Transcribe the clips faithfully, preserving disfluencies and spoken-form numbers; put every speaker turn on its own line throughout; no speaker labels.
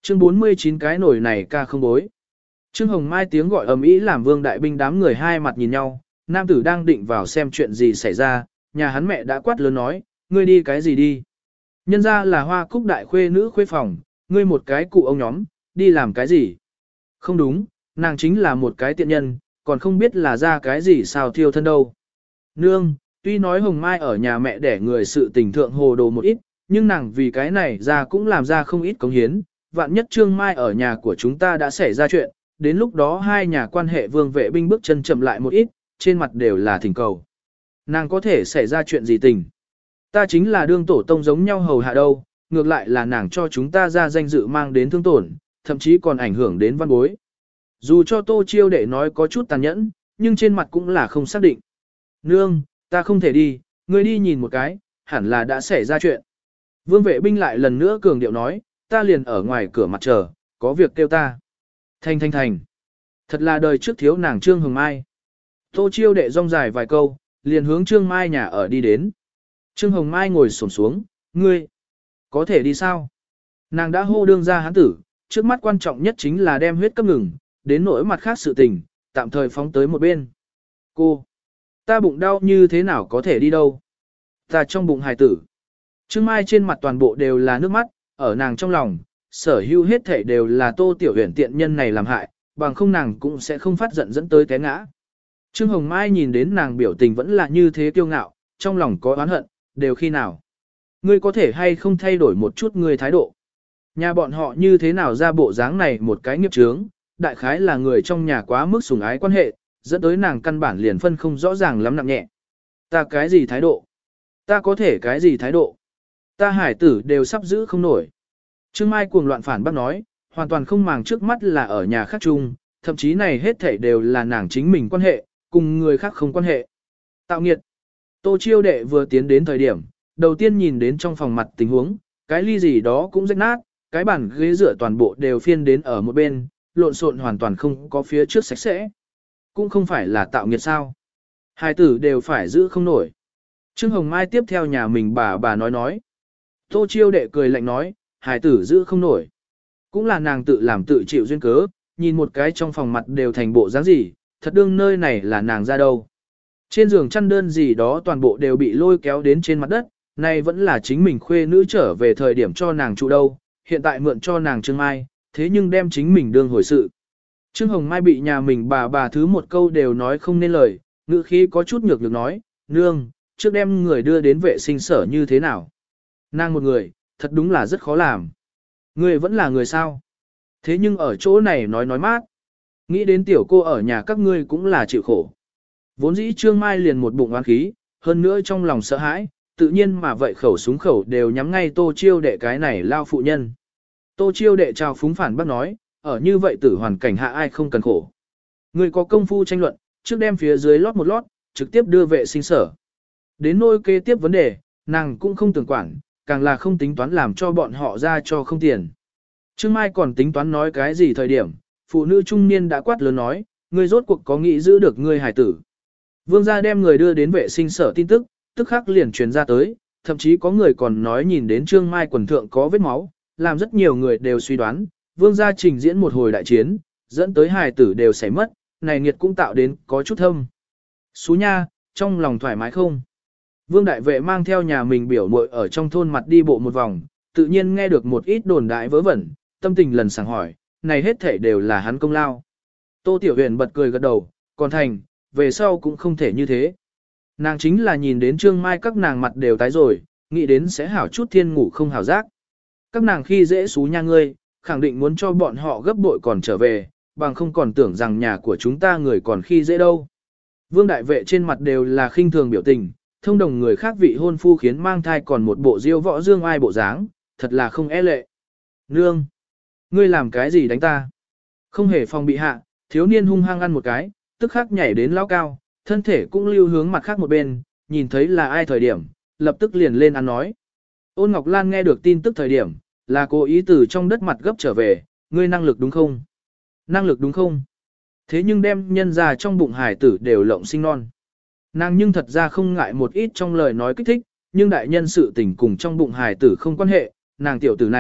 Chương bốn mươi chín cái nổi này ca không bối. Trương Hồng Mai tiếng gọi ầm ĩ làm Vương Đại Binh đám người hai mặt nhìn nhau, nam tử đang định vào xem chuyện gì xảy ra, nhà hắn mẹ đã quát lớn nói, ngươi đi cái gì đi. Nhân ra là Hoa Cúc đại khuê nữ khuê phòng, ngươi một cái cụ ông nhóm, đi làm cái gì. Không đúng, nàng chính là một cái tiện nhân, còn không biết là ra cái gì sao thiêu thân đâu. Nương, tuy nói Hồng Mai ở nhà mẹ để người sự tình thượng hồ đồ một ít, nhưng nàng vì cái này ra cũng làm ra không ít cống hiến, vạn nhất Trương Mai ở nhà của chúng ta đã xảy ra chuyện, đến lúc đó hai nhà quan hệ Vương Vệ Binh bước chân chậm lại một ít, trên mặt đều là thỉnh cầu. Nàng có thể xảy ra chuyện gì tình? Ta chính là đương tổ tông giống nhau hầu hạ đâu, ngược lại là nàng cho chúng ta ra danh dự mang đến thương tổn, thậm chí còn ảnh hưởng đến văn bối. Dù cho Tô Chiêu Đệ nói có chút tàn nhẫn, nhưng trên mặt cũng là không xác định. Nương, ta không thể đi, ngươi đi nhìn một cái, hẳn là đã xảy ra chuyện. Vương Vệ Binh lại lần nữa cường điệu nói, ta liền ở ngoài cửa mặt chờ, có việc kêu ta. Thành thành thành. Thật là đời trước thiếu nàng Trương Hồng Mai. Tô Chiêu Đệ rong dài vài câu, liền hướng Trương Mai nhà ở đi đến. Trương Hồng Mai ngồi xổm xuống, ngươi, có thể đi sao? Nàng đã hô đương ra hán tử, trước mắt quan trọng nhất chính là đem huyết cấp ngừng, đến nỗi mặt khác sự tình, tạm thời phóng tới một bên. Cô, ta bụng đau như thế nào có thể đi đâu? Ta trong bụng hài tử. Trương Mai trên mặt toàn bộ đều là nước mắt, ở nàng trong lòng, sở hữu hết thể đều là Tô Tiểu Huyền tiện nhân này làm hại, bằng không nàng cũng sẽ không phát giận dẫn tới té ngã. Trương Hồng Mai nhìn đến nàng biểu tình vẫn là như thế kiêu ngạo, trong lòng có oán hận, đều khi nào. Ngươi có thể hay không thay đổi một chút ngươi thái độ. Nhà bọn họ như thế nào ra bộ dáng này một cái nghiệp chướng, đại khái là người trong nhà quá mức sủng ái quan hệ, dẫn tới nàng căn bản liền phân không rõ ràng lắm nặng nhẹ. Ta cái gì thái độ? Ta có thể cái gì thái độ? Ta hải tử đều sắp giữ không nổi. Trương Mai cuồng loạn phản bác nói, hoàn toàn không màng trước mắt là ở nhà khác chung, thậm chí này hết thảy đều là nàng chính mình quan hệ, cùng người khác không quan hệ. Tạo nghiệt. Tô Chiêu Đệ vừa tiến đến thời điểm, đầu tiên nhìn đến trong phòng mặt tình huống, cái ly gì đó cũng rách nát, cái bàn ghế rửa toàn bộ đều phiên đến ở một bên, lộn xộn hoàn toàn không có phía trước sạch sẽ. Cũng không phải là tạo nghiệt sao. Hai tử đều phải giữ không nổi. Trương Hồng Mai tiếp theo nhà mình bà bà nói nói. Tô Chiêu Đệ cười lạnh nói, hài tử giữ không nổi. Cũng là nàng tự làm tự chịu duyên cớ, nhìn một cái trong phòng mặt đều thành bộ dáng gì, thật đương nơi này là nàng ra đâu. Trên giường chăn đơn gì đó toàn bộ đều bị lôi kéo đến trên mặt đất, nay vẫn là chính mình khuê nữ trở về thời điểm cho nàng trụ đâu, hiện tại mượn cho nàng Trương Mai, thế nhưng đem chính mình đương hồi sự. Trương Hồng Mai bị nhà mình bà bà thứ một câu đều nói không nên lời, ngữ khí có chút nhược được nói, nương, trước đem người đưa đến vệ sinh sở như thế nào. Nàng một người, thật đúng là rất khó làm. Người vẫn là người sao. Thế nhưng ở chỗ này nói nói mát. Nghĩ đến tiểu cô ở nhà các ngươi cũng là chịu khổ. Vốn dĩ Trương Mai liền một bụng oán khí, hơn nữa trong lòng sợ hãi, tự nhiên mà vậy khẩu súng khẩu đều nhắm ngay Tô Chiêu Đệ cái này lao phụ nhân. Tô Chiêu Đệ chào phúng phản bác nói, ở như vậy tử hoàn cảnh hạ ai không cần khổ. Người có công phu tranh luận, trước đem phía dưới lót một lót, trực tiếp đưa vệ sinh sở. Đến nôi kế tiếp vấn đề, nàng cũng không tưởng quản, càng là không tính toán làm cho bọn họ ra cho không tiền. Trương Mai còn tính toán nói cái gì thời điểm, phụ nữ trung niên đã quát lớn nói, ngươi rốt cuộc có nghĩ giữ được ngươi hài tử. Vương gia đem người đưa đến vệ sinh sở tin tức, tức khắc liền truyền ra tới, thậm chí có người còn nói nhìn đến Trương Mai quần thượng có vết máu, làm rất nhiều người đều suy đoán, vương gia trình diễn một hồi đại chiến, dẫn tới hài tử đều xảy mất, này nghiệt cũng tạo đến có chút thâm. Xú nha, trong lòng thoải mái không? Vương đại vệ mang theo nhà mình biểu muội ở trong thôn mặt đi bộ một vòng, tự nhiên nghe được một ít đồn đại vớ vẩn, tâm tình lần sàng hỏi, này hết thể đều là hắn công lao. Tô Tiểu Huyền bật cười gật đầu, còn thành, về sau cũng không thể như thế. Nàng chính là nhìn đến Trương Mai các nàng mặt đều tái rồi, nghĩ đến sẽ hảo chút thiên ngủ không hảo giác. Các nàng khi dễ xú nha ngươi, khẳng định muốn cho bọn họ gấp bội còn trở về, bằng không còn tưởng rằng nhà của chúng ta người còn khi dễ đâu. Vương đại vệ trên mặt đều là khinh thường biểu tình, thông đồng người khác vị hôn phu khiến mang thai còn một bộ diêu võ dương ai bộ dáng, thật là không e lệ. Nương! Ngươi làm cái gì đánh ta? Không hề phòng bị hạ, thiếu niên hung hăng ăn một cái, tức khắc nhảy đến lao cao, thân thể cũng lưu hướng mặt khác một bên, nhìn thấy là ai thời điểm, lập tức liền lên ăn nói. Ôn Ngọc Lan nghe được tin tức thời điểm, là cố ý từ trong đất mặt gấp trở về, ngươi năng lực đúng không? Năng lực đúng không? Thế nhưng đem nhân ra trong bụng hải tử đều lộng sinh non. Nàng nhưng thật ra không ngại một ít trong lời nói kích thích, nhưng đại nhân sự tình cùng trong bụng hải tử không quan hệ, nàng tiểu tử này,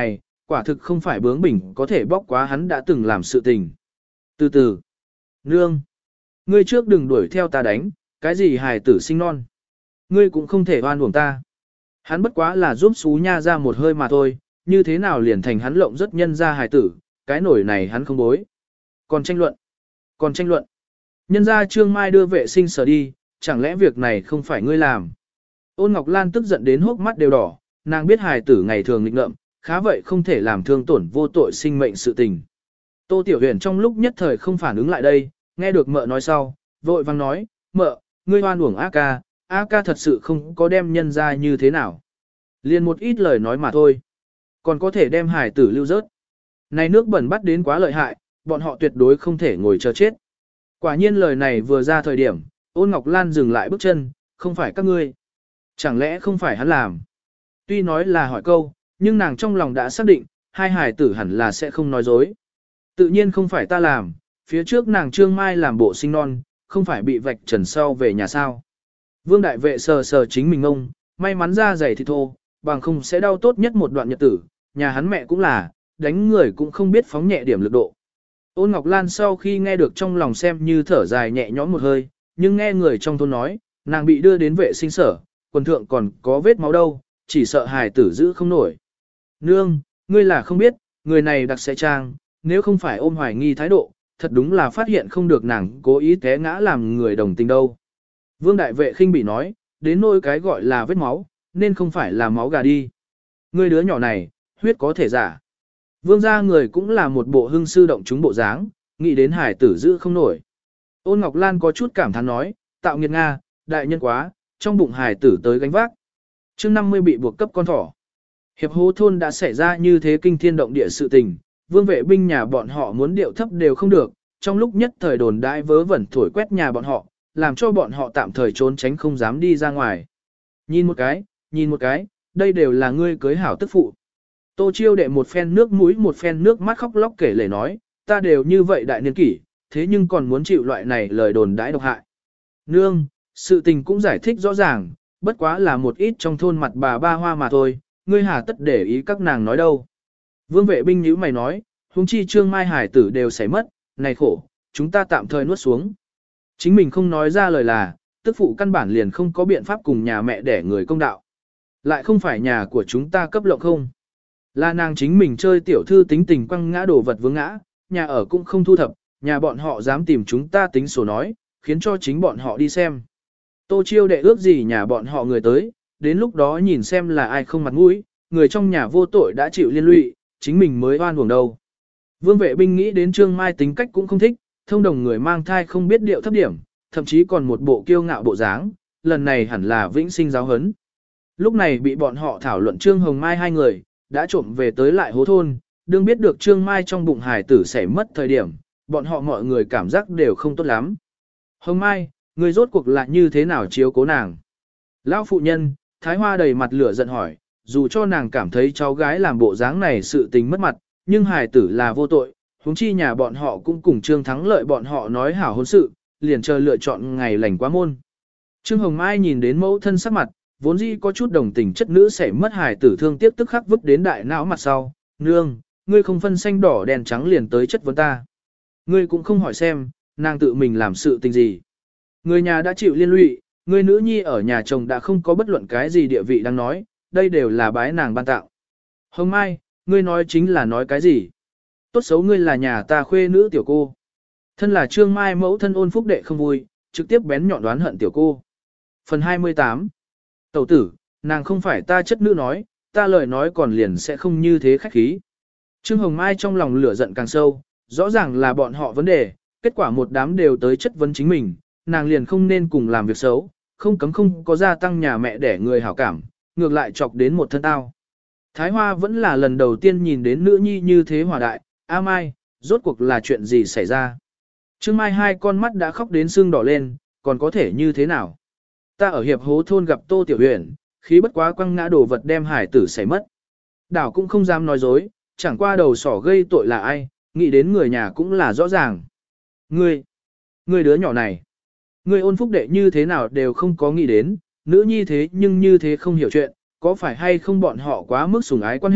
quả thực không phải bướng bỉnh có thể bóc quá hắn đã từng làm sự tình. Từ từ, nương, ngươi trước đừng đuổi theo ta đánh, cái gì hài tử sinh non. Ngươi cũng không thể oan uổng ta. Hắn bất quá là giúp xú nha ra một hơi mà thôi, như thế nào liền thành hắn lộng rất nhân ra hài tử, cái nổi này hắn không bối. Còn tranh luận, còn tranh luận. Nhân ra Trương Mai đưa vệ sinh sở đi, chẳng lẽ việc này không phải ngươi làm. Ôn Ngọc Lan tức giận đến hốc mắt đều đỏ, nàng biết hài tử ngày thường nghịch ngợm, khá vậy không thể làm thương tổn vô tội sinh mệnh sự tình. Tô Tiểu Huyền trong lúc nhất thời không phản ứng lại đây, nghe được mợ nói sau, vội vang nói, mợ, ngươi hoan uổng A ca, A ca thật sự không có đem nhân ra như thế nào. Liền một ít lời nói mà thôi. Còn có thể đem hải tử lưu rớt. Này nước bẩn bắt đến quá lợi hại, bọn họ tuyệt đối không thể ngồi chờ chết. Quả nhiên lời này vừa ra thời điểm, Ôn Ngọc Lan dừng lại bước chân, không phải các ngươi. Chẳng lẽ không phải hắn làm? Tuy nói là hỏi câu, nhưng nàng trong lòng đã xác định, hai hải tử hẳn là sẽ không nói dối. Tự nhiên không phải ta làm, phía trước nàng Trương Mai làm bộ sinh non, không phải bị vạch trần sau về nhà sao. Vương đại vệ sờ sờ chính mình ông, may mắn ra giày thì thô, bằng không sẽ đau tốt nhất một đoạn nhật tử, nhà hắn mẹ cũng là, đánh người cũng không biết phóng nhẹ điểm lực độ. Ôn Ngọc Lan sau khi nghe được trong lòng xem như thở dài nhẹ nhõm một hơi, nhưng nghe người trong thôn nói, nàng bị đưa đến vệ sinh sở, quần thượng còn có vết máu đâu, chỉ sợ hài tử giữ không nổi. Nương, ngươi là không biết, người này đặc sẽ trang, nếu không phải ôm hoài nghi thái độ, thật đúng là phát hiện không được nàng cố ý té ngã làm người đồng tình đâu. Vương đại vệ khinh bị nói, đến nỗi cái gọi là vết máu, nên không phải là máu gà đi. Ngươi đứa nhỏ này, huyết có thể giả. Vương gia người cũng là một bộ hưng sư động chúng bộ dáng, nghĩ đến hải tử giữ không nổi. Ôn Ngọc Lan có chút cảm thán nói, tạo nghiệt Nga, đại nhân quá, trong bụng hải tử tới gánh vác. Chương năm mươi bị buộc cấp con thỏ. Hiệp hố thôn đã xảy ra như thế kinh thiên động địa sự tình, vương vệ binh nhà bọn họ muốn điệu thấp đều không được, trong lúc nhất thời đồn đại vớ vẩn thổi quét nhà bọn họ, làm cho bọn họ tạm thời trốn tránh không dám đi ra ngoài. Nhìn một cái, nhìn một cái, đây đều là ngươi cưới hảo tức phụ. Tô Chiêu đệ một phen nước mũi một phen nước mắt khóc lóc kể lể nói, ta đều như vậy đại niên kỷ, thế nhưng còn muốn chịu loại này lời đồn đãi độc hại. Nương, sự tình cũng giải thích rõ ràng, bất quá là một ít trong thôn mặt bà ba hoa mà thôi, ngươi hà tất để ý các nàng nói đâu. Vương vệ binh nhíu mày nói, huống chi Trương Mai hải tử đều xảy mất, này khổ, chúng ta tạm thời nuốt xuống. Chính mình không nói ra lời là, tức phụ căn bản liền không có biện pháp cùng nhà mẹ để người công đạo. Lại không phải nhà của chúng ta cấp lộng không. Là nàng chính mình chơi tiểu thư tính tình quăng ngã đồ vật vướng ngã, nhà ở cũng không thu thập, nhà bọn họ dám tìm chúng ta tính sổ nói, khiến cho chính bọn họ đi xem. Tô Chiêu đệ ước gì nhà bọn họ người tới, đến lúc đó nhìn xem là ai không mặt mũi, người trong nhà vô tội đã chịu liên lụy, chính mình mới oan uổng đâu. Vương vệ binh nghĩ đến Trương Mai tính cách cũng không thích, thông đồng người mang thai không biết điệu thấp điểm, thậm chí còn một bộ kiêu ngạo bộ dáng, lần này hẳn là vĩnh sinh giáo hấn. Lúc này bị bọn họ thảo luận Trương Hồng Mai hai người, đã trộm về tới lại hố thôn, đương biết được Trương Mai trong bụng hài tử sẽ mất thời điểm, bọn họ mọi người cảm giác đều không tốt lắm. Hồng Mai, người rốt cuộc lại như thế nào chiếu cố nàng? Lão phụ nhân, Thái Hoa đầy mặt lửa giận hỏi, dù cho nàng cảm thấy cháu gái làm bộ dáng này sự tình mất mặt, nhưng hài tử là vô tội, huống chi nhà bọn họ cũng cùng Trương Thắng Lợi bọn họ nói hảo hôn sự, liền chờ lựa chọn ngày lành quá môn. Trương Hồng Mai nhìn đến mẫu thân sắc mặt, vốn dĩ có chút đồng tình chất nữ sẽ mất hài tử thương tiếc tức khắc vứt đến đại não mặt sau, nương, ngươi không phân xanh đỏ đèn trắng liền tới chất vấn ta. Ngươi cũng không hỏi xem, nàng tự mình làm sự tình gì. Người nhà đã chịu liên lụy, người nữ nhi ở nhà chồng đã không có bất luận cái gì địa vị đang nói, đây đều là bái nàng ban tạo. Hồng Mai, ngươi nói chính là nói cái gì? Tốt xấu ngươi là nhà ta khuê nữ tiểu cô. Thân là Trương Mai mẫu thân Ôn Phúc đệ không vui, trực tiếp bén nhọn đoán hận tiểu cô. Phần hai mươi tám. Tẩu tử, nàng không phải ta chất nữ nói, ta lời nói còn liền sẽ không như thế khách khí. Trương Hồng Mai trong lòng lửa giận càng sâu, rõ ràng là bọn họ vấn đề, kết quả một đám đều tới chất vấn chính mình, nàng liền không nên cùng làm việc xấu, không cấm không có gia tăng nhà mẹ để người hảo cảm, ngược lại chọc đến một thân tao. Thái Hoa vẫn là lần đầu tiên nhìn đến nữ nhi như thế hòa đại, A Mai, rốt cuộc là chuyện gì xảy ra. Trương Mai hai con mắt đã khóc đến sưng đỏ lên, còn có thể như thế nào? Ta ở hiệp hố thôn gặp Tô Tiểu Huyền, khí bất quá quăng ngã đồ vật đem hải tử xảy mất. Đảo cũng không dám nói dối, chẳng qua đầu sỏ gây tội là ai, nghĩ đến người nhà cũng là rõ ràng. Ngươi, ngươi đứa nhỏ này, ngươi Ôn Phúc đệ như thế nào đều không có nghĩ đến, nữ nhi thế nhưng như thế không hiểu chuyện, có phải hay không bọn họ quá mức sủng ái quan hệ,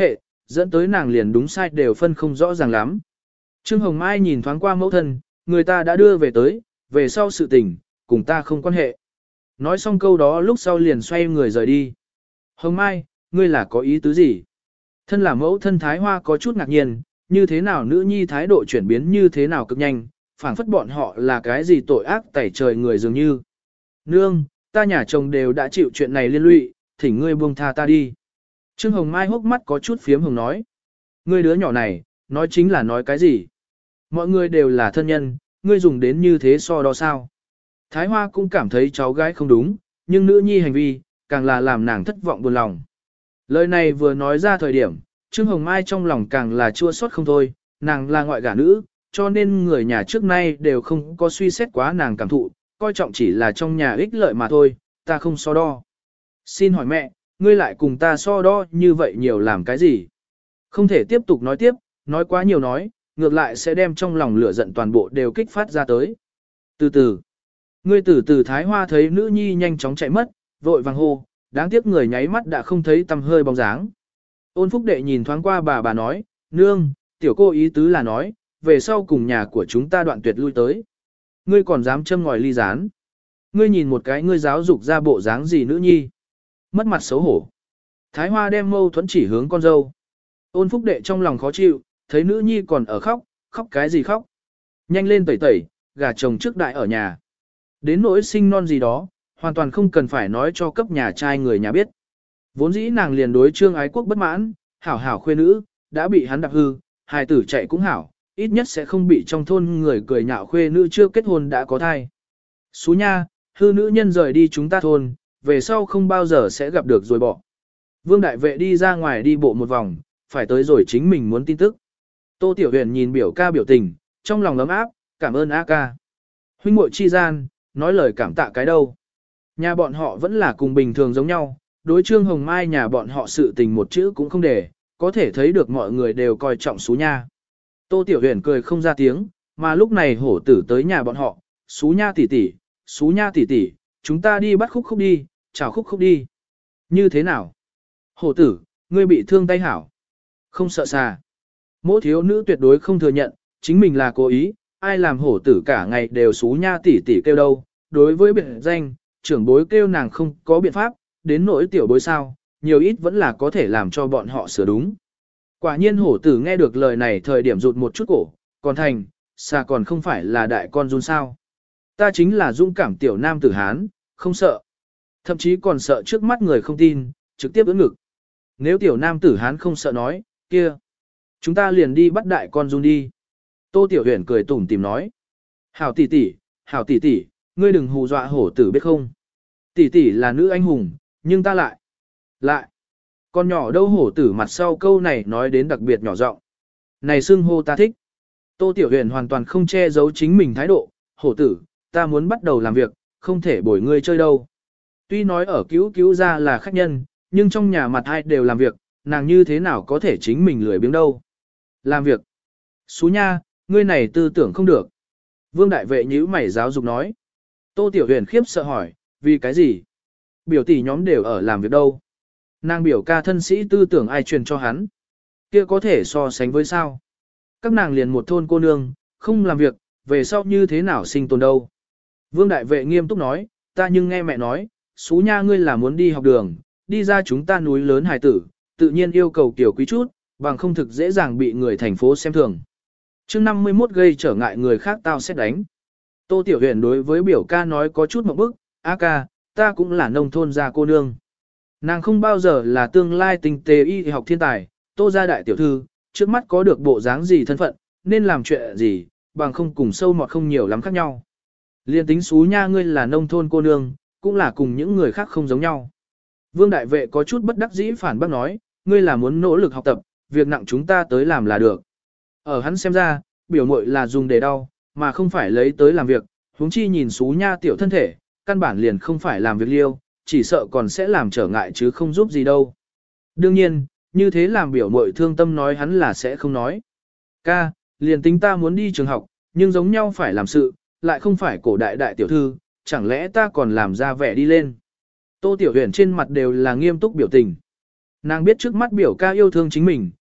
dẫn tới nàng liền đúng sai đều phân không rõ ràng lắm. Trương Hồng Mai nhìn thoáng qua mẫu thân, người ta đã đưa về tới, về sau sự tình, cùng ta không quan hệ. Nói xong câu đó lúc sau liền xoay người rời đi. Hồng Mai, ngươi là có ý tứ gì? Thân là mẫu thân Thái Hoa có chút ngạc nhiên, như thế nào nữ nhi thái độ chuyển biến như thế nào cực nhanh, phảng phất bọn họ là cái gì tội ác tẩy trời người dường như. Nương, ta nhà chồng đều đã chịu chuyện này liên lụy, thỉnh ngươi buông tha ta đi. Trương Hồng Mai hốc mắt có chút phiếm hồng nói. Ngươi đứa nhỏ này, nói chính là nói cái gì? Mọi người đều là thân nhân, ngươi dùng đến như thế so đo sao? Thái Hoa cũng cảm thấy cháu gái không đúng, nhưng nữ nhi hành vi, càng là làm nàng thất vọng buồn lòng. Lời này vừa nói ra thời điểm, Trương Hồng Mai trong lòng càng là chua xót không thôi, nàng là ngoại gả nữ, cho nên người nhà trước nay đều không có suy xét quá nàng cảm thụ, coi trọng chỉ là trong nhà ích lợi mà thôi, ta không so đo. Xin hỏi mẹ, ngươi lại cùng ta so đo như vậy nhiều làm cái gì? Không thể tiếp tục nói tiếp, nói quá nhiều nói, ngược lại sẽ đem trong lòng lửa giận toàn bộ đều kích phát ra tới. Từ từ, ngươi từ từ Thái Hoa thấy nữ nhi nhanh chóng chạy mất, vội vàng hô, đáng tiếc người nháy mắt đã không thấy tăm hơi bóng dáng. Ôn Phúc Đệ nhìn thoáng qua bà bà nói, nương, tiểu cô ý tứ là nói, về sau cùng nhà của chúng ta đoạn tuyệt lui tới. Ngươi còn dám châm ngòi ly gián. Ngươi nhìn một cái ngươi giáo dục ra bộ dáng gì nữ nhi. Mất mặt xấu hổ. Thái Hoa đem mâu thuẫn chỉ hướng con dâu. Ôn Phúc Đệ trong lòng khó chịu, thấy nữ nhi còn ở khóc, khóc cái gì khóc. Nhanh lên tẩy tẩy, gà chồng trước đại ở nhà. Đến nỗi sinh non gì đó, hoàn toàn không cần phải nói cho cấp nhà trai người nhà biết. Vốn dĩ nàng liền đối Trương Ái Quốc bất mãn, hảo hảo khuê nữ, đã bị hắn đạp hư, hài tử chạy cũng hảo, ít nhất sẽ không bị trong thôn người cười nhạo khuê nữ chưa kết hôn đã có thai. Xú nha, hư nữ nhân rời đi chúng ta thôn, về sau không bao giờ sẽ gặp được rồi bỏ. Vương Đại Vệ đi ra ngoài đi bộ một vòng, phải tới rồi chính mình muốn tin tức. Tô Tiểu Huyền nhìn biểu ca biểu tình, trong lòng ấm áp, cảm ơn A ca. Huynh muội chi gian, nói lời cảm tạ cái đâu. Nhà bọn họ vẫn là cùng bình thường giống nhau, đối Trương Hồng Mai nhà bọn họ sự tình một chữ cũng không để, có thể thấy được mọi người đều coi trọng Xú Nha. Tô Tiểu Huyền cười không ra tiếng, mà lúc này hổ tử tới nhà bọn họ, Xú Nha tỷ tỷ, Xú Nha tỷ tỷ, chúng ta đi bắt khúc khúc đi, chào khúc khúc đi. Như thế nào? Hổ tử, ngươi bị thương tay hảo. Không sợ xà. Mỗi thiếu nữ tuyệt đối không thừa nhận, chính mình là cố ý, ai làm hổ tử cả ngày đều Xú Nha tỷ tỷ kêu đâu. Đối với biệt danh, trưởng bối kêu nàng không có biện pháp, đến nỗi tiểu bối sao, nhiều ít vẫn là có thể làm cho bọn họ sửa đúng. Quả nhiên hổ tử nghe được lời này thời điểm rụt một chút cổ, còn thành, xà còn không phải là đại con run sao. Ta chính là dũng cảm tiểu nam tử Hán, không sợ. Thậm chí còn sợ trước mắt người không tin, trực tiếp ưỡn ngực. Nếu tiểu nam tử Hán không sợ nói, kia, chúng ta liền đi bắt đại con run đi. Tô Tiểu Huyền cười tủm tìm nói. Hảo tỷ tỷ, hảo tỷ tỷ, ngươi đừng hù dọa hổ tử biết không. Tỷ tỷ là nữ anh hùng, nhưng ta lại, lại. Con nhỏ đâu hổ tử mặt sau câu này nói đến đặc biệt nhỏ giọng. Này xưng hô ta thích. Tô Tiểu Huyền hoàn toàn không che giấu chính mình thái độ. Hổ tử, ta muốn bắt đầu làm việc, không thể bồi ngươi chơi đâu. Tuy nói ở cứu cứu ra là khách nhân, nhưng trong nhà mặt ai đều làm việc, nàng như thế nào có thể chính mình lười biếng đâu. Làm việc. Xú nha, ngươi này tư tưởng không được. Vương Đại Vệ nhíu mày giáo dục nói. Tô Tiểu Huyền khiếp sợ hỏi, vì cái gì? Biểu tỷ nhóm đều ở làm việc đâu? Nàng biểu ca thân sĩ tư tưởng ai truyền cho hắn? Kia có thể so sánh với sao? Các nàng liền một thôn cô nương, không làm việc, về sau như thế nào sinh tồn đâu? Vương Đại Vệ nghiêm túc nói, ta nhưng nghe mẹ nói, Xú Nha ngươi là muốn đi học đường, đi ra chúng ta núi lớn hải tử, tự nhiên yêu cầu kiểu quý chút, bằng không thực dễ dàng bị người thành phố xem thường. Chương năm mươi mốt gây trở ngại người khác tao sẽ đánh. Tô Tiểu Huyền đối với biểu ca nói có chút một bức, A ca, ta cũng là nông thôn gia cô nương. Nàng không bao giờ là tương lai tinh tế y học thiên tài, Tô gia đại tiểu thư, trước mắt có được bộ dáng gì thân phận, nên làm chuyện gì, bằng không cùng sâu mọt không nhiều lắm khác nhau. Liên tính Xú Nha ngươi là nông thôn cô nương, cũng là cùng những người khác không giống nhau. Vương Đại Vệ có chút bất đắc dĩ phản bác nói, ngươi là muốn nỗ lực học tập, việc nặng chúng ta tới làm là được. Ở hắn xem ra, biểu muội là dùng để đau, mà không phải lấy tới làm việc, huống chi nhìn Xú Nha tiểu thân thể, căn bản liền không phải làm việc liêu, chỉ sợ còn sẽ làm trở ngại chứ không giúp gì đâu. Đương nhiên, như thế làm biểu muội thương tâm nói hắn là sẽ không nói. Ca, liền tính ta muốn đi trường học, nhưng giống nhau phải làm sự, lại không phải cổ đại đại tiểu thư, chẳng lẽ ta còn làm ra vẻ đi lên. Tô Tiểu Huyền trên mặt đều là nghiêm túc biểu tình. Nàng biết trước mắt biểu ca yêu thương chính mình,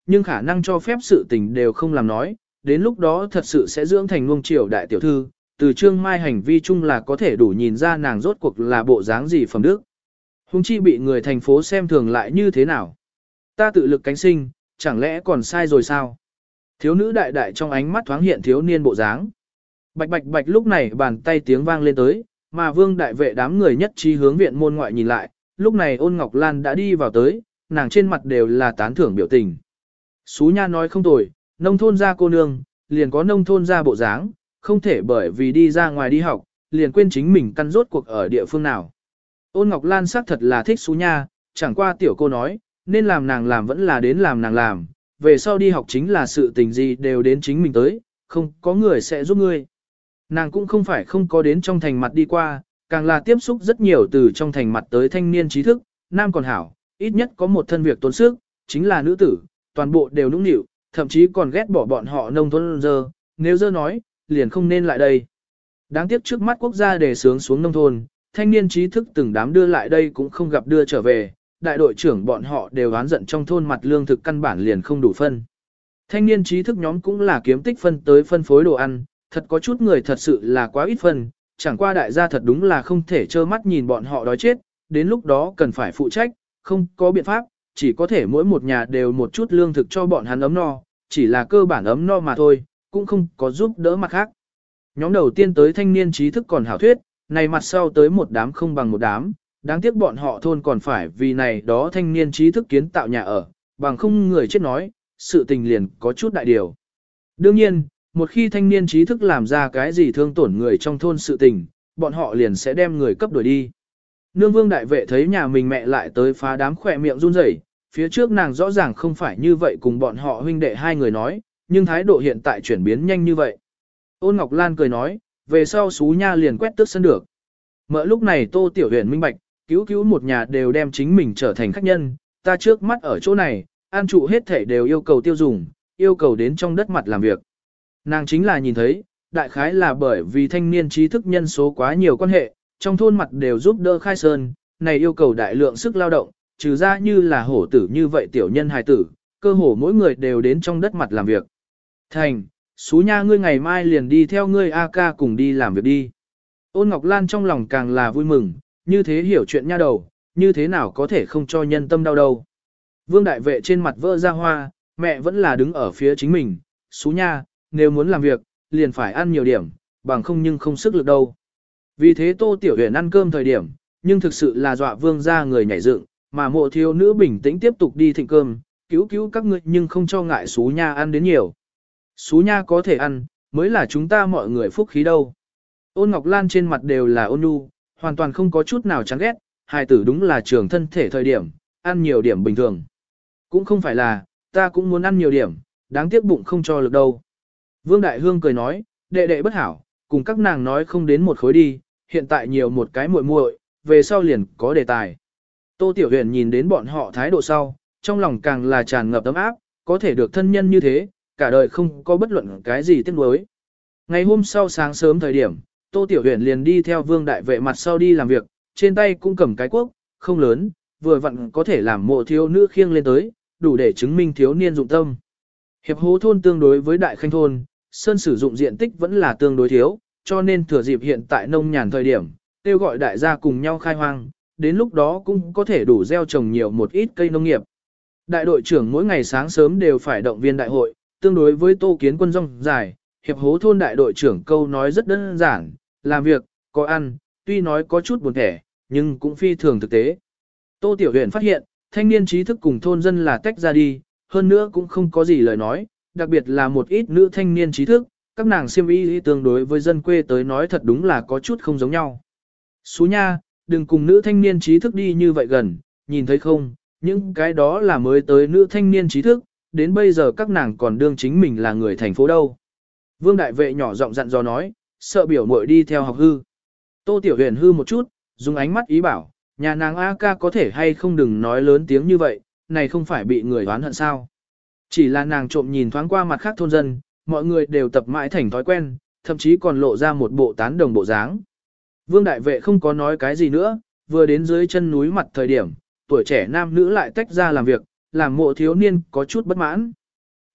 nhưng khả năng cho phép sự tình đều không làm nói, đến lúc đó thật sự sẽ dưỡng thành nuông chiều đại tiểu thư, từ Trương Mai hành vi chung là có thể đủ nhìn ra nàng rốt cuộc là bộ dáng gì phẩm đức. Hùng chi bị người thành phố xem thường lại như thế nào. Ta tự lực cánh sinh, chẳng lẽ còn sai rồi sao? Thiếu nữ đại đại trong ánh mắt thoáng hiện thiếu niên bộ dáng. Bạch bạch bạch lúc này bàn tay tiếng vang lên tới, mà vương đại vệ đám người nhất trí hướng viện môn ngoại nhìn lại, lúc này ôn ngọc lan đã đi vào tới, nàng trên mặt đều là tán thưởng biểu tình. Xú nha nói không tồi, nông thôn ra cô nương, liền có nông thôn ra bộ dáng, không thể bởi vì đi ra ngoài đi học, liền quên chính mình căn rốt cuộc ở địa phương nào. Ôn Ngọc Lan xác thật là thích xú nha, chẳng qua tiểu cô nói, nên làm nàng làm vẫn là đến làm nàng làm, về sau đi học chính là sự tình gì đều đến chính mình tới, không có người sẽ giúp ngươi. Nàng cũng không phải không có đến trong thành mặt đi qua, càng là tiếp xúc rất nhiều từ trong thành mặt tới thanh niên trí thức, nam còn hảo, ít nhất có một thân việc tốn sức, chính là nữ tử, toàn bộ đều nũng nịu, thậm chí còn ghét bỏ bọn họ nông thôn dơ, nếu dơ nói, liền không nên lại đây. Đáng tiếc trước mắt quốc gia đề sướng xuống nông thôn, thanh niên trí thức từng đám đưa lại đây cũng không gặp đưa trở về, đại đội trưởng bọn họ đều oán giận trong thôn mặt lương thực căn bản liền không đủ phân. Thanh niên trí thức nhóm cũng là kiếm tích phân tới phân phối đồ ăn, thật có chút người thật sự là quá ít phân, chẳng qua đại gia thật đúng là không thể trơ mắt nhìn bọn họ đói chết, đến lúc đó cần phải phụ trách, không có biện pháp, chỉ có thể mỗi một nhà đều một chút lương thực cho bọn hắn ấm no, chỉ là cơ bản ấm no mà thôi, cũng không có giúp đỡ mặt khác. Nhóm đầu tiên tới thanh niên trí thức còn hảo thuyết, này mặt sau tới một đám không bằng một đám, đáng tiếc bọn họ thôn còn phải vì này đó thanh niên trí thức kiến tạo nhà ở, bằng không người chết nói, sự tình liền có chút đại điều. Đương nhiên, một khi thanh niên trí thức làm ra cái gì thương tổn người trong thôn sự tình, bọn họ liền sẽ đem người cấp đuổi đi. Nương vương đại vệ thấy nhà mình mẹ lại tới phá đám khỏe miệng run rẩy, phía trước nàng rõ ràng không phải như vậy cùng bọn họ huynh đệ hai người nói, nhưng thái độ hiện tại chuyển biến nhanh như vậy. Ôn Ngọc Lan cười nói, về sau xú nha liền quét tước sân được. Mợ lúc này Tô Tiểu Huyền minh bạch, cứu cứu một nhà đều đem chính mình trở thành khách nhân, ta trước mắt ở chỗ này, an trụ hết thể đều yêu cầu tiêu dùng, yêu cầu đến trong đất mặt làm việc. Nàng chính là nhìn thấy, đại khái là bởi vì thanh niên trí thức nhân số quá nhiều quan hệ, trong thôn mặt đều giúp đỡ khai sơn, này yêu cầu đại lượng sức lao động, trừ ra như là hổ tử như vậy tiểu nhân hài tử, cơ hồ mỗi người đều đến trong đất mặt làm việc. Thành, xú nha ngươi ngày mai liền đi theo ngươi A ca cùng đi làm việc đi. Ôn Ngọc Lan trong lòng càng là vui mừng, như thế hiểu chuyện nha đầu, như thế nào có thể không cho nhân tâm đau đâu. Vương đại vệ trên mặt vỡ ra hoa, mẹ vẫn là đứng ở phía chính mình, xú nha, nếu muốn làm việc, liền phải ăn nhiều điểm, bằng không nhưng không sức lực đâu. Vì thế Tô Tiểu Huyền ăn cơm thời điểm, nhưng thực sự là dọa vương ra người nhảy dựng, mà mộ thiếu nữ bình tĩnh tiếp tục đi thịnh cơm, cứu cứu các ngươi nhưng không cho ngại xú nha ăn đến nhiều. Xú nha có thể ăn, mới là chúng ta mọi người phúc khí đâu. Ôn Ngọc Lan trên mặt đều là ôn nhu, hoàn toàn không có chút nào chán ghét, hài tử đúng là trường thân thể thời điểm, ăn nhiều điểm bình thường. Cũng không phải là, ta cũng muốn ăn nhiều điểm, đáng tiếc bụng không cho lực đâu. Vương Đại Hương cười nói, đệ đệ bất hảo, cùng các nàng nói không đến một khối đi, hiện tại nhiều một cái muội muội, về sau liền có đề tài. Tô Tiểu Huyền nhìn đến bọn họ thái độ sau, trong lòng càng là tràn ngập ấm áp, có thể được thân nhân như thế, cả đời không có bất luận cái gì tiếc nuối. Ngày hôm sau sáng sớm thời điểm, Tô Tiểu Huyền liền đi theo Vương Đại Vệ mặt sau đi làm việc, trên tay cũng cầm cái cuốc, không lớn, vừa vặn có thể làm mộ thiếu nữ khiêng lên tới, đủ để chứng minh thiếu niên dụng tâm. Hiệp hố thôn tương đối với Đại Khanh thôn, sơn sử dụng diện tích vẫn là tương đối thiếu, cho nên thừa dịp hiện tại nông nhàn thời điểm, kêu gọi đại gia cùng nhau khai hoang, đến lúc đó cũng có thể đủ gieo trồng nhiều một ít cây nông nghiệp. Đại đội trưởng mỗi ngày sáng sớm đều phải động viên đại hội, tương đối với Tô Kiến Quân rong dài, hiệp hố thôn đại đội trưởng câu nói rất đơn giản, làm việc, có ăn, tuy nói có chút buồn thẻ, nhưng cũng phi thường thực tế. Tô Tiểu Huyền phát hiện, thanh niên trí thức cùng thôn dân là tách ra đi, hơn nữa cũng không có gì lời nói, đặc biệt là một ít nữ thanh niên trí thức, các nàng xiêm y tương đối với dân quê tới nói thật đúng là có chút không giống nhau. Xú nha, đừng cùng nữ thanh niên trí thức đi như vậy gần, nhìn thấy không, những cái đó là mới tới nữ thanh niên trí thức, đến bây giờ các nàng còn đương chính mình là người thành phố đâu. Vương Đại Vệ nhỏ giọng dặn dò nói, sợ biểu muội đi theo học hư. Tô Tiểu Huyền hư một chút, dùng ánh mắt ý bảo, nhà nàng A ca có thể hay không đừng nói lớn tiếng như vậy, này không phải bị người oán hận sao. Chỉ là nàng trộm nhìn thoáng qua mặt khác thôn dân, mọi người đều tập mãi thành thói quen, thậm chí còn lộ ra một bộ tán đồng bộ dáng. Vương Đại Vệ không có nói cái gì nữa, vừa đến dưới chân núi mặt thời điểm, tuổi trẻ nam nữ lại tách ra làm việc, làm mộ thiếu niên có chút bất mãn. Xú nha,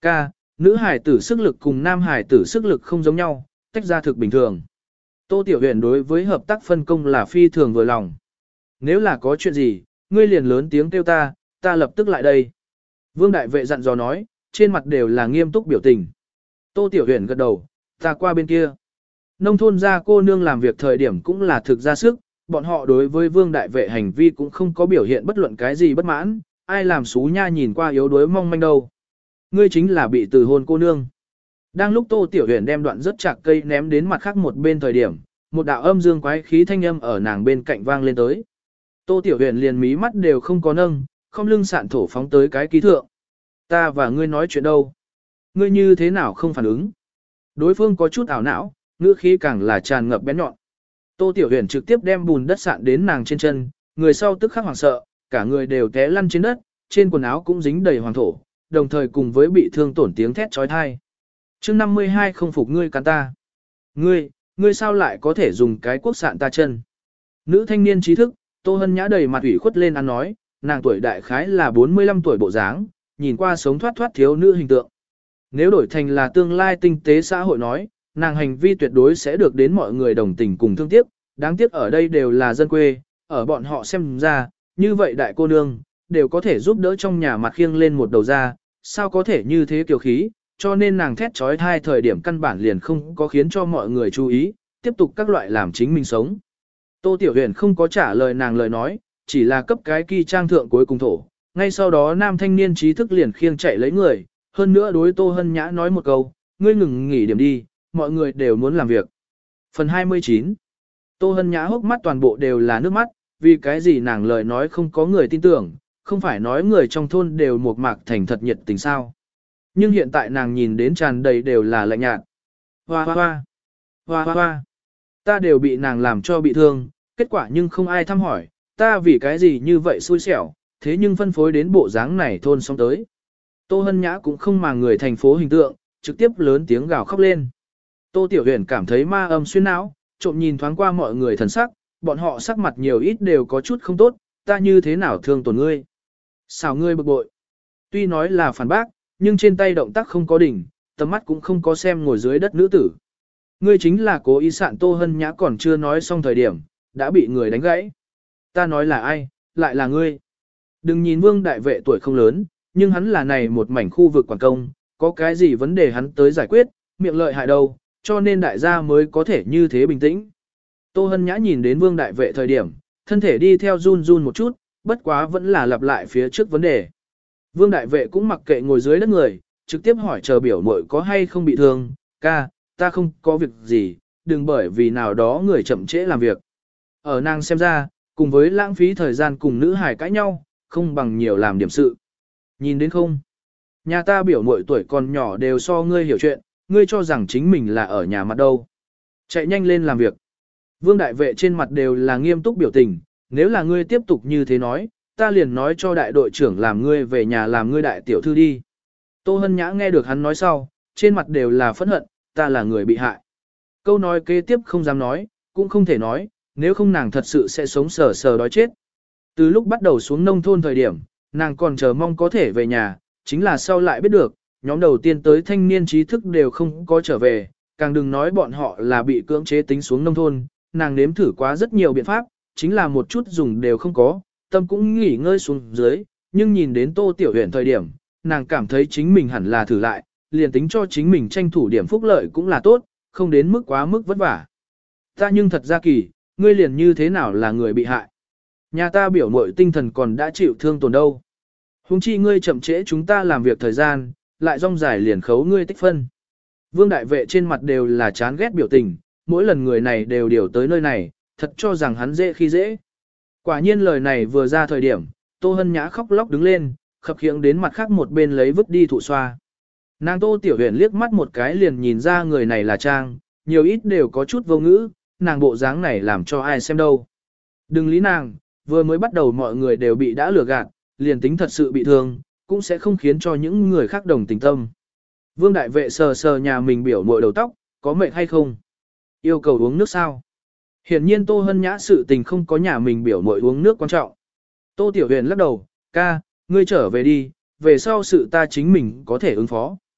Ca, nữ hải tử sức lực cùng nam hải tử sức lực không giống nhau, tách ra thực bình thường. Tô Tiểu Huyền đối với hợp tác phân công là phi thường vừa lòng. Nếu là có chuyện gì, ngươi liền lớn tiếng kêu ta, ta lập tức lại đây. Vương đại vệ dặn dò nói, trên mặt đều là nghiêm túc biểu tình. Tô Tiểu Huyền gật đầu, ta qua bên kia. Nông thôn gia cô nương làm việc thời điểm cũng là thực ra sức, bọn họ đối với vương đại vệ hành vi cũng không có biểu hiện bất luận cái gì bất mãn, ai làm xú nha nhìn qua yếu đuối mong manh đâu. Ngươi chính là bị từ hôn cô nương. Đang lúc Tô Tiểu Huyền đem đoạn rất chạc cây ném đến mặt khác một bên thời điểm, một đạo âm dương quái khí thanh âm ở nàng bên cạnh vang lên tới. Tô Tiểu Huyền liền mí mắt đều không có nâng, không lưng sạn thổ phóng tới cái ký thượng. Ta và ngươi nói chuyện đâu? Ngươi như thế nào không phản ứng? Đối phương có chút ảo não, ngữ khí càng là tràn ngập bén nhọn. Tô Tiểu Huyền trực tiếp đem bùn đất sạn đến nàng trên chân, người sau tức khắc hoảng sợ, cả người đều té lăn trên đất, trên quần áo cũng dính đầy hoàng thổ, đồng thời cùng với bị thương tổn tiếng thét chói tai. Chương năm mươi hai không phục ngươi cắn ta. Ngươi, ngươi sao lại có thể dùng cái cuốc sạn ta chân? Nữ thanh niên trí thức, Tô Hân Nhã đầy mặt ủy khuất lên ăn nói, nàng tuổi đại khái là bốn mươi lăm tuổi bộ dáng, nhìn qua sống thoát thoát thiếu nữ hình tượng. Nếu đổi thành là tương lai tinh tế xã hội nói, nàng hành vi tuyệt đối sẽ được đến mọi người đồng tình cùng thương tiếc, đáng tiếc ở đây đều là dân quê, ở bọn họ xem ra, như vậy đại cô nương, đều có thể giúp đỡ trong nhà mặt khiêng lên một đầu ra, sao có thể như thế kiều khí, cho nên nàng thét trói thai thời điểm căn bản liền không có khiến cho mọi người chú ý, tiếp tục các loại làm chính mình sống. Tô Tiểu Huyền không có trả lời nàng lời nói, chỉ là cấp cái kỳ trang thượng cuối cùng thổ, ngay sau đó nam thanh niên trí thức liền khiêng chạy lấy người, hơn nữa đối Tô Hân Nhã nói một câu, ngươi ngừng nghỉ điểm đi, mọi người đều muốn làm việc. Phần hai mươi chín. Tô Hân Nhã hốc mắt toàn bộ đều là nước mắt, vì cái gì nàng lời nói không có người tin tưởng, không phải nói người trong thôn đều một mạc thành thật nhiệt tình sao. Nhưng hiện tại nàng nhìn đến tràn đầy đều là lạnh nhạt. Hoa hoa hoa, hoa hoa hoa, ta đều bị nàng làm cho bị thương, kết quả nhưng không ai thăm hỏi, ta vì cái gì như vậy xui xẻo, thế nhưng phân phối đến bộ dáng này thôn xong tới. Tô Hân Nhã cũng không màng người thành phố hình tượng, trực tiếp lớn tiếng gào khóc lên. Tô Tiểu Huyền cảm thấy ma âm xuyên não, trộm nhìn thoáng qua mọi người thần sắc, bọn họ sắc mặt nhiều ít đều có chút không tốt, ta như thế nào thương tổn ngươi. Sao ngươi bực bội. Tuy nói là phản bác, nhưng trên tay động tác không có đỉnh, tầm mắt cũng không có xem ngồi dưới đất nữ tử. Ngươi chính là cố ý sạn. Tô Hân Nhã còn chưa nói xong thời điểm, đã bị người đánh gãy. Ta nói là ai, lại là ngươi. Đừng nhìn Vương đại vệ tuổi không lớn, nhưng hắn là này một mảnh khu vực quản công, có cái gì vấn đề hắn tới giải quyết, miệng lợi hại đâu, cho nên đại gia mới có thể như thế bình tĩnh. Tô Hân Nhã nhìn đến Vương đại vệ thời điểm, thân thể đi theo run run một chút, bất quá vẫn là lặp lại phía trước vấn đề. Vương đại vệ cũng mặc kệ ngồi dưới đất người, trực tiếp hỏi chờ biểu muội có hay không bị thương, ca, ta không có việc gì, đừng bởi vì nào đó người chậm trễ làm việc. Ở nàng xem ra, cùng với lãng phí thời gian cùng nữ hài cãi nhau, không bằng nhiều làm điểm sự. Nhìn đến không? Nhà ta biểu muội tuổi còn nhỏ đều so ngươi hiểu chuyện, ngươi cho rằng chính mình là ở nhà mặt đâu. Chạy nhanh lên làm việc. Vương đại vệ trên mặt đều là nghiêm túc biểu tình, nếu là ngươi tiếp tục như thế nói, ta liền nói cho đại đội trưởng làm ngươi về nhà làm ngươi đại tiểu thư đi. Tô Hân Nhã nghe được hắn nói sau, trên mặt đều là phẫn hận, ta là người bị hại. Câu nói kế tiếp không dám nói, cũng không thể nói, nếu không nàng thật sự sẽ sống sờ sờ đói chết. Từ lúc bắt đầu xuống nông thôn thời điểm, nàng còn chờ mong có thể về nhà, chính là sau lại biết được, nhóm đầu tiên tới thanh niên trí thức đều không có trở về, càng đừng nói bọn họ là bị cưỡng chế tính xuống nông thôn, nàng nếm thử quá rất nhiều biện pháp, chính là một chút dùng đều không có, tâm cũng nghỉ ngơi xuống dưới, nhưng nhìn đến Tô Tiểu Huyền thời điểm, nàng cảm thấy chính mình hẳn là thử lại, liền tính cho chính mình tranh thủ điểm phúc lợi cũng là tốt, không đến mức quá mức vất vả. Ta nhưng thật ra kỳ, ngươi liền như thế nào là người bị hại? Nhà ta biểu muội tinh thần còn đã chịu thương tổn đâu. Huống chi ngươi chậm trễ chúng ta làm việc thời gian, lại rong dài liền khấu ngươi tích phân. Vương đại vệ trên mặt đều là chán ghét biểu tình, mỗi lần người này đều điều tới nơi này, thật cho rằng hắn dễ khi dễ. Quả nhiên lời này vừa ra thời điểm, Tô Hân Nhã khóc lóc đứng lên, khập khiễng đến mặt khác một bên lấy vứt đi thụ xoa. Nàng Tô Tiểu Huyền liếc mắt một cái liền nhìn ra người này là Trang, nhiều ít đều có chút vô ngữ, nàng bộ dáng này làm cho ai xem đâu. Đừng lý nàng, vừa mới bắt đầu mọi người đều bị đã lừa gạt, liền tính thật sự bị thương, cũng sẽ không khiến cho những người khác đồng tình tâm. Vương đại vệ sờ sờ nhà mình biểu muội đầu tóc, có mệt hay không? Yêu cầu uống nước sao? Hiển nhiên Tô Hân Nhã sự tình không có nhà mình biểu muội uống nước quan trọng. Tô Tiểu Huyền lắc đầu, ca, ngươi trở về đi, về sau sự ta chính mình có thể ứng phó.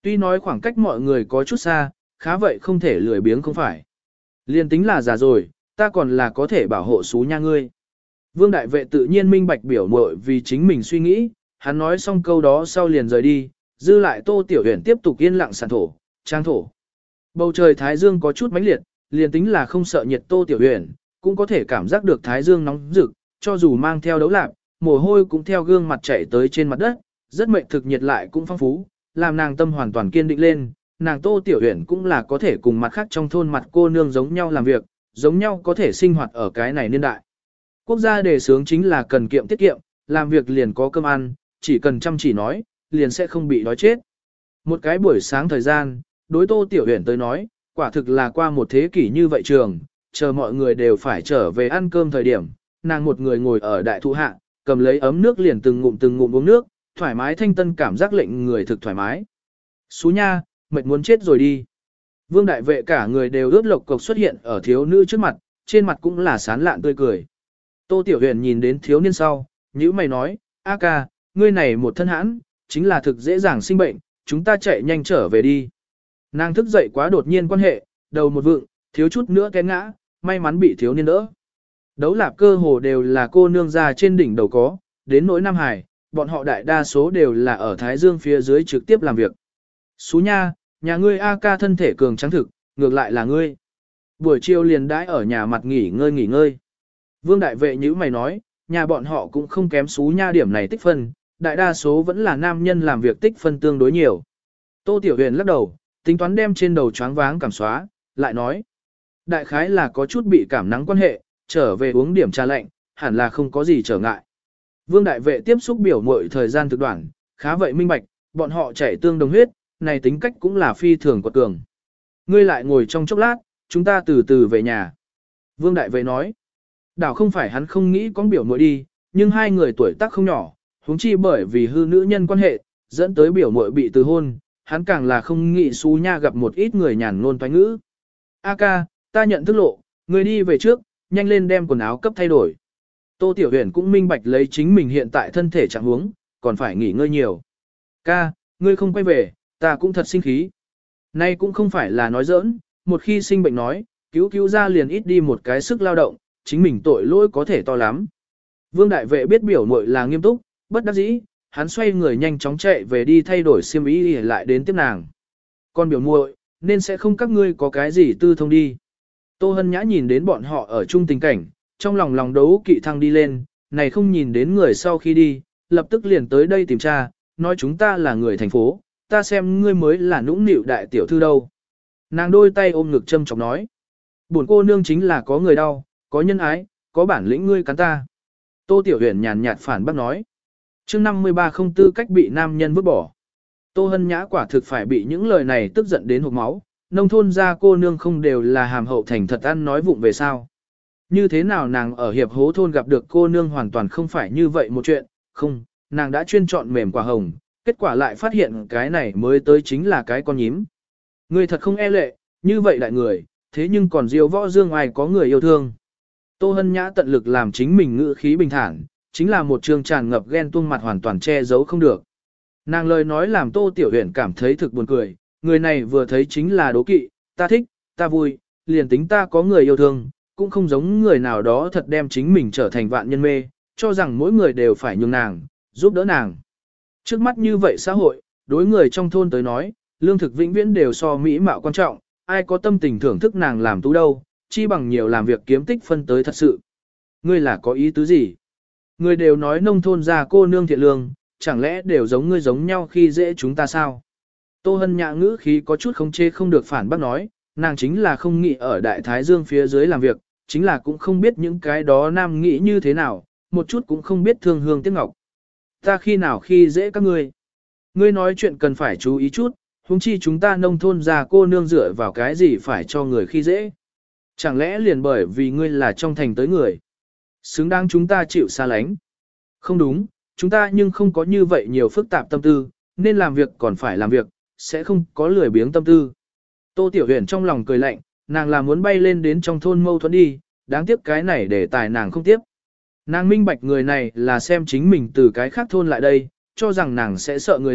Tuy nói khoảng cách mọi người có chút xa, khá vậy không thể lười biếng không phải. Liên tính là già rồi, ta còn là có thể bảo hộ xú nha ngươi. Vương đại vệ tự nhiên minh bạch biểu muội vì chính mình suy nghĩ, hắn nói xong câu đó sau liền rời đi, dư lại Tô Tiểu Huyền tiếp tục yên lặng sản thổ, trang thổ. Bầu trời thái dương có chút mãnh liệt, liền tính là không sợ nhiệt Tô Tiểu Huyền, cũng có thể cảm giác được thái dương nóng rực, cho dù mang theo đấu lạc, mồ hôi cũng theo gương mặt chảy tới trên mặt đất, rất mệnh thực nhiệt lại cũng phong phú, làm nàng tâm hoàn toàn kiên định lên, nàng Tô Tiểu Huyền cũng là có thể cùng mặt khác trong thôn mặt cô nương giống nhau làm việc, giống nhau có thể sinh hoạt ở cái này niên đại. Quốc gia đề xướng chính là cần kiệm tiết kiệm, làm việc liền có cơm ăn, chỉ cần chăm chỉ nói, liền sẽ không bị đói chết. Một cái buổi sáng thời gian, đối Tô Tiểu Huyền tới nói, quả thực là qua một thế kỷ như vậy trường, chờ mọi người đều phải trở về ăn cơm thời điểm, nàng một người ngồi ở đại thụ hạ, cầm lấy ấm nước liền từng ngụm từng ngụm uống nước, thoải mái thanh tân cảm giác lệnh người thực thoải mái. Xú nha, mệt muốn chết rồi đi. Vương đại vệ cả người đều ướt lộc cộc xuất hiện ở thiếu nữ trước mặt, trên mặt cũng là sán lạn tươi cười. Tô Tiểu Huyền nhìn đến thiếu niên sau, nhữ mày nói, A ca, ngươi này một thân hãn, chính là thực dễ dàng sinh bệnh, chúng ta chạy nhanh trở về đi. Nàng thức dậy quá đột nhiên quan hệ, đầu một vựng, thiếu chút nữa té ngã, may mắn bị thiếu niên đỡ. Đấu lạp cơ hồ đều là cô nương ra trên đỉnh đầu có, đến nỗi Nam Hải, bọn họ đại đa số đều là ở Thái Dương phía dưới trực tiếp làm việc. Xú nha, nhà ngươi A ca thân thể cường trắng thực, ngược lại là ngươi. Buổi chiều liền đãi ở nhà mặt nghỉ ngơi nghỉ ngơi. Vương đại vệ như mày nói, nhà bọn họ cũng không kém xú nha điểm này tích phân, đại đa số vẫn là nam nhân làm việc tích phân tương đối nhiều. Tô Tiểu Huyền lắc đầu, tính toán đem trên đầu choáng váng cảm xóa, lại nói. Đại khái là có chút bị cảm nắng quan hệ, trở về uống điểm trà lạnh, hẳn là không có gì trở ngại. Vương đại vệ tiếp xúc biểu muội thời gian thực đoạn, khá vậy minh bạch, bọn họ chảy tương đồng huyết, này tính cách cũng là phi thường quật cường. Ngươi lại ngồi trong chốc lát, chúng ta từ từ về nhà. Vương đại vệ nói, đảo không phải hắn không nghĩ con biểu muội đi, nhưng hai người tuổi tác không nhỏ, huống chi bởi vì hư nữ nhân quan hệ, dẫn tới biểu muội bị từ hôn, hắn càng là không nghĩ xú nha gặp một ít người nhàn ngôn toái ngữ. A ca, ta nhận thức lộ, người đi về trước, nhanh lên đem quần áo cấp thay đổi. Tô Tiểu Huyền cũng minh bạch lấy chính mình hiện tại thân thể trạng huống, còn phải nghỉ ngơi nhiều. Ca, ngươi không quay về, ta cũng thật sinh khí. Nay cũng không phải là nói giỡn, một khi sinh bệnh nói, cứu cứu ra liền ít đi một cái sức lao động, chính mình tội lỗi có thể to lắm. Vương đại vệ biết biểu muội là nghiêm túc, bất đắc dĩ, hắn xoay người nhanh chóng chạy về đi thay đổi xiêm y lại đến tiếp nàng. Con biểu muội, nên sẽ không các ngươi có cái gì tư thông đi. Tô Hân Nhã nhìn đến bọn họ ở chung tình cảnh, trong lòng lòng đấu kỵ thăng đi lên, này không nhìn đến người sau khi đi, lập tức liền tới đây tìm cha, nói chúng ta là người thành phố, ta xem ngươi mới là nũng nịu đại tiểu thư đâu. Nàng đôi tay ôm ngực châm chọc nói. Buồn cô nương chính là có người đau, có nhân ái, có bản lĩnh ngươi cắn ta. Tô Tiểu Huyền nhàn nhạt phản bác nói. Chương năm mươi ba không tư cách bị nam nhân vứt bỏ. Tô Hân Nhã quả thực phải bị những lời này tức giận đến hộc máu, nông thôn gia cô nương không đều là hàm hậu thành thật ăn nói vụng về sao. Như thế nào nàng ở hiệp hố thôn gặp được cô nương hoàn toàn không phải như vậy một chuyện, không, nàng đã chuyên chọn mềm quả hồng, kết quả lại phát hiện cái này mới tới chính là cái con nhím. Người thật không e lệ, như vậy đại người, thế nhưng còn diêu võ dương ai có người yêu thương. Tô Hân Nhã tận lực làm chính mình ngữ khí bình thản, chính là một trường tràn ngập ghen tuông mặt hoàn toàn che giấu không được. Nàng lời nói làm Tô Tiểu Huyền cảm thấy thực buồn cười, người này vừa thấy chính là đố kỵ, ta thích, ta vui, liền tính ta có người yêu thương, cũng không giống người nào đó thật đem chính mình trở thành vạn nhân mê, cho rằng mỗi người đều phải nhường nàng, giúp đỡ nàng. Trước mắt như vậy xã hội, đối người trong thôn tới nói, lương thực vĩnh viễn đều so mỹ mạo quan trọng, ai có tâm tình thưởng thức nàng làm tú đâu, chi bằng nhiều làm việc kiếm tích phân tới thật sự. Ngươi là có ý tứ gì? Người đều nói nông thôn già cô nương thiện lương, chẳng lẽ đều giống ngươi giống nhau khi dễ chúng ta sao? Tô Hân Nhã ngữ khí có chút không chê không được phản bác nói, nàng chính là không nghĩ ở Đại Thái Dương phía dưới làm việc, chính là cũng không biết những cái đó nam nghĩ như thế nào, một chút cũng không biết thương hương tiếc ngọc. Ta khi nào khi dễ các ngươi? Ngươi nói chuyện cần phải chú ý chút, huống chi chúng ta nông thôn già cô nương dựa vào cái gì phải cho người khi dễ? Chẳng lẽ liền bởi vì ngươi là trong thành tới người? Xứng đáng chúng ta chịu xa lánh. Không đúng, chúng ta nhưng không có như vậy nhiều phức tạp tâm tư, nên làm việc còn phải làm việc, sẽ không có lười biếng tâm tư. Tô Tiểu Huyền trong lòng cười lạnh, nàng là muốn bay lên đến trong thôn mâu thuẫn đi, đáng tiếc cái này để tài nàng không tiếp. Nàng minh bạch người này là xem chính mình từ cái khác thôn lại đây, cho rằng nàng sẽ sợ người lạ,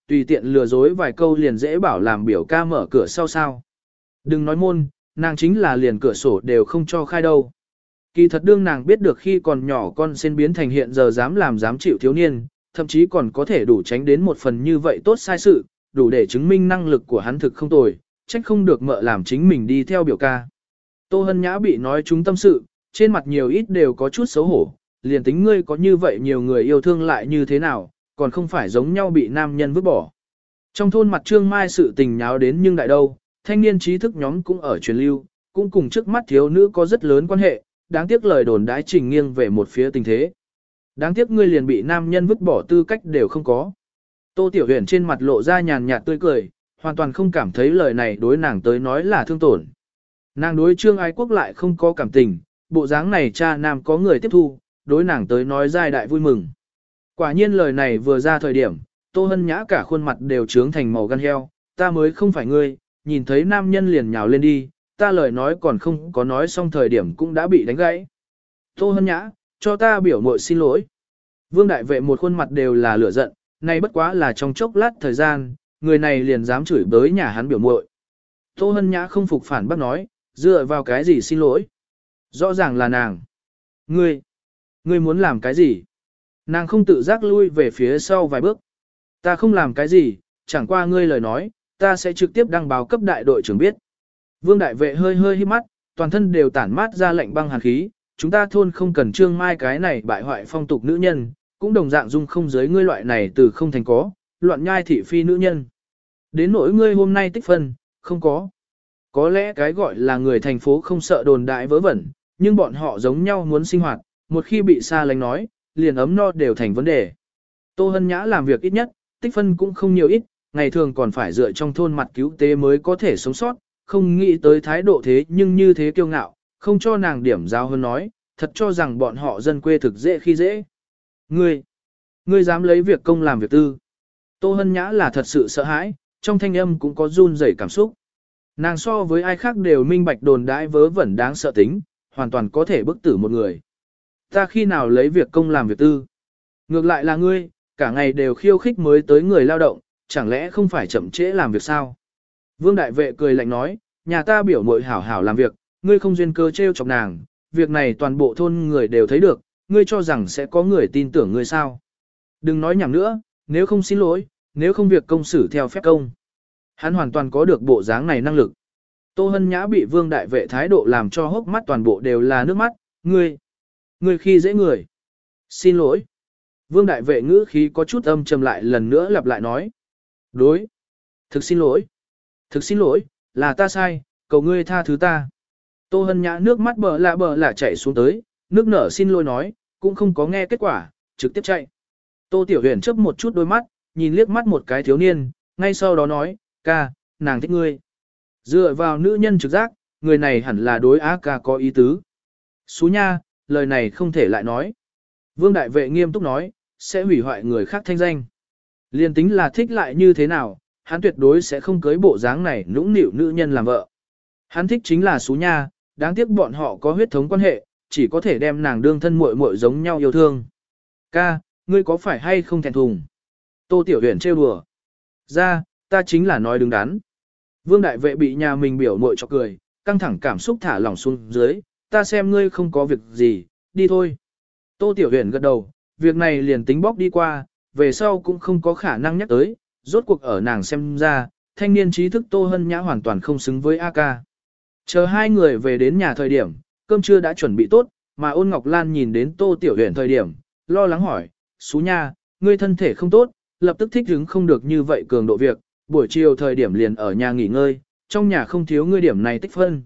tùy tiện lừa dối vài câu liền dễ bảo làm biểu ca mở cửa sau sao. Đừng nói môn, nàng chính là liền cửa sổ đều không cho khai đâu. Kỳ thật đương nàng biết được khi còn nhỏ con sen biến thành hiện giờ dám làm dám chịu thiếu niên, thậm chí còn có thể đủ tránh đến một phần như vậy tốt sai sự, đủ để chứng minh năng lực của hắn thực không tồi, trách không được mợ làm chính mình đi theo biểu ca. Tô Hân Nhã bị nói trúng tâm sự, trên mặt nhiều ít đều có chút xấu hổ, liền tính ngươi có như vậy nhiều người yêu thương lại như thế nào, còn không phải giống nhau bị nam nhân vứt bỏ. Trong thôn mặt Trương Mai sự tình nháo đến nhưng đại đâu, thanh niên trí thức nhóm cũng ở truyền lưu, cũng cùng trước mắt thiếu nữ có rất lớn quan hệ, đáng tiếc lời đồn đãi trình nghiêng về một phía tình thế. Đáng tiếc ngươi liền bị nam nhân vứt bỏ tư cách đều không có. Tô Tiểu Huyền trên mặt lộ ra nhàn nhạt tươi cười, hoàn toàn không cảm thấy lời này đối nàng tới nói là thương tổn. Nàng đối Trương Ái Quốc lại không có cảm tình, bộ dáng này cha nam có người tiếp thu, đối nàng tới nói giai đại vui mừng. Quả nhiên lời này vừa ra thời điểm, Tô Hân Nhã cả khuôn mặt đều trướng thành màu gan heo, ta mới không phải ngươi, nhìn thấy nam nhân liền nhào lên đi, ta lời nói còn không có nói xong thời điểm cũng đã bị đánh gãy. Tô Hân Nhã, cho ta biểu muội xin lỗi. Vương đại vệ một khuôn mặt đều là lửa giận, này bất quá là trong chốc lát thời gian, người này liền dám chửi bới nhà hắn biểu muội. Tô Hân Nhã không phục phản bác nói, dựa vào cái gì xin lỗi? Rõ ràng là nàng. Ngươi, ngươi muốn làm cái gì? Nàng không tự giác lui về phía sau vài bước. Ta không làm cái gì, chẳng qua ngươi lời nói, ta sẽ trực tiếp đăng báo cấp đại đội trưởng biết. Vương đại vệ hơi hơi hít mắt, toàn thân đều tản mát ra lạnh băng hàn khí, chúng ta thôn không cần Trương Mai cái này bại hoại phong tục nữ nhân, cũng đồng dạng dung không giới ngươi loại này từ không thành có, loạn nhai thị phi nữ nhân. Đến nỗi ngươi hôm nay tích phân, không có. Có lẽ cái gọi là người thành phố không sợ đồn đại vớ vẩn, nhưng bọn họ giống nhau muốn sinh hoạt, một khi bị xa lánh nói, liền ấm no đều thành vấn đề. Tô Hân Nhã làm việc ít nhất, tích phân cũng không nhiều ít, ngày thường còn phải dựa trong thôn mặt cứu tế mới có thể sống sót, không nghĩ tới thái độ thế nhưng như thế kiêu ngạo, không cho nàng điểm giao hơn nói, thật cho rằng bọn họ dân quê thực dễ khi dễ. Ngươi, ngươi dám lấy việc công làm việc tư. Tô Hân Nhã là thật sự sợ hãi, trong thanh âm cũng có run rẩy cảm xúc. Nàng so với ai khác đều minh bạch đồn đãi vớ vẩn đáng sợ tính, hoàn toàn có thể bức tử một người. Ta khi nào lấy việc công làm việc tư? Ngược lại là ngươi, cả ngày đều khiêu khích mới tới người lao động, chẳng lẽ không phải chậm trễ làm việc sao? Vương đại vệ cười lạnh nói, nhà ta biểu muội hảo hảo làm việc, ngươi không duyên cơ trêu chọc nàng, việc này toàn bộ thôn người đều thấy được, ngươi cho rằng sẽ có người tin tưởng ngươi sao? Đừng nói nhảm nữa, nếu không xin lỗi, nếu không việc công xử theo phép công. Hắn hoàn toàn có được bộ dáng này năng lực. Tô Hân Nhã bị vương đại vệ thái độ làm cho hốc mắt toàn bộ đều là nước mắt, ngươi, ngươi khi dễ người. Xin lỗi. Vương đại vệ ngữ khí có chút âm trầm lại lần nữa lặp lại nói. Đối. Thực xin lỗi. Thực xin lỗi, là ta sai, cầu ngươi tha thứ ta. Tô Hân Nhã nước mắt bờ lạ bờ lạ chảy xuống tới, nước nở xin lỗi nói, cũng không có nghe kết quả, trực tiếp chạy. Tô Tiểu Huyền chớp một chút đôi mắt, nhìn liếc mắt một cái thiếu niên, ngay sau đó nói, ca, nàng thích ngươi. Dựa vào nữ nhân trực giác, người này hẳn là đối á ca có ý tứ. Xú nha, lời này không thể lại nói. Vương đại vệ nghiêm túc nói, sẽ hủy hoại người khác thanh danh. Liên tính là thích lại như thế nào, hắn tuyệt đối sẽ không cưới bộ dáng này nũng nịu nữ nhân làm vợ. Hắn thích chính là xú nha, đáng tiếc bọn họ có huyết thống quan hệ, chỉ có thể đem nàng đương thân muội muội giống nhau yêu thương. Ca, ngươi có phải hay không thẹn thùng? Tô Tiểu Huyền trêu đùa. Ra, ta chính là nói đứng đắn. Vương đại vệ bị nhà mình biểu muội cho cười, căng thẳng cảm xúc thả lỏng xuống dưới, ta xem ngươi không có việc gì, đi thôi. Tô Tiểu Huyền gật đầu, việc này liền tính bóc đi qua, về sau cũng không có khả năng nhắc tới, rốt cuộc ở nàng xem ra, thanh niên trí thức Tô Hân Nhã hoàn toàn không xứng với a ca. Chờ hai người về đến nhà thời điểm, cơm trưa đã chuẩn bị tốt, mà Ôn Ngọc Lan nhìn đến Tô Tiểu Huyền thời điểm, lo lắng hỏi, Xú nha, ngươi thân thể không tốt, lập tức thích ứng không được như vậy cường độ việc, buổi chiều thời điểm liền ở nhà nghỉ ngơi, trong nhà không thiếu ngươi điểm này tích phân.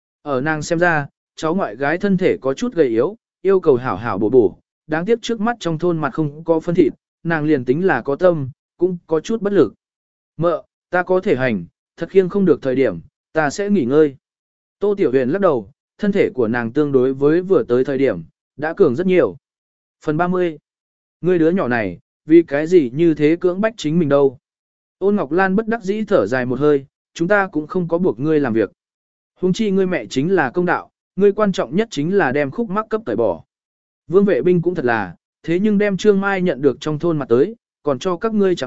Ở nàng xem ra, cháu ngoại gái thân thể có chút gầy yếu, yêu cầu hảo hảo bổ bổ, đáng tiếc trước mắt trong thôn mặt không có phân thịt, nàng liền tính là có tâm, cũng có chút bất lực. Mợ, ta có thể hành, thật khiêng không được thời điểm, ta sẽ nghỉ ngơi. Tô Tiểu Huyền lắc đầu, thân thể của nàng tương đối với vừa tới thời điểm, đã cường rất nhiều. Phần ba mươi. Ngươi đứa nhỏ này, vì cái gì như thế cưỡng bách chính mình đâu. Ôn Ngọc Lan bất đắc dĩ thở dài một hơi, chúng ta cũng không có buộc ngươi làm việc. Huống chi ngươi mẹ chính là công đạo, ngươi quan trọng nhất chính là đem khúc mắc cấp tẩy bỏ. Vương vệ binh cũng thật là, thế nhưng đem Trương Mai nhận được trong thôn mặt tới, còn cho các ngươi trả mặt,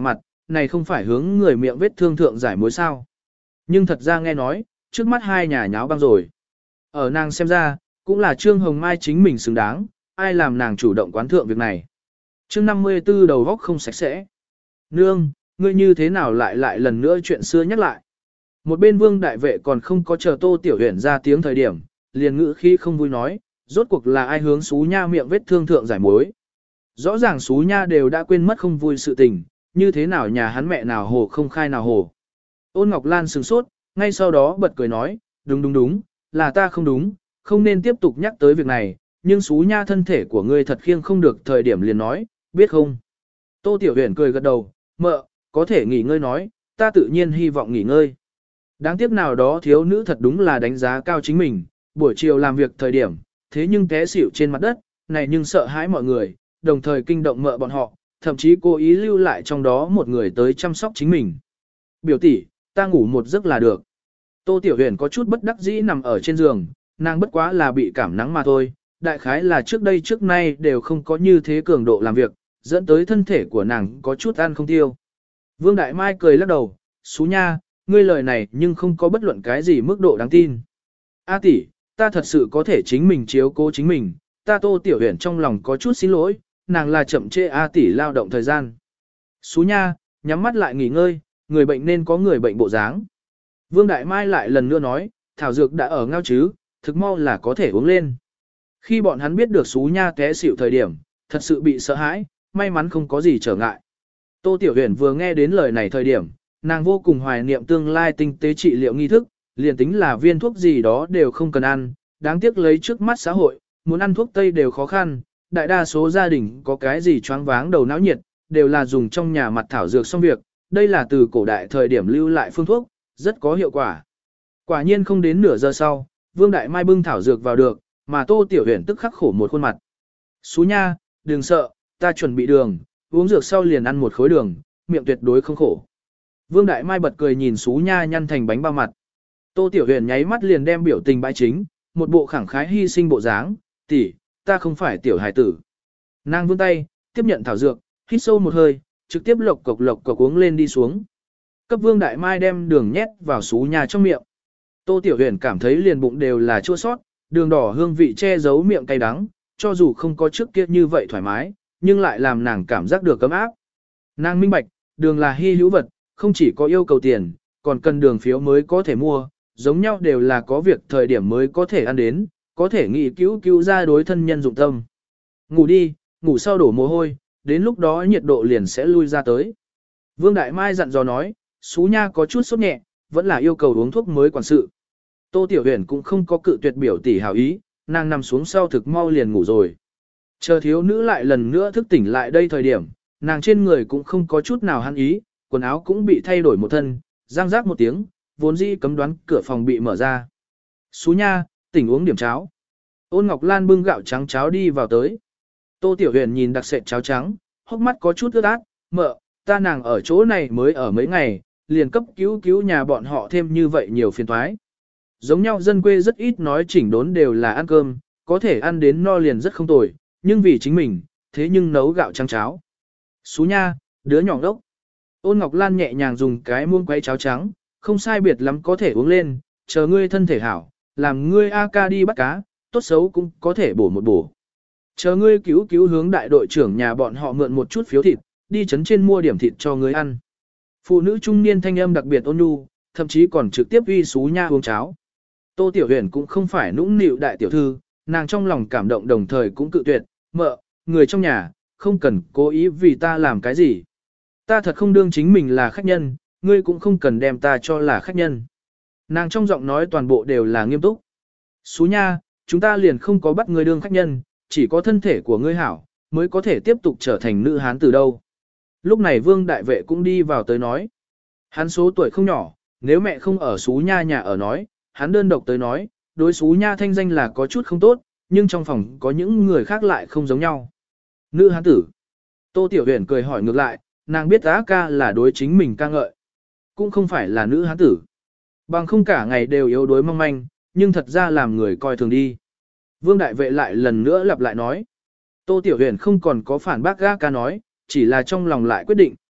này không phải hướng người miệng vết thương thượng giải mối sao. Nhưng thật ra nghe nói, trước mắt hai nhà nháo băng rồi. Ở nàng xem ra, cũng là Trương Hồng Mai chính mình xứng đáng, ai làm nàng chủ động quán thượng việc này. Chương năm mươi tư đầu góc không sạch sẽ. Nương, ngươi như thế nào lại lại lần nữa chuyện xưa nhắc lại. Một bên vương đại vệ còn không có chờ Tô Tiểu Huyền ra tiếng thời điểm, liền ngữ khi không vui nói, rốt cuộc là ai hướng xú nha miệng vết thương thượng giải mối. Rõ ràng xú nha đều đã quên mất không vui sự tình, như thế nào nhà hắn mẹ nào hồ không khai nào hồ. Ôn Ngọc Lan sửng sốt, ngay sau đó bật cười nói, đúng đúng đúng, là ta không đúng, không nên tiếp tục nhắc tới việc này, nhưng xú nha thân thể của ngươi thật khiêng không được thời điểm liền nói, biết không. Tô Tiểu Huyền cười gật đầu, mợ, có thể nghỉ ngơi nói, ta tự nhiên hy vọng nghỉ ngơi. Đáng tiếc nào đó thiếu nữ thật đúng là đánh giá cao chính mình, buổi chiều làm việc thời điểm, thế nhưng té xỉu trên mặt đất, này nhưng sợ hãi mọi người, đồng thời kinh động mợ bọn họ, thậm chí cố ý lưu lại trong đó một người tới chăm sóc chính mình. Biểu tỷ, ta ngủ một giấc là được. Tô Tiểu Huyền có chút bất đắc dĩ nằm ở trên giường, nàng bất quá là bị cảm nắng mà thôi, đại khái là trước đây trước nay đều không có như thế cường độ làm việc, dẫn tới thân thể của nàng có chút ăn không tiêu. Vương Đại Mai cười lắc đầu, xú nha, ngươi lời này nhưng không có bất luận cái gì mức độ đáng tin. A tỷ, ta thật sự có thể chính mình chiếu cố chính mình, ta Tô Tiểu Huyền trong lòng có chút xin lỗi, nàng là chậm trễ A tỷ lao động thời gian. Xú nha, nhắm mắt lại nghỉ ngơi, người bệnh nên có người bệnh bộ dáng. Vương Đại Mai lại lần nữa nói, thảo dược đã ở ngao chứ, thực mau là có thể uống lên. Khi bọn hắn biết được xú nha té xỉu thời điểm, thật sự bị sợ hãi, may mắn không có gì trở ngại. Tô Tiểu Huyền vừa nghe đến lời này thời điểm, nàng vô cùng hoài niệm tương lai tinh tế trị liệu nghi thức, liền tính là viên thuốc gì đó đều không cần ăn, đáng tiếc lấy trước mắt xã hội, muốn ăn thuốc tây đều khó khăn, đại đa số gia đình có cái gì choáng váng đầu não nhiệt, đều là dùng trong nhà mặt thảo dược xong việc, đây là từ cổ đại thời điểm lưu lại phương thuốc, rất có hiệu quả. Quả nhiên không đến nửa giờ sau, Vương Đại Mai bưng thảo dược vào được, mà Tô Tiểu Huyền tức khắc khổ một khuôn mặt. Xú nha, đừng sợ, ta chuẩn bị đường, uống dược sau liền ăn một khối đường, miệng tuyệt đối không khổ. Vương Đại Mai bật cười nhìn xú nha nhăn thành bánh bao mặt. Tô Tiểu Huyền nháy mắt liền đem biểu tình bãi chính, một bộ khẳng khái hy sinh bộ dáng, tỷ, ta không phải tiểu hài tử. Nàng vươn tay, tiếp nhận thảo dược, hít sâu một hơi, trực tiếp lộc cộc lộc cộc uống lên đi xuống. Cấp Vương Đại Mai đem đường nhét vào xú nha trong miệng. Tô Tiểu Huyền cảm thấy liền bụng đều là chua sót, đường đỏ hương vị che giấu miệng cay đắng, cho dù không có trước kia như vậy thoải mái, nhưng lại làm nàng cảm giác được cấm áp. Nàng minh bạch, đường là hy hữu vật, không chỉ có yêu cầu tiền, còn cần đường phiếu mới có thể mua, giống nhau đều là có việc thời điểm mới có thể ăn đến, có thể nghĩ cứu cứu ra đối thân nhân dụng tâm. Ngủ đi, ngủ sau đổ mồ hôi, đến lúc đó nhiệt độ liền sẽ lui ra tới. Vương Đại Mai dặn dò nói, xú nha có chút sốt nhẹ, vẫn là yêu cầu uống thuốc mới quản sự. Tô Tiểu Huyền cũng không có cự tuyệt biểu tỷ hảo ý, nàng nằm xuống sau thực mau liền ngủ rồi. Chờ thiếu nữ lại lần nữa thức tỉnh lại đây thời điểm, nàng trên người cũng không có chút nào hắn ý, quần áo cũng bị thay đổi một thân, răng rác một tiếng, vốn dĩ cấm đoán cửa phòng bị mở ra. Xú nha, tỉnh uống điểm cháo. Ôn Ngọc Lan bưng gạo trắng cháo đi vào tới. Tô Tiểu Huyền nhìn đặc sệt cháo trắng, hốc mắt có chút ướt át, mợ, ta nàng ở chỗ này mới ở mấy ngày, liền cấp cứu cứu nhà bọn họ thêm như vậy nhiều phiền toái. Giống nhau dân quê rất ít nói chỉnh đốn đều là ăn cơm, có thể ăn đến no liền rất không tồi, nhưng vì chính mình, thế nhưng nấu gạo trắng cháo. Xú nha, đứa nhỏ đốc. Ôn Ngọc Lan nhẹ nhàng dùng cái muỗng quấy cháo trắng, không sai biệt lắm có thể uống lên, chờ ngươi thân thể hảo, làm ngươi a ca đi bắt cá, tốt xấu cũng có thể bổ một bổ. Chờ ngươi cứu cứu hướng đại đội trưởng nhà bọn họ mượn một chút phiếu thịt, đi chấn trên mua điểm thịt cho ngươi ăn. Phụ nữ trung niên thanh âm đặc biệt ôn nhu, thậm chí còn trực tiếp uy xú nha uống cháo. Tô Tiểu Huyền cũng không phải nũng nịu đại tiểu thư, nàng trong lòng cảm động đồng thời cũng cự tuyệt, mợ, người trong nhà, không cần cố ý vì ta làm cái gì. Ta thật không đương chính mình là khách nhân, ngươi cũng không cần đem ta cho là khách nhân. Nàng trong giọng nói toàn bộ đều là nghiêm túc. Xú nha, chúng ta liền không có bắt ngươi đương khách nhân, chỉ có thân thể của ngươi hảo, mới có thể tiếp tục trở thành nữ hán từ đâu. Lúc này Vương Đại Vệ cũng đi vào tới nói. Hắn số tuổi không nhỏ, nếu mẹ không ở xú nha nhà ở nói, hắn đơn độc tới nói, đối xú nha thanh danh là có chút không tốt, nhưng trong phòng có những người khác lại không giống nhau. Nữ hán tử. Tô Tiểu Huyền cười hỏi ngược lại, nàng biết á ca là đối chính mình ca ngợi. Cũng không phải là nữ hán tử. Bằng không cả ngày đều yếu đuối mong manh, nhưng thật ra làm người coi thường đi. Vương Đại Vệ lại lần nữa lặp lại nói. Tô Tiểu Huyền không còn có phản bác á ca nói, chỉ là trong lòng lại quyết định,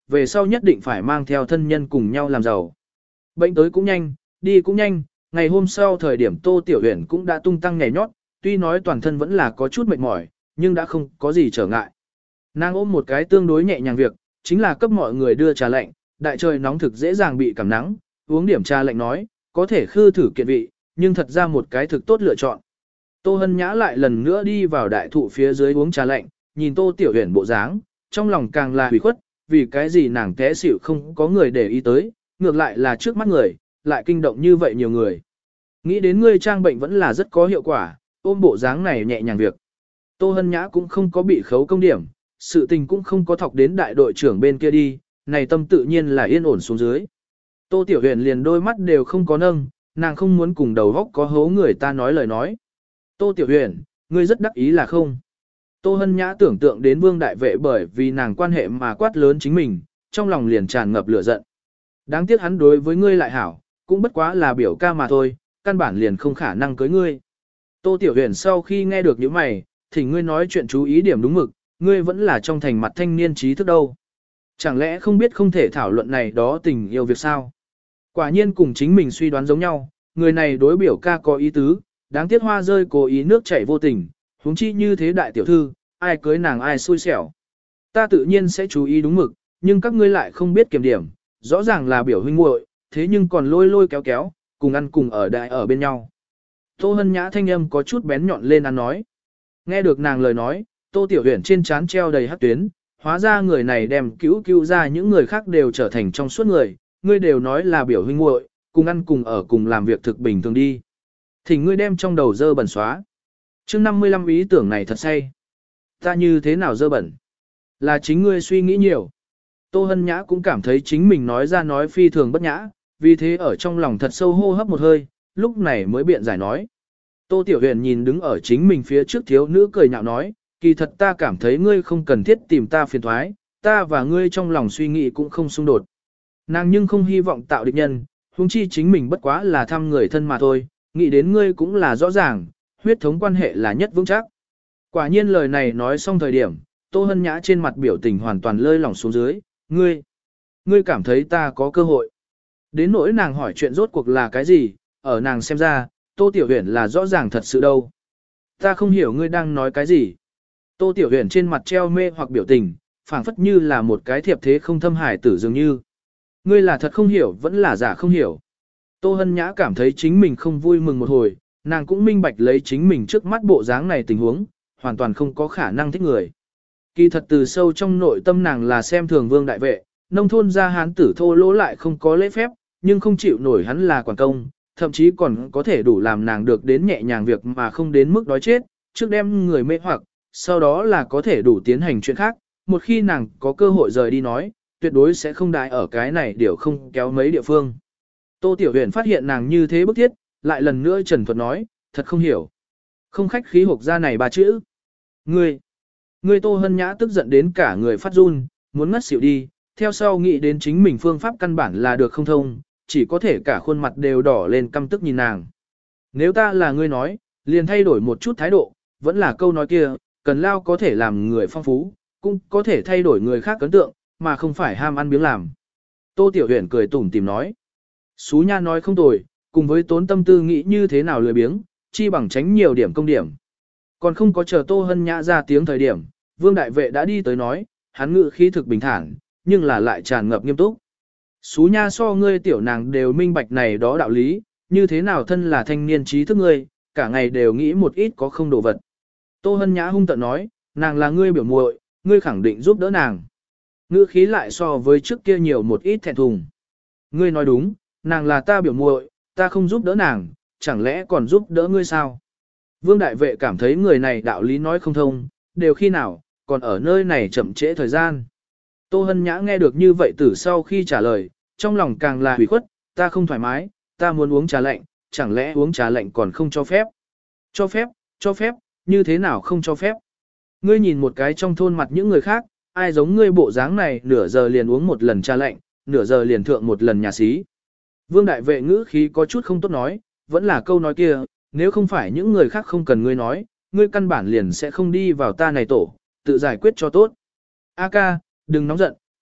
về sau nhất định phải mang theo thân nhân cùng nhau làm giàu. Bệnh tới cũng nhanh, đi cũng nhanh, ngày hôm sau thời điểm Tô Tiểu Huyền cũng đã tung tăng nhảy nhót, tuy nói toàn thân vẫn là có chút mệt mỏi, nhưng đã không có gì trở ngại. Nàng ôm một cái tương đối nhẹ nhàng việc, chính là cấp mọi người đưa trà lạnh, đại trời nóng thực dễ dàng bị cảm nắng, uống điểm trà lạnh nói, có thể khư thử kiện vị, nhưng thật ra một cái thực tốt lựa chọn. Tô Hân Nhã lại lần nữa đi vào đại thụ phía dưới uống trà lạnh, nhìn Tô Tiểu Huyền bộ dáng, trong lòng càng là hủy khuất, vì cái gì nàng té xỉu không có người để ý tới, ngược lại là trước mắt người, lại kinh động như vậy nhiều người. Nghĩ đến ngươi trang bệnh vẫn là rất có hiệu quả, ôm bộ dáng này nhẹ nhàng việc. Tô Hân Nhã cũng không có bị khấu công điểm, sự tình cũng không có thọc đến đại đội trưởng bên kia đi, này tâm tự nhiên là yên ổn xuống dưới. Tô Tiểu Huyền liền đôi mắt đều không có nâng, nàng không muốn cùng đầu góc có hố người ta nói lời nói. Tô Tiểu Huyền, ngươi rất đắc ý là không? Tô Hân Nhã tưởng tượng đến Vương Đại Vệ bởi vì nàng quan hệ mà quát lớn chính mình, trong lòng liền tràn ngập lửa giận. Đáng tiếc hắn đối với ngươi lại hảo, cũng bất quá là biểu ca mà thôi, căn bản liền không khả năng cưới ngươi. Tô Tiểu Huyền sau khi nghe được những mày, thì ngươi nói chuyện chú ý điểm đúng mực, ngươi vẫn là trong thành mặt thanh niên trí thức đâu. Chẳng lẽ không biết không thể thảo luận này đó tình yêu việc sao? Quả nhiên cùng chính mình suy đoán giống nhau, người này đối biểu ca có ý tứ, đáng tiếc hoa rơi cố ý nước chảy vô tình, huống chi như thế đại tiểu thư, ai cưới nàng ai xui xẻo. Ta tự nhiên sẽ chú ý đúng mực, nhưng các ngươi lại không biết kiểm điểm, rõ ràng là biểu huynh muội, thế nhưng còn lôi lôi kéo kéo, cùng ăn cùng ở đại ở bên nhau. Tô Hân Nhã thanh âm có chút bén nhọn lên ăn nói. Nghe được nàng lời nói, Tô Tiểu Huyền trên trán treo đầy hắc tuyến, hóa ra người này đem cứu cứu ra những người khác đều trở thành trong suốt người, ngươi đều nói là biểu huynh muội, cùng ăn cùng ở cùng làm việc thực bình thường đi. Thì ngươi đem trong đầu dơ bẩn xóa. Chương năm mươi lăm ý tưởng này thật say. Ta như thế nào dơ bẩn? Là chính ngươi suy nghĩ nhiều. Tô Hân Nhã cũng cảm thấy chính mình nói ra nói phi thường bất nhã, vì thế ở trong lòng thật sâu hô hấp một hơi, lúc này mới biện giải nói. Tô Tiểu Huyền nhìn đứng ở chính mình phía trước thiếu nữ cười nhạo nói, kỳ thật ta cảm thấy ngươi không cần thiết tìm ta phiền thoái, ta và ngươi trong lòng suy nghĩ cũng không xung đột. Nàng nhưng không hy vọng tạo địch nhân, huống chi chính mình bất quá là thăm người thân mà thôi, nghĩ đến ngươi cũng là rõ ràng, huyết thống quan hệ là nhất vững chắc. Quả nhiên lời này nói xong thời điểm, Tô Hân Nhã trên mặt biểu tình hoàn toàn lơi lỏng xuống dưới, ngươi, ngươi cảm thấy ta có cơ hội. Đến nỗi nàng hỏi chuyện rốt cuộc là cái gì, ở nàng xem ra, Tô Tiểu Huyền là rõ ràng thật sự đâu. Ta không hiểu ngươi đang nói cái gì. Tô Tiểu Huyền trên mặt treo mê hoặc biểu tình, phảng phất như là một cái thiệp thế không thâm hải tử dường như. Ngươi là thật không hiểu vẫn là giả không hiểu. Tô Hân Nhã cảm thấy chính mình không vui mừng một hồi, nàng cũng minh bạch lấy chính mình trước mắt bộ dáng này tình huống, hoàn toàn không có khả năng thích người. Kỳ thật từ sâu trong nội tâm nàng là xem thường Vương Đại Vệ, nông thôn gia hán tử thô lỗ lại không có lễ phép, nhưng không chịu nổi hắn là quản công, thậm chí còn có thể đủ làm nàng được đến nhẹ nhàng việc mà không đến mức đói chết, trước đem người mê hoặc, sau đó là có thể đủ tiến hành chuyện khác, một khi nàng có cơ hội rời đi nói, tuyệt đối sẽ không đại ở cái này điều không kéo mấy địa phương. Tô Tiểu Huyền phát hiện nàng như thế bức thiết, lại lần nữa trần thuật nói, thật không hiểu. Không khách khí hộp ra này ba chữ. Ngươi, ngươi Tô Hân Nhã tức giận đến cả người phát run, muốn ngất xỉu đi, theo sau nghĩ đến chính mình phương pháp căn bản là được không thông, chỉ có thể cả khuôn mặt đều đỏ lên căm tức nhìn nàng. Nếu ta là ngươi nói, liền thay đổi một chút thái độ, vẫn là câu nói kia, cần lao có thể làm người phong phú, cũng có thể thay đổi người khác ấn tượng, mà không phải ham ăn biếng làm. Tô Tiểu Huyền cười tủm tìm nói. Xú nha nói không tồi, cùng với tốn tâm tư nghĩ như thế nào lười biếng, chi bằng tránh nhiều điểm công điểm. Còn không có chờ Tô Hân Nhã ra tiếng thời điểm, Vương Đại Vệ đã đi tới nói, hắn ngự khí thực bình thản, nhưng là lại tràn ngập nghiêm túc. Xú nha so ngươi tiểu nàng đều minh bạch này đó đạo lý, như thế nào thân là thanh niên trí thức ngươi, cả ngày đều nghĩ một ít có không đồ vật. Tô Hân Nhã hung tợn nói, nàng là ngươi biểu muội, ngươi khẳng định giúp đỡ nàng. Ngữ khí lại so với trước kia nhiều một ít thẹn thùng. Ngươi nói đúng, nàng là ta biểu muội, ta không giúp đỡ nàng, chẳng lẽ còn giúp đỡ ngươi sao? Vương Đại Vệ cảm thấy người này đạo lý nói không thông, đều khi nào, còn ở nơi này chậm trễ thời gian. Tô Hân Nhã nghe được như vậy từ sau khi trả lời, trong lòng càng là hủy khuất, ta không thoải mái, ta muốn uống trà lạnh, chẳng lẽ uống trà lạnh còn không cho phép? Cho phép, cho phép, như thế nào không cho phép? Ngươi nhìn một cái trong thôn mặt những người khác, ai giống ngươi bộ dáng này nửa giờ liền uống một lần trà lạnh, nửa giờ liền thượng một lần nhà xí. Vương Đại Vệ ngữ khí có chút không tốt nói, vẫn là câu nói kia, nếu không phải những người khác không cần ngươi nói, ngươi căn bản liền sẽ không đi vào ta này tổ, tự giải quyết cho tốt. A ca, đừng nóng giận,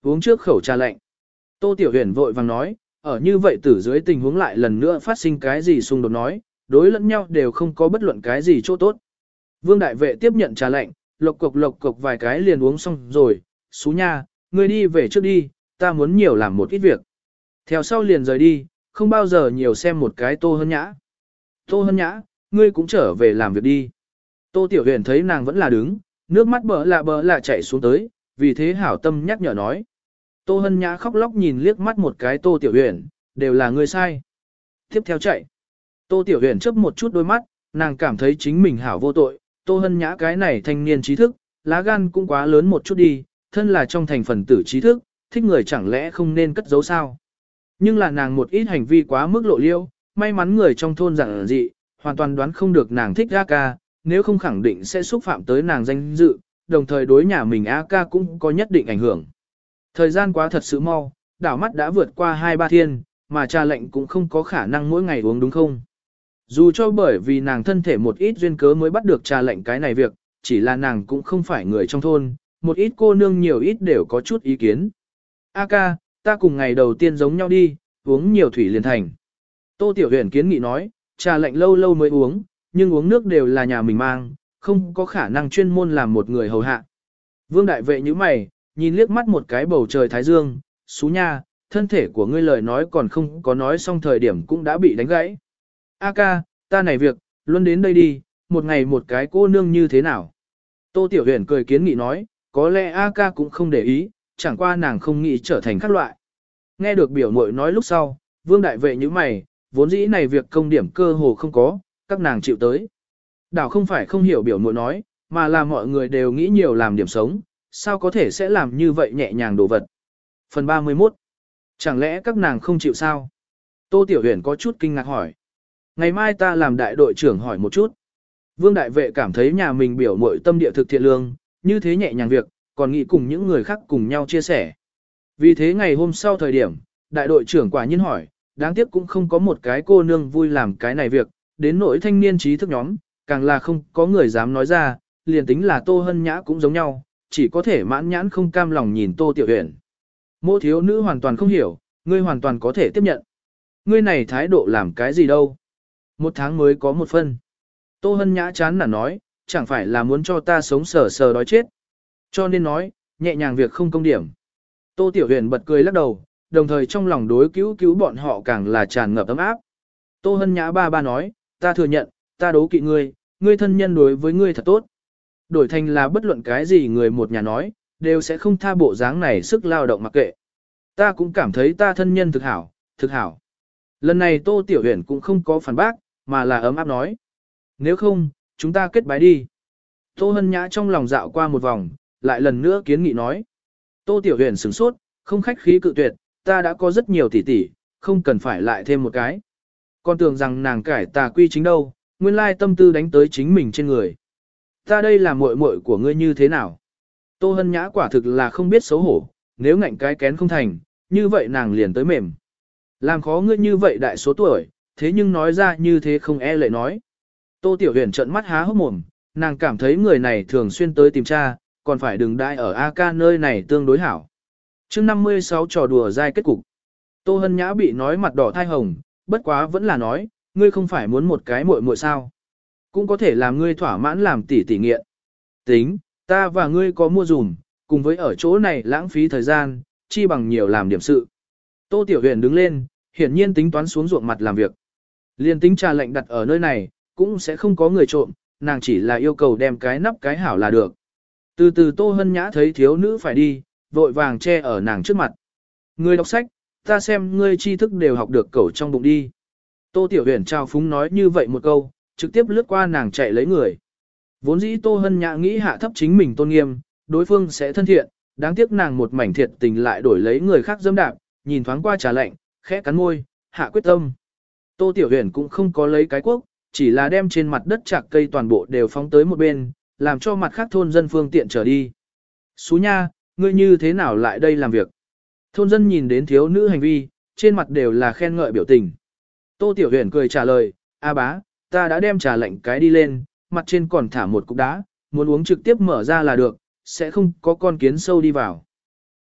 uống trước khẩu trà lạnh. Tô Tiểu Huyền vội vàng nói, ở như vậy tử dưới tình huống lại lần nữa phát sinh cái gì xung đột nói, đối lẫn nhau đều không có bất luận cái gì chỗ tốt. Vương đại vệ tiếp nhận trà lạnh, lộc cộc lộc cộc vài cái liền uống xong rồi, xú nha, ngươi đi về trước đi, ta muốn nhiều làm một ít việc. Theo sau liền rời đi, không bao giờ nhiều xem một cái Tô Hân Nhã. Tô Hân Nhã, ngươi cũng trở về làm việc đi. Tô Tiểu Huyền thấy nàng vẫn là đứng, nước mắt bờ lạ bờ lạ chảy xuống tới, vì thế hảo tâm nhắc nhở nói. Tô Hân Nhã khóc lóc nhìn liếc mắt một cái Tô Tiểu Huyền, đều là ngươi sai. Tiếp theo chạy. Tô Tiểu Huyền chớp một chút đôi mắt, nàng cảm thấy chính mình hảo vô tội, Tô Hân Nhã cái này thanh niên trí thức, lá gan cũng quá lớn một chút đi, thân là trong thành phần tử trí thức, thích người chẳng lẽ không nên cất giấu sao. Nhưng là nàng một ít hành vi quá mức lộ liêu, may mắn người trong thôn rằng dị, hoàn toàn đoán không được nàng thích A ca, nếu không khẳng định sẽ xúc phạm tới nàng danh dự, đồng thời đối nhà mình A ca cũng có nhất định ảnh hưởng. Thời gian quá thật sự mau, đảo mắt đã vượt qua hai ba thiên, mà trà lệnh cũng không có khả năng mỗi ngày uống đúng không? Dù cho bởi vì nàng thân thể một ít duyên cớ mới bắt được trà lệnh cái này việc, chỉ là nàng cũng không phải người trong thôn, một ít cô nương nhiều ít đều có chút ý kiến. A ca, ta cùng ngày đầu tiên giống nhau đi, uống nhiều thủy liền thành. Tô Tiểu Huyền kiến nghị nói, trà lạnh lâu lâu mới uống, nhưng uống nước đều là nhà mình mang, không có khả năng chuyên môn làm một người hầu hạ. Vương đại vệ như mày, nhìn liếc mắt một cái bầu trời thái dương, xú nha, thân thể của ngươi lời nói còn không có nói xong thời điểm cũng đã bị đánh gãy. A ca, ta này việc, luôn đến đây đi, một ngày một cái cô nương như thế nào. Tô Tiểu Huyền cười kiến nghị nói, có lẽ A ca cũng không để ý, chẳng qua nàng không nghĩ trở thành các loại. Nghe được biểu muội nói lúc sau, Vương đại vệ như mày, vốn dĩ này việc công điểm cơ hồ không có, các nàng chịu tới. Đảo không phải không hiểu biểu muội nói, mà là mọi người đều nghĩ nhiều làm điểm sống, sao có thể sẽ làm như vậy nhẹ nhàng đồ vật. Phần ba mươi mốt. Chẳng lẽ các nàng không chịu sao? Tô Tiểu Huyền có chút kinh ngạc hỏi. Ngày mai ta làm đại đội trưởng hỏi một chút. Vương đại vệ cảm thấy nhà mình biểu muội tâm địa thực thiện lương, như thế nhẹ nhàng việc, còn nghĩ cùng những người khác cùng nhau chia sẻ. Vì thế ngày hôm sau thời điểm, đại đội trưởng quả nhiên hỏi, đáng tiếc cũng không có một cái cô nương vui làm cái này việc, đến nỗi thanh niên trí thức nhóm, càng là không có người dám nói ra, liền tính là Tô Hân Nhã cũng giống nhau, chỉ có thể mãn nhãn không cam lòng nhìn Tô Tiểu Huyền. Mộ thiếu nữ hoàn toàn không hiểu, ngươi hoàn toàn có thể tiếp nhận. Ngươi này thái độ làm cái gì đâu? Một tháng mới có một phân. Tô Hân Nhã chán nản nói, chẳng phải là muốn cho ta sống sờ sờ đói chết. Cho nên nói, nhẹ nhàng việc không công điểm. Tô Tiểu Huyền bật cười lắc đầu, đồng thời trong lòng đối cứu cứu bọn họ càng là tràn ngập ấm áp. Tô Hân Nhã ba ba nói, ta thừa nhận, ta đố kỵ ngươi, ngươi thân nhân đối với ngươi thật tốt. Đổi thành là bất luận cái gì người một nhà nói, đều sẽ không tha bộ dáng này sức lao động mặc kệ. Ta cũng cảm thấy ta thân nhân thực hảo, thực hảo. Lần này Tô Tiểu Huyền cũng không có phản bác, mà là ấm áp nói. Nếu không, chúng ta kết bái đi. Tô Hân Nhã trong lòng dạo qua một vòng, lại lần nữa kiến nghị nói. Tô Tiểu Huyền sửng sốt, không khách khí cự tuyệt, ta đã có rất nhiều tỷ tỷ, không cần phải lại thêm một cái. Con tưởng rằng nàng cải tà quy chính đâu, nguyên lai tâm tư đánh tới chính mình trên người. Ta đây là muội muội của ngươi như thế nào? Tô Hân Nhã quả thực là không biết xấu hổ, nếu ngạnh cái kén không thành, như vậy nàng liền tới mềm. Làm khó ngươi như vậy đại số tuổi, thế nhưng nói ra như thế không e lệ nói. Tô Tiểu Huyền trợn mắt há hốc mồm, nàng cảm thấy người này thường xuyên tới tìm cha, còn phải đừng đãi ở A ca nơi này tương đối hảo. chương năm mươi sáu trò đùa dai kết cục. Tô Hân Nhã bị nói mặt đỏ thai hồng, bất quá vẫn là nói, ngươi không phải muốn một cái muội muội sao. Cũng có thể làm ngươi thỏa mãn làm tỉ tỉ nghiện. Tính, ta và ngươi có mua dùm, cùng với ở chỗ này lãng phí thời gian, chi bằng nhiều làm điểm sự. Tô Tiểu Huyền đứng lên, hiển nhiên tính toán xuống ruộng mặt làm việc. Liên tính trà lệnh đặt ở nơi này, cũng sẽ không có người trộm, nàng chỉ là yêu cầu đem cái nắp cái hảo là được. Từ từ Tô Hân Nhã thấy thiếu nữ phải đi, vội vàng che ở nàng trước mặt. Ngươi đọc sách, ta xem ngươi tri thức đều học được cẩu trong bụng đi. Tô Tiểu Huyền trao phúng nói như vậy một câu, trực tiếp lướt qua nàng chạy lấy người. Vốn dĩ Tô Hân Nhã nghĩ hạ thấp chính mình tôn nghiêm, đối phương sẽ thân thiện, đáng tiếc nàng một mảnh thiệt tình lại đổi lấy người khác dâm đạp, nhìn thoáng qua trà lạnh, khẽ cắn môi, hạ quyết tâm. Tô Tiểu Huyền cũng không có lấy cái quốc, chỉ là đem trên mặt đất chạc cây toàn bộ đều phóng tới một bên, làm cho mặt khác thôn dân phương tiện trở đi. Xú nha, ngươi như thế nào lại đây làm việc? Thôn dân nhìn đến thiếu nữ hành vi, trên mặt đều là khen ngợi biểu tình. Tô Tiểu Huyền cười trả lời, A bá, ta đã đem trà lạnh cái đi lên, mặt trên còn thả một cục đá, muốn uống trực tiếp mở ra là được, sẽ không có con kiến sâu đi vào.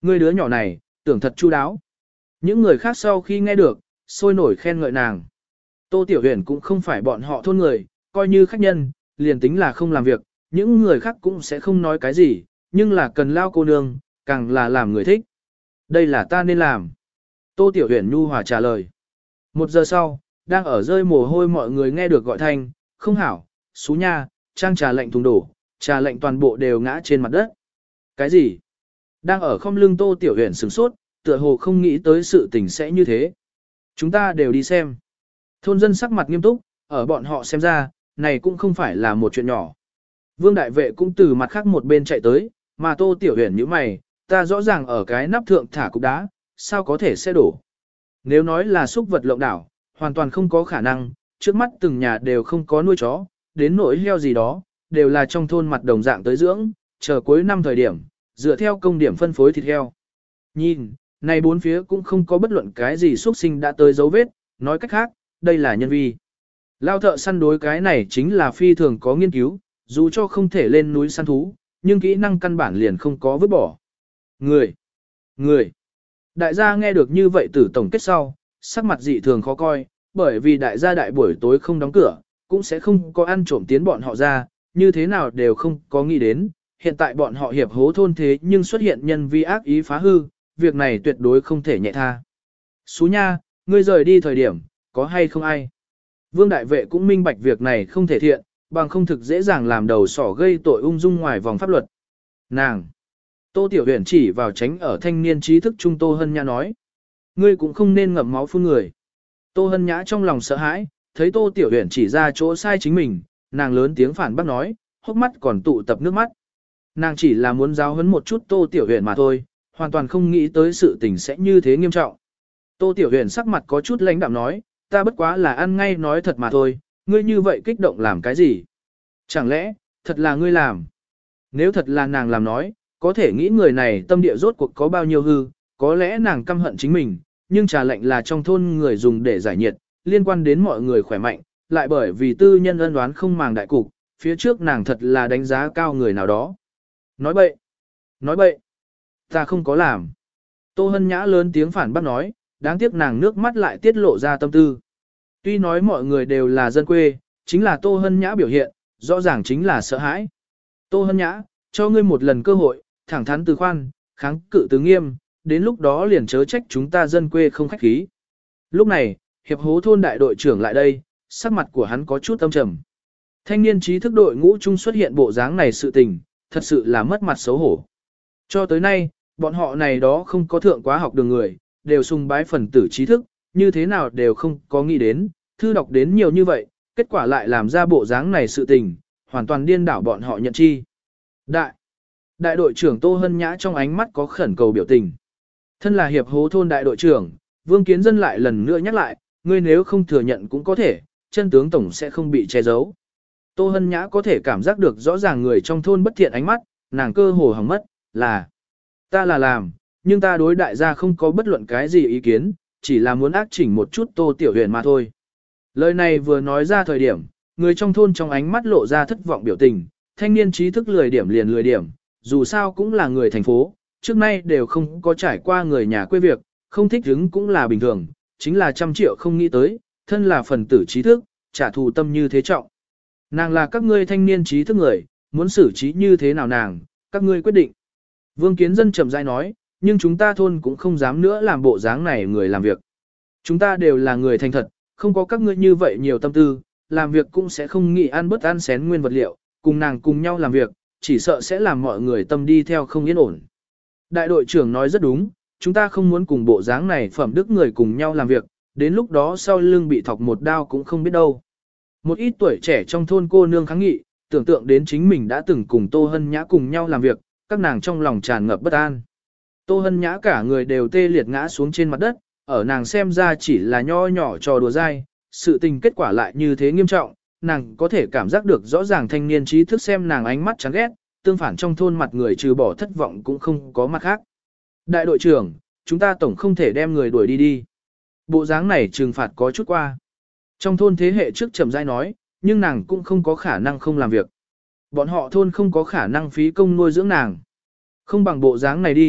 ngươi đứa nhỏ này, tưởng thật chu đáo. Những người khác sau khi nghe được, sôi nổi khen ngợi nàng. Tô Tiểu Huyền cũng không phải bọn họ thôn người, coi như khách nhân, liền tính là không làm việc, những người khác cũng sẽ không nói cái gì, nhưng là cần lao cô nương, càng là làm người thích. Đây là ta nên làm. Tô Tiểu Huyền nhu hòa trả lời. Một giờ sau, đang ở rơi mồ hôi mọi người nghe được gọi thanh, không hảo, xú nha, trang trà lạnh thùng đổ, trà lạnh toàn bộ đều ngã trên mặt đất. Cái gì? Đang ở không lưng Tô Tiểu Huyền sửng sốt, tựa hồ không nghĩ tới sự tình sẽ như thế. Chúng ta đều đi xem. Thôn dân sắc mặt nghiêm túc, ở bọn họ xem ra, này cũng không phải là một chuyện nhỏ. Vương đại vệ cũng từ mặt khác một bên chạy tới, mà Tô Tiểu Huyền như mày, ta rõ ràng ở cái nắp thượng thả cục đá, sao có thể sẽ đổ. Nếu nói là xúc vật lộng đảo, hoàn toàn không có khả năng, trước mắt từng nhà đều không có nuôi chó, đến nỗi heo gì đó, đều là trong thôn mặt đồng dạng tới dưỡng, chờ cuối năm thời điểm, dựa theo công điểm phân phối thịt heo. Nhìn, này bốn phía cũng không có bất luận cái gì xuất sinh đã tới dấu vết, nói cách khác, đây là nhân vi. Lao thợ săn đối cái này chính là phi thường có nghiên cứu, dù cho không thể lên núi săn thú, nhưng kỹ năng căn bản liền không có vứt bỏ. Người! Người! Đại gia nghe được như vậy từ tổng kết sau, sắc mặt dị thường khó coi, bởi vì đại gia đại buổi tối không đóng cửa, cũng sẽ không có ăn trộm tiến bọn họ ra, như thế nào đều không có nghĩ đến, hiện tại bọn họ hiệp hố thôn thế nhưng xuất hiện nhân vi ác ý phá hư, việc này tuyệt đối không thể nhẹ tha. Xú nha, ngươi rời đi thời điểm, có hay không ai? Vương đại vệ cũng minh bạch việc này không thể thiện, bằng không thực dễ dàng làm đầu sỏ gây tội ung dung ngoài vòng pháp luật. Nàng! Tô Tiểu Huyền chỉ vào tránh ở thanh niên trí thức trung Tô Hân Nhã nói. Ngươi cũng không nên ngậm máu phun người. Tô Hân Nhã trong lòng sợ hãi, thấy Tô Tiểu Huyền chỉ ra chỗ sai chính mình, nàng lớn tiếng phản bác nói, hốc mắt còn tụ tập nước mắt. Nàng chỉ là muốn giáo huấn một chút Tô Tiểu Huyền mà thôi, hoàn toàn không nghĩ tới sự tình sẽ như thế nghiêm trọng. Tô Tiểu Huyền sắc mặt có chút lãnh đạm nói, ta bất quá là ăn ngay nói thật mà thôi, ngươi như vậy kích động làm cái gì? Chẳng lẽ, thật là ngươi làm? Nếu thật là nàng làm nói, có thể nghĩ người này tâm địa rốt cuộc có bao nhiêu hư, có lẽ nàng căm hận chính mình, nhưng trà lệnh là trong thôn người dùng để giải nhiệt, liên quan đến mọi người khỏe mạnh, lại bởi vì tư nhân ân đoán không màng đại cục, phía trước nàng thật là đánh giá cao người nào đó. Nói bậy, nói bậy, ta không có làm. Tô Hân Nhã lớn tiếng phản bác nói, đáng tiếc nàng nước mắt lại tiết lộ ra tâm tư. Tuy nói mọi người đều là dân quê, chính là Tô Hân Nhã biểu hiện, rõ ràng chính là sợ hãi. Tô Hân Nhã, cho ngươi một lần cơ hội, thẳng thắn từ khoan, kháng cự từ nghiêm, đến lúc đó liền chớ trách chúng ta dân quê không khách khí. Lúc này, hiệp hố thôn đại đội trưởng lại đây, sắc mặt của hắn có chút âm trầm. Thanh niên trí thức đội ngũ chung xuất hiện bộ dáng này sự tình, thật sự là mất mặt xấu hổ. Cho tới nay, bọn họ này đó không có thượng quá học đường người, đều sùng bái phần tử trí thức, như thế nào đều không có nghĩ đến, thư đọc đến nhiều như vậy, kết quả lại làm ra bộ dáng này sự tình, hoàn toàn điên đảo bọn họ nhận chi. Đại, đại đội trưởng Tô Hân Nhã trong ánh mắt có khẩn cầu biểu tình. Thân là hiệp hố thôn đại đội trưởng, Vương Kiến Dân lại lần nữa nhắc lại, ngươi nếu không thừa nhận cũng có thể, chân tướng tổng sẽ không bị che giấu. Tô Hân Nhã có thể cảm giác được rõ ràng người trong thôn bất thiện ánh mắt, nàng cơ hồ hỏng mất, là ta là làm, nhưng ta đối đại gia không có bất luận cái gì ý kiến, chỉ là muốn ác chỉnh một chút Tô Tiểu Huyền mà thôi. Lời này vừa nói ra thời điểm, người trong thôn trong ánh mắt lộ ra thất vọng biểu tình, thanh niên trí thức lười điểm liền lười điểm, dù sao cũng là người thành phố, trước nay đều không có trải qua người nhà quê việc, không thích hứng cũng là bình thường, chính là trăm triệu không nghĩ tới, thân là phần tử trí thức, trả thù tâm như thế trọng. Nàng là các ngươi thanh niên trí thức người, muốn xử trí như thế nào nàng, các ngươi quyết định. Vương Kiến Dân chậm rãi nói, nhưng chúng ta thôn cũng không dám nữa làm bộ dáng này người làm việc. Chúng ta đều là người thành thật, không có các ngươi như vậy nhiều tâm tư, làm việc cũng sẽ không nghĩ ăn bớt ăn xén nguyên vật liệu, cùng nàng cùng nhau làm việc, chỉ sợ sẽ làm mọi người tâm đi theo không yên ổn. Đại đội trưởng nói rất đúng, chúng ta không muốn cùng bộ dáng này phẩm đức người cùng nhau làm việc, đến lúc đó sau lưng bị thọc một đao cũng không biết đâu. Một ít tuổi trẻ trong thôn cô nương kháng nghị, tưởng tượng đến chính mình đã từng cùng Tô Hân Nhã cùng nhau làm việc, các nàng trong lòng tràn ngập bất an. Tô Hân Nhã cả người đều tê liệt ngã xuống trên mặt đất, ở nàng xem ra chỉ là nho nhỏ trò đùa dai, sự tình kết quả lại như thế nghiêm trọng, nàng có thể cảm giác được rõ ràng thanh niên trí thức xem nàng ánh mắt chán ghét, tương phản trong thôn mặt người trừ bỏ thất vọng cũng không có mặt khác. Đại đội trưởng, chúng ta tổng không thể đem người đuổi đi đi. Bộ dáng này trừng phạt có chút qua. Trong thôn thế hệ trước chậm rãi nói, nhưng nàng cũng không có khả năng không làm việc. Bọn họ thôn không có khả năng phí công nuôi dưỡng nàng. Không bằng bộ dáng này đi,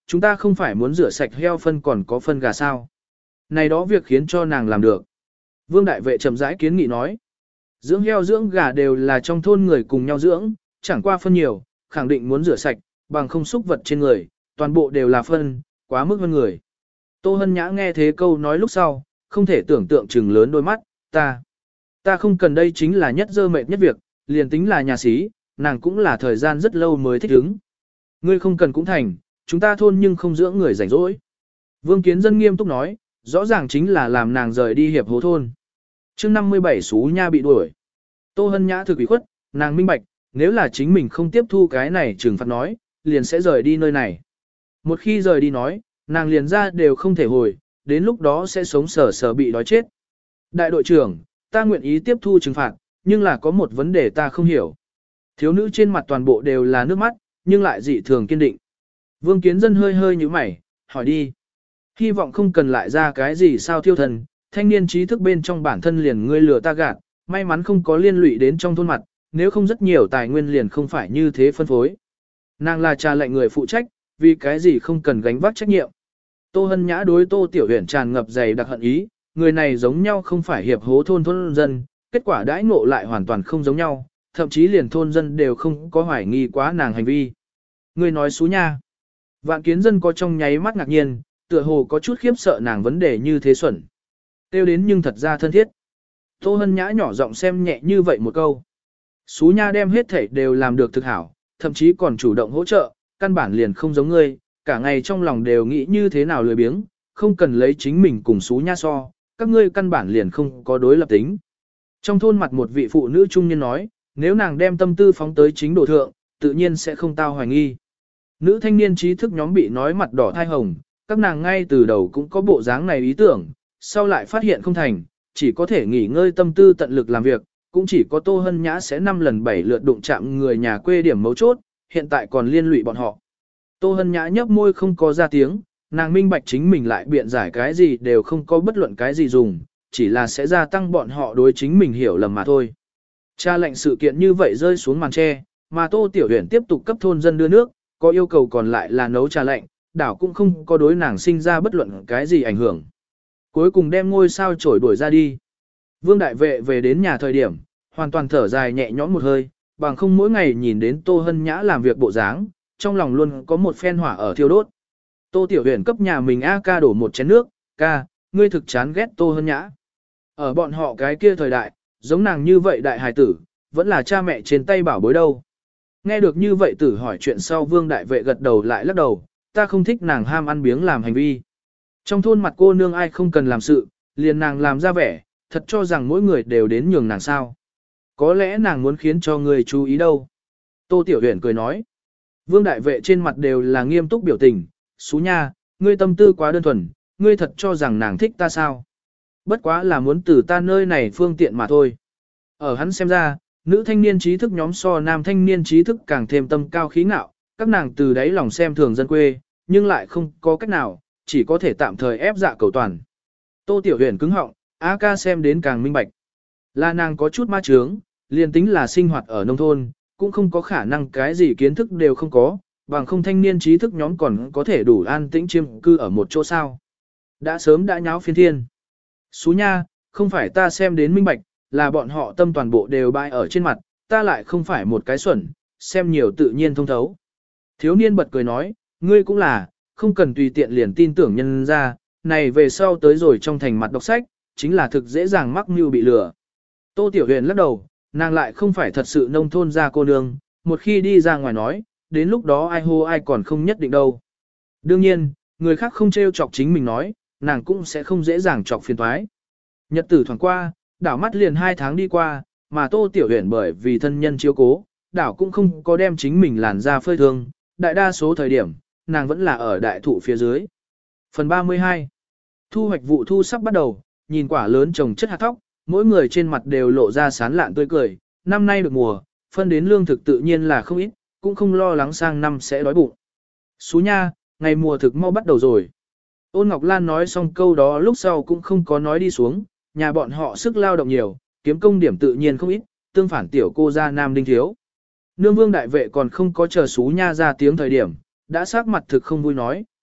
chúng ta không phải muốn rửa sạch heo phân còn có phân gà sao. Này đó việc khiến cho nàng làm được. Vương đại vệ chậm rãi kiến nghị nói. Dưỡng heo dưỡng gà đều là trong thôn người cùng nhau dưỡng, chẳng qua phân nhiều, khẳng định muốn rửa sạch, bằng không xúc vật trên người, toàn bộ đều là phân, quá mức hơn người. Tô Hân Nhã nghe thế câu nói lúc sau, không thể tưởng tượng chừng lớn đôi mắt, ta. Ta không cần, đây chính là nhất dơ mệt nhất việc, liền tính là nhà sĩ, nàng cũng là thời gian rất lâu mới thích ứng. Ngươi không cần cũng thành, chúng ta thôn nhưng không dưỡng người rảnh rỗi. Vương Kiến Dân nghiêm túc nói, rõ ràng chính là làm nàng rời đi hiệp hố thôn. chương năm mươi bảy Xú Nha bị đuổi. Tô Hân Nhã thực ủy khuất, nàng minh bạch, nếu là chính mình không tiếp thu cái này trừng phạt nói, liền sẽ rời đi nơi này. Một khi rời đi nói, nàng liền ra đều không thể hồi, đến lúc đó sẽ sống sờ sờ bị đói chết. Đại đội trưởng, ta nguyện ý tiếp thu trừng phạt, nhưng là có một vấn đề ta không hiểu. Thiếu nữ trên mặt toàn bộ đều là nước mắt, nhưng lại dị thường kiên định. Vương Kiến Dân hơi hơi như mày, hỏi đi. Hy vọng không cần lại ra cái gì sao thiêu thần, thanh niên trí thức bên trong bản thân liền ngươi lừa ta gạt, may mắn không có liên lụy đến trong thôn mặt, nếu không rất nhiều tài nguyên liền không phải như thế phân phối. Nàng là trà lệnh người phụ trách, vì cái gì không cần gánh vác trách nhiệm. Tô Hân Nhã đối Tô Tiểu Huyền tràn ngập dày đặc hận ý, người này giống nhau không phải hiệp hố thôn thôn dân, kết quả đãi ngộ lại hoàn toàn không giống nhau, thậm chí liền thôn dân đều không có hoài nghi quá nàng hành vi. Người nói xú nha. Vạn Kiến Dân có trong nháy mắt ngạc nhiên, tựa hồ có chút khiếp sợ nàng vấn đề như thế xuẩn. Tiêu đến nhưng thật ra thân thiết. Tô Hân Nhã nhỏ giọng xem nhẹ như vậy một câu. Xú nha đem hết thảy đều làm được thực hảo, thậm chí còn chủ động hỗ trợ, căn bản liền không giống ngươi, cả ngày trong lòng đều nghĩ như thế nào lười biếng, không cần lấy chính mình cùng xú nha so, các ngươi căn bản liền không có đối lập tính. Trong thôn mặt một vị phụ nữ trung niên nói, nếu nàng đem tâm tư phóng tới chính đồ thượng, tự nhiên sẽ không tao hoài nghi. Nữ thanh niên trí thức nhóm bị nói mặt đỏ thai hồng, các nàng ngay từ đầu cũng có bộ dáng này ý tưởng, sau lại phát hiện không thành, chỉ có thể nghỉ ngơi tâm tư tận lực làm việc, cũng chỉ có Tô Hân Nhã sẽ năm lần bảy lượt đụng chạm người nhà quê điểm mấu chốt, hiện tại còn liên lụy bọn họ. Tô Hân Nhã nhấp môi không có ra tiếng, nàng minh bạch chính mình lại biện giải cái gì đều không có bất luận cái gì dùng, chỉ là sẽ gia tăng bọn họ đối chính mình hiểu lầm mà thôi. Cha lệnh sự kiện như vậy rơi xuống màn tre, mà Tô Tiểu Huyền tiếp tục cấp thôn dân đưa nước, có yêu cầu còn lại là nấu trà lệnh, đảo cũng không có đối nàng sinh ra bất luận cái gì ảnh hưởng. Cuối cùng đem ngôi sao chổi đuổi ra đi. Vương đại vệ về đến nhà thời điểm, hoàn toàn thở dài nhẹ nhõm một hơi, bằng không mỗi ngày nhìn đến Tô Hân Nhã làm việc bộ dáng, trong lòng luôn có một phen hỏa ở thiêu đốt. Tô Tiểu Huyền cấp nhà mình A ca đổ một chén nước, ca, ngươi thực chán ghét Tô Hân Nhã. Ở bọn họ cái kia thời đại, giống nàng như vậy đại hài tử, vẫn là cha mẹ trên tay bảo bối đâu. Nghe được như vậy tử hỏi chuyện sau Vương đại vệ gật đầu lại lắc đầu, ta không thích nàng ham ăn biếng làm hành vi. Trong thôn mặt cô nương ai không cần làm sự, liền nàng làm ra vẻ, thật cho rằng mỗi người đều đến nhường nàng sao. Có lẽ nàng muốn khiến cho người chú ý đâu. Tô Tiểu Huyền cười nói. Vương đại vệ trên mặt đều là nghiêm túc biểu tình, xú nha, ngươi tâm tư quá đơn thuần, ngươi thật cho rằng nàng thích ta sao. Bất quá là muốn từ ta nơi này phương tiện mà thôi. Ở hắn xem ra, nữ thanh niên trí thức nhóm so nam thanh niên trí thức càng thêm tâm cao khí ngạo, các nàng từ đấy lòng xem thường dân quê, nhưng lại không có cách nào, chỉ có thể tạm thời ép dạ cầu toàn. Tô Tiểu Huyền cứng họng, A ca xem đến càng minh bạch. Là nàng có chút ma trướng, liền tính là sinh hoạt ở nông thôn, cũng không có khả năng cái gì kiến thức đều không có, bằng không thanh niên trí thức nhóm còn có thể đủ an tĩnh chiêm cư ở một chỗ sao. Đã sớm đã nháo phiên thiên. Xú nha, không phải ta xem đến minh bạch, là bọn họ tâm toàn bộ đều bại ở trên mặt, ta lại không phải một cái xuẩn, xem nhiều tự nhiên thông thấu. Thiếu niên bật cười nói, ngươi cũng là, không cần tùy tiện liền tin tưởng nhân ra, này về sau tới rồi trong thành mặt đọc sách, chính là thực dễ dàng mắc mưu bị lừa. Tô Tiểu Huyền lắc đầu, nàng lại không phải thật sự nông thôn ra cô nương, một khi đi ra ngoài nói, đến lúc đó ai hô ai còn không nhất định đâu. Đương nhiên, người khác không trêu chọc chính mình nói, nàng cũng sẽ không dễ dàng chọc phiền toái. Nhật tử thoảng qua, đảo mắt liền hai tháng đi qua, mà Tô Tiểu Huyền bởi vì thân nhân chiếu cố, đảo cũng không có đem chính mình làn ra phơi thương, đại đa số thời điểm, nàng vẫn là ở đại thụ phía dưới. Phần ba mươi hai. Thu hoạch vụ thu sắp bắt đầu, nhìn quả lớn trồng chất hạt thóc, mỗi người trên mặt đều lộ ra sán lạn tươi cười, năm nay được mùa, phân đến lương thực tự nhiên là không ít, cũng không lo lắng sang năm sẽ đói bụng. Xú nha, ngày mùa thực mau bắt đầu rồi. Ôn Ngọc Lan nói xong câu đó lúc sau cũng không có nói đi xuống, nhà bọn họ sức lao động nhiều, kiếm công điểm tự nhiên không ít, tương phản tiểu cô gia nam đinh thiếu. Nương Vương đại vệ còn không có chờ Xú nha ra tiếng thời điểm, đã sắc mặt thực không vui nói,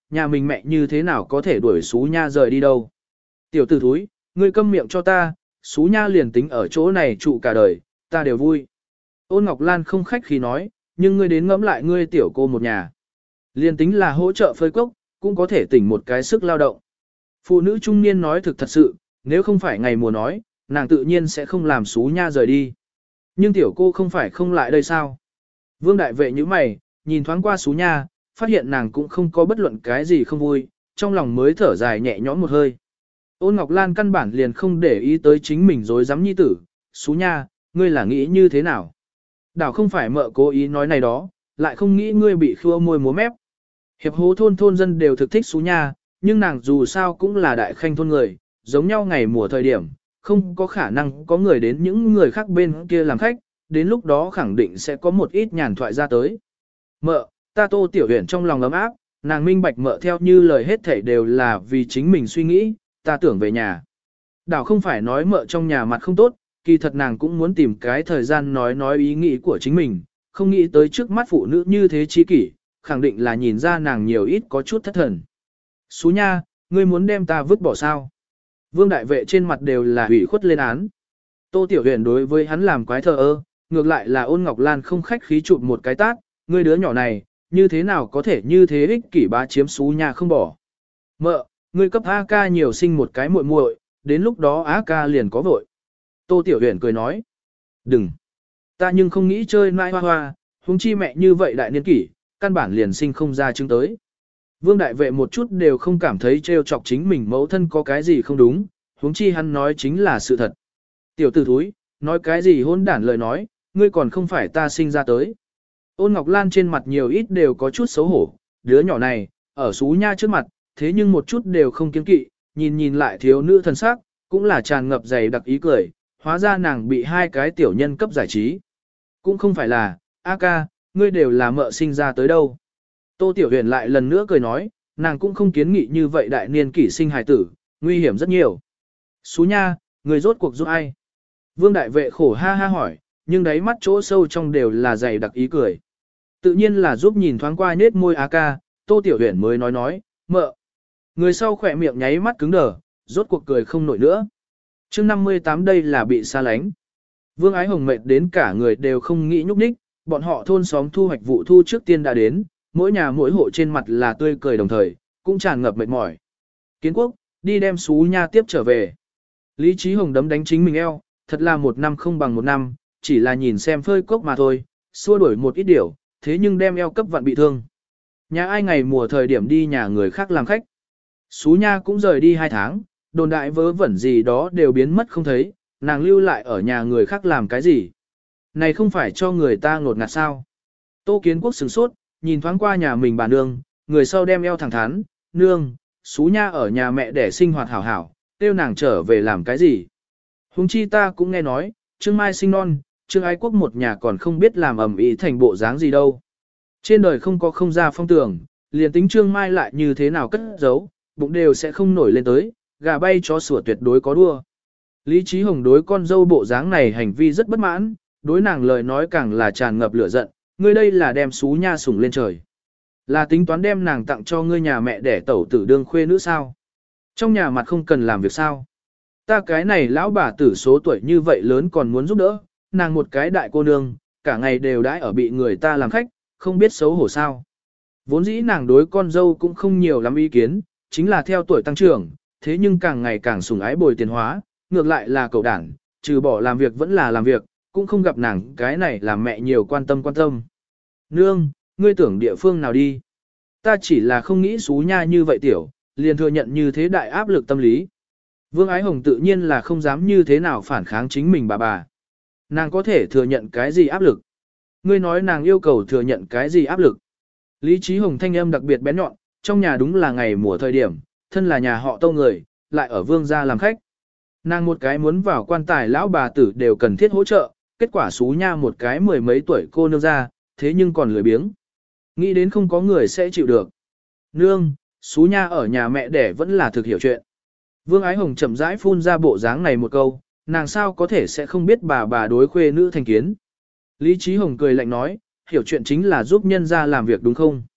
nhà mình mẹ như thế nào có thể đuổi Xú Nha rời đi đâu. Tiểu tử thúi, ngươi câm miệng cho ta, Xú Nha liền tính ở chỗ này trụ cả đời, ta đều vui. Ôn Ngọc Lan không khách khí nói, nhưng ngươi đến ngẫm lại ngươi tiểu cô một nhà. Liền tính là hỗ trợ phơi cốc, cũng có thể tỉnh một cái sức lao động. Phụ nữ trung niên nói thực thật sự, nếu không phải ngày mùa nói, nàng tự nhiên sẽ không làm Xú Nha rời đi. Nhưng tiểu cô không phải không lại đây sao? Vương đại vệ như mày, nhìn thoáng qua Xú Nha, phát hiện nàng cũng không có bất luận cái gì không vui, trong lòng mới thở dài nhẹ nhõm một hơi. Ôn Ngọc Lan căn bản liền không để ý tới chính mình dối dám nhi tử, Xú Nha, ngươi là nghĩ như thế nào? Đảo không phải mợ cố ý nói này đó, lại không nghĩ ngươi bị khua môi múa mép. Hiệp hố thôn thôn dân đều thực thích Xú Nha, nhưng nàng dù sao cũng là đại khanh thôn người, giống nhau ngày mùa thời điểm, không có khả năng có người đến những người khác bên kia làm khách, đến lúc đó khẳng định sẽ có một ít nhàn thoại ra tới. Mợ, ta Tô Tiểu Huyền trong lòng ấm áp, nàng minh bạch mợ theo như lời hết thảy đều là vì chính mình suy nghĩ, ta tưởng về nhà. Đảo không phải nói mợ trong nhà mặt không tốt, kỳ thật nàng cũng muốn tìm cái thời gian nói nói ý nghĩ của chính mình, không nghĩ tới trước mắt phụ nữ như thế chi kỷ, khẳng định là nhìn ra nàng nhiều ít có chút thất thần. Xú Nha, ngươi muốn đem ta vứt bỏ sao? Vương đại vệ trên mặt đều là hủy khuất lên án. Tô Tiểu Huyền đối với hắn làm quái thờ ơ, ngược lại là Ôn Ngọc Lan không khách khí chụp một cái tát, ngươi đứa nhỏ này, như thế nào có thể như thế ích kỷ bá chiếm Xú Nha không bỏ. Mợ, ngươi cấp A ca nhiều sinh một cái muội muội, đến lúc đó A ca liền có vội. Tô Tiểu Huyền cười nói, đừng, ta nhưng không nghĩ chơi nai hoa hoa, huống chi mẹ như vậy đại niên kỷ, căn bản liền sinh không ra chứng tới. Vương đại vệ một chút đều không cảm thấy trêu chọc chính mình mẫu thân có cái gì không đúng, huống chi hắn nói chính là sự thật. Tiểu tử thúi, nói cái gì hôn đản lời nói, ngươi còn không phải ta sinh ra tới. Ôn Ngọc Lan trên mặt nhiều ít đều có chút xấu hổ, đứa nhỏ này, ở Xú Nha trước mặt, thế nhưng một chút đều không kiêng kỵ, nhìn nhìn lại thiếu nữ thân sắc, cũng là tràn ngập dày đặc ý cười, hóa ra nàng bị hai cái tiểu nhân cấp giải trí. Cũng không phải là, A ca, ngươi đều là mợ sinh ra tới đâu. Tô Tiểu Huyền lại lần nữa cười nói, nàng cũng không kiến nghị như vậy đại niên kỷ sinh hài tử, nguy hiểm rất nhiều. Xú Nha, người rốt cuộc giúp ai? Vương đại vệ khổ ha ha hỏi, nhưng đáy mắt chỗ sâu trong đều là dày đặc ý cười. Tự nhiên là giúp nhìn thoáng qua nết môi A ca, Tô Tiểu Huyền mới nói nói, mợ. Người sau khỏe miệng nháy mắt cứng đờ, rốt cuộc cười không nổi nữa. Chương năm mươi tám đây là bị xa lánh. Vương Ái Hồng mệt đến cả người đều không nghĩ nhúc nhích, bọn họ thôn xóm thu hoạch vụ thu trước tiên đã đến, mỗi nhà mỗi hộ trên mặt là tươi cười đồng thời, cũng tràn ngập mệt mỏi. Kiến Quốc, đi đem Xú Nha tiếp trở về. Lý Trí Hồng đấm đánh chính mình eo, thật là một năm không bằng một năm, chỉ là nhìn xem phơi cốc mà thôi, xua đuổi một ít điều, thế nhưng đem eo cấp vặn bị thương. Nhà ai ngày mùa thời điểm đi nhà người khác làm khách. Xú Nha cũng rời đi hai tháng, đồn đại vớ vẩn gì đó đều biến mất không thấy, nàng lưu lại ở nhà người khác làm cái gì. Này không phải cho người ta ngột ngạt sao. Tô Kiến Quốc sửng sốt, nhìn thoáng qua nhà mình bà nương, người sau đem eo thẳng thắn, nương, Xú Nha ở nhà mẹ để sinh hoạt hảo hảo, tiêu nàng trở về làm cái gì. Huống chi ta cũng nghe nói, Trương Mai sinh non, Trương Ái Quốc một nhà còn không biết làm ẩm ý thành bộ dáng gì đâu. Trên đời không có không ra phong tưởng, liền tính Trương Mai lại như thế nào cất giấu, bụng đều sẽ không nổi lên tới, gà bay chó sủa tuyệt đối có đua. Lý Trí Hồng đối con dâu bộ dáng này hành vi rất bất mãn, đối nàng lời nói càng là tràn ngập lửa giận, ngươi đây là đem Xú Nha sủng lên trời. Là tính toán đem nàng tặng cho ngươi nhà mẹ để tẩu tử đương khuê nữ sao? Trong nhà mặt không cần làm việc sao? Ta cái này lão bà tử số tuổi như vậy lớn còn muốn giúp đỡ, nàng một cái đại cô nương, cả ngày đều đãi ở bị người ta làm khách, không biết xấu hổ sao. Vốn dĩ nàng đối con dâu cũng không nhiều lắm ý kiến, chính là theo tuổi tăng trưởng, thế nhưng càng ngày càng sủng ái bồi tiền hóa, ngược lại là cậu đảng, trừ bỏ làm việc vẫn là làm việc, cũng không gặp nàng cái này làm mẹ nhiều quan tâm quan tâm. Nương, ngươi tưởng địa phương nào đi? Ta chỉ là không nghĩ Xú Nha như vậy tiểu, liền thừa nhận như thế đại áp lực tâm lý. Vương Ái Hồng tự nhiên là không dám như thế nào phản kháng chính mình bà bà. Nàng có thể thừa nhận cái gì áp lực? Ngươi nói nàng yêu cầu thừa nhận cái gì áp lực? Lý Trí Hồng thanh âm đặc biệt bén nhọn, trong nhà đúng là ngày mùa thời điểm, thân là nhà họ Tâu người, lại ở vương gia làm khách. Nàng một cái muốn vào quan tài lão bà tử đều cần thiết hỗ trợ, kết quả Xú Nha một cái mười mấy tuổi cô nương ra, thế nhưng còn lười biếng. Nghĩ đến không có người sẽ chịu được. Nương, Xú Nha ở nhà mẹ đẻ vẫn là thực hiểu chuyện. Vương Ái Hồng chậm rãi phun ra bộ dáng này một câu, nàng sao có thể sẽ không biết bà bà đối khuê nữ thành kiến. Lý Trí Hồng cười lạnh nói, hiểu chuyện chính là giúp nhân ra làm việc đúng không?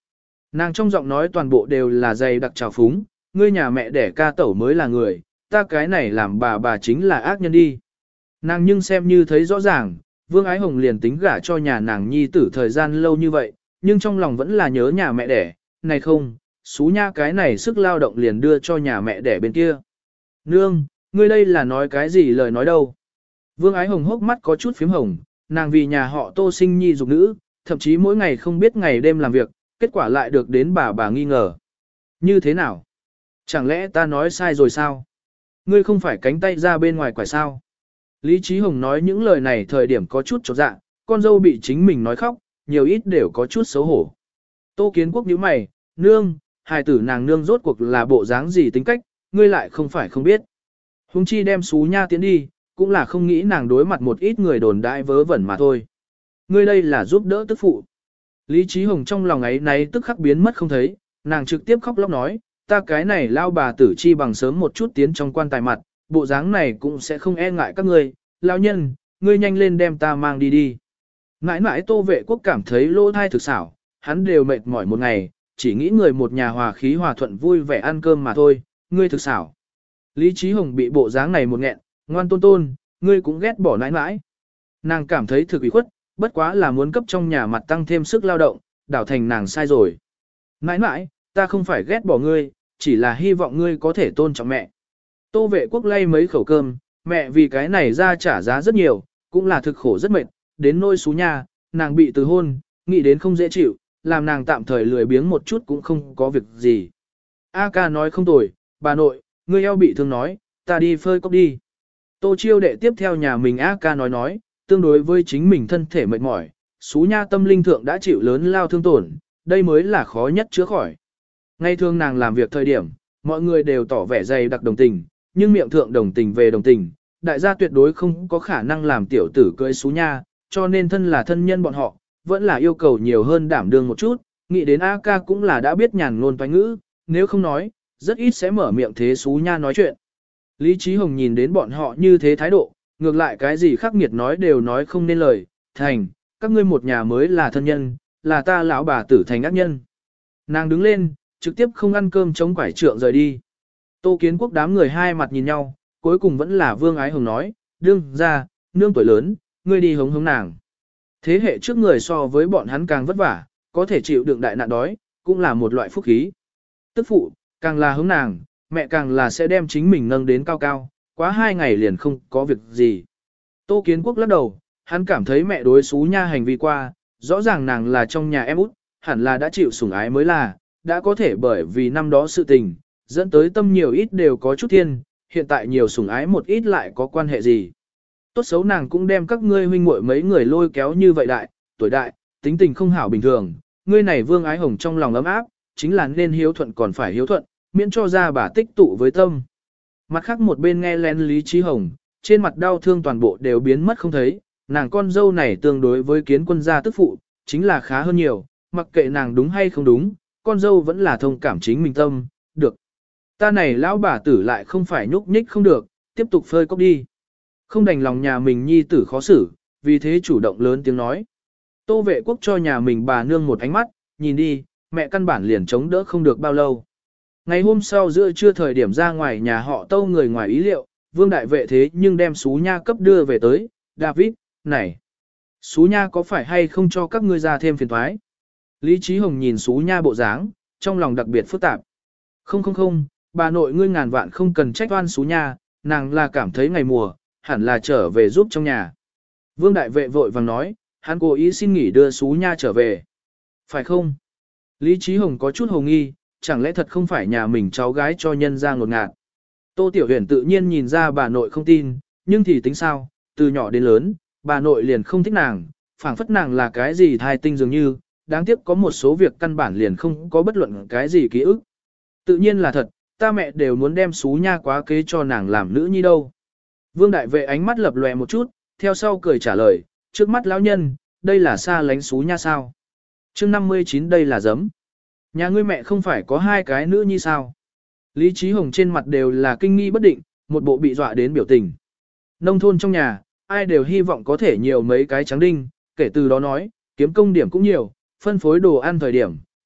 Nàng trong giọng nói toàn bộ đều là dày đặc trào phúng, ngươi nhà mẹ đẻ ca tẩu mới là người, ta cái này làm bà bà chính là ác nhân đi. Nàng nhưng xem như thấy rõ ràng, Vương Ái Hồng liền tính gả cho nhà nàng nhi tử thời gian lâu như vậy, nhưng trong lòng vẫn là nhớ nhà mẹ đẻ, này không, xú nha cái này sức lao động liền đưa cho nhà mẹ đẻ bên kia. Nương, ngươi đây là nói cái gì lời nói đâu. Vương Ái Hồng hốc mắt có chút phím hồng, nàng vì nhà họ Tô sinh nhi dục nữ, thậm chí mỗi ngày không biết ngày đêm làm việc, kết quả lại được đến bà bà nghi ngờ. Như thế nào? Chẳng lẽ ta nói sai rồi sao? Ngươi không phải cánh tay ra bên ngoài quải sao? Lý Trí Hồng nói những lời này thời điểm có chút chột dạ, con dâu bị chính mình nói khóc, nhiều ít đều có chút xấu hổ. Tô Kiến Quốc nhíu mày, nương, hài tử nàng nương rốt cuộc là bộ dáng gì tính cách, ngươi lại không phải không biết. Hùng chi đem xú nha tiến đi, cũng là không nghĩ nàng đối mặt một ít người đồn đại vớ vẩn mà thôi. Ngươi đây là giúp đỡ tức phụ. Lý Trí Hồng trong lòng ấy náy tức khắc biến mất không thấy, nàng trực tiếp khóc lóc nói, ta cái này lao bà tử chi bằng sớm một chút tiến trong quan tài mặt, bộ dáng này cũng sẽ không e ngại các ngươi, lao nhân, ngươi nhanh lên đem ta mang đi đi. Mãi mãi Tô Vệ Quốc cảm thấy lỗ thai thực xảo, hắn đều mệt mỏi một ngày, chỉ nghĩ người một nhà hòa khí hòa thuận vui vẻ ăn cơm mà thôi, ngươi thực xảo. Lý Trí Hồng bị bộ dáng này một nghẹn, ngoan tôn tôn, ngươi cũng ghét bỏ nãi nãi. Nàng cảm thấy thực ủy khuất, bất quá là muốn cấp trong nhà mặt tăng thêm sức lao động, đảo thành nàng sai rồi. Nãi nãi, ta không phải ghét bỏ ngươi, chỉ là hy vọng ngươi có thể tôn trọng mẹ. Tô Vệ Quốc lay mấy khẩu cơm, mẹ vì cái này ra trả giá rất nhiều, cũng là thực khổ rất mệt, đến nôi xú nhà, nàng bị từ hôn, nghĩ đến không dễ chịu, làm nàng tạm thời lười biếng một chút cũng không có việc gì. A ca nói không tồi, bà nội, ngươi eo bị thương nói, ta đi phơi cốc đi. Tô Chiêu đệ tiếp theo nhà mình A ca nói nói, tương đối với chính mình thân thể mệt mỏi, xú nha tâm linh thượng đã chịu lớn lao thương tổn, đây mới là khó nhất chữa khỏi. Ngay thường nàng làm việc thời điểm, mọi người đều tỏ vẻ dày đặc đồng tình, nhưng miệng thượng đồng tình về đồng tình, đại gia tuyệt đối không có khả năng làm tiểu tử cưới xú nha, cho nên thân là thân nhân bọn họ, vẫn là yêu cầu nhiều hơn đảm đương một chút, nghĩ đến A ca cũng là đã biết nhàn ngôn toán ngữ, nếu không nói, rất ít sẽ mở miệng thế xú nha nói chuyện. Lý Trí Hồng nhìn đến bọn họ như thế thái độ, ngược lại cái gì khắc nghiệt nói đều nói không nên lời, thành, các ngươi một nhà mới là thân nhân, là ta lão bà tử thành ác nhân. Nàng đứng lên, trực tiếp không ăn cơm chống quải trượng rời đi. Tô Kiến Quốc đám người hai mặt nhìn nhau, cuối cùng vẫn là Vương Ái Hồng nói, đương ra, nương tuổi lớn, ngươi đi hống hống nàng. Thế hệ trước người so với bọn hắn càng vất vả, có thể chịu đựng đại nạn đói, cũng là một loại phúc khí. Tức phụ, càng là hống nàng, mẹ càng là sẽ đem chính mình nâng đến cao cao, quá hai ngày liền không có việc gì. Tô Kiến Quốc lắc đầu, hắn cảm thấy mẹ đối xú nha hành vi qua, rõ ràng nàng là trong nhà em út, hẳn là đã chịu sủng ái mới là, đã có thể bởi vì năm đó sự tình, dẫn tới tâm nhiều ít đều có chút thiên, hiện tại nhiều sủng ái một ít lại có quan hệ gì. Tốt xấu nàng cũng đem các ngươi huynh muội mấy người lôi kéo như vậy đại, tuổi đại, tính tình không hảo bình thường, ngươi này Vương Ái Hồng trong lòng ấm áp, chính là nên hiếu thuận còn phải hiếu thuận, miễn cho ra bà tích tụ với tâm. Mặt khác một bên nghe lén Lý Trí Hồng, trên mặt đau thương toàn bộ đều biến mất không thấy, nàng con dâu này tương đối với Kiến Quân gia tức phụ, chính là khá hơn nhiều, mặc kệ nàng đúng hay không đúng, con dâu vẫn là thông cảm chính mình tâm, được. Ta này lão bà tử lại không phải nhúc nhích không được, tiếp tục phơi cốc đi. Không đành lòng nhà mình nhi tử khó xử, vì thế chủ động lớn tiếng nói. Tô Vệ Quốc cho nhà mình bà nương một ánh mắt, nhìn đi, mẹ căn bản liền chống đỡ không được bao lâu. Ngày hôm sau giữa trưa thời điểm ra ngoài nhà họ Tâu người ngoài ý liệu, Vương Đại Vệ thế nhưng đem xú nha cấp đưa về tới, David, này, xú nha có phải hay không cho các ngươi ra thêm phiền thoái? Lý Trí Hồng nhìn xú nha bộ dáng, trong lòng đặc biệt phức tạp. Không không không, bà nội ngươi ngàn vạn không cần trách oan xú nha, nàng là cảm thấy ngày mùa, hẳn là trở về giúp trong nhà. Vương Đại Vệ vội vàng nói, hắn cố ý xin nghỉ đưa xú nha trở về. Phải không? Lý Trí Hồng có chút hồ nghi, chẳng lẽ thật không phải nhà mình cháu gái cho nhân ra ngột ngạt. Tô Tiểu Huyền tự nhiên nhìn ra bà nội không tin, nhưng thì tính sao, từ nhỏ đến lớn, bà nội liền không thích nàng, phảng phất nàng là cái gì thai tinh dường như, đáng tiếc có một số việc căn bản liền không có bất luận cái gì ký ức. Tự nhiên là thật, ta mẹ đều muốn đem xú nha quá kế cho nàng làm nữ nhi đâu. Vương Đại Vệ ánh mắt lập lòe một chút, theo sau cười trả lời, trước mắt lão nhân, đây là xa lánh xú nha sao. Chương năm mươi chín đây là giấm. Nhà ngươi mẹ không phải có hai cái nữ nhi sao. Lý Trí Hồng trên mặt đều là kinh nghi bất định, một bộ bị dọa đến biểu tình. Nông thôn trong nhà, ai đều hy vọng có thể nhiều mấy cái trắng đinh, kể từ đó nói, kiếm công điểm cũng nhiều, phân phối đồ ăn thời điểm,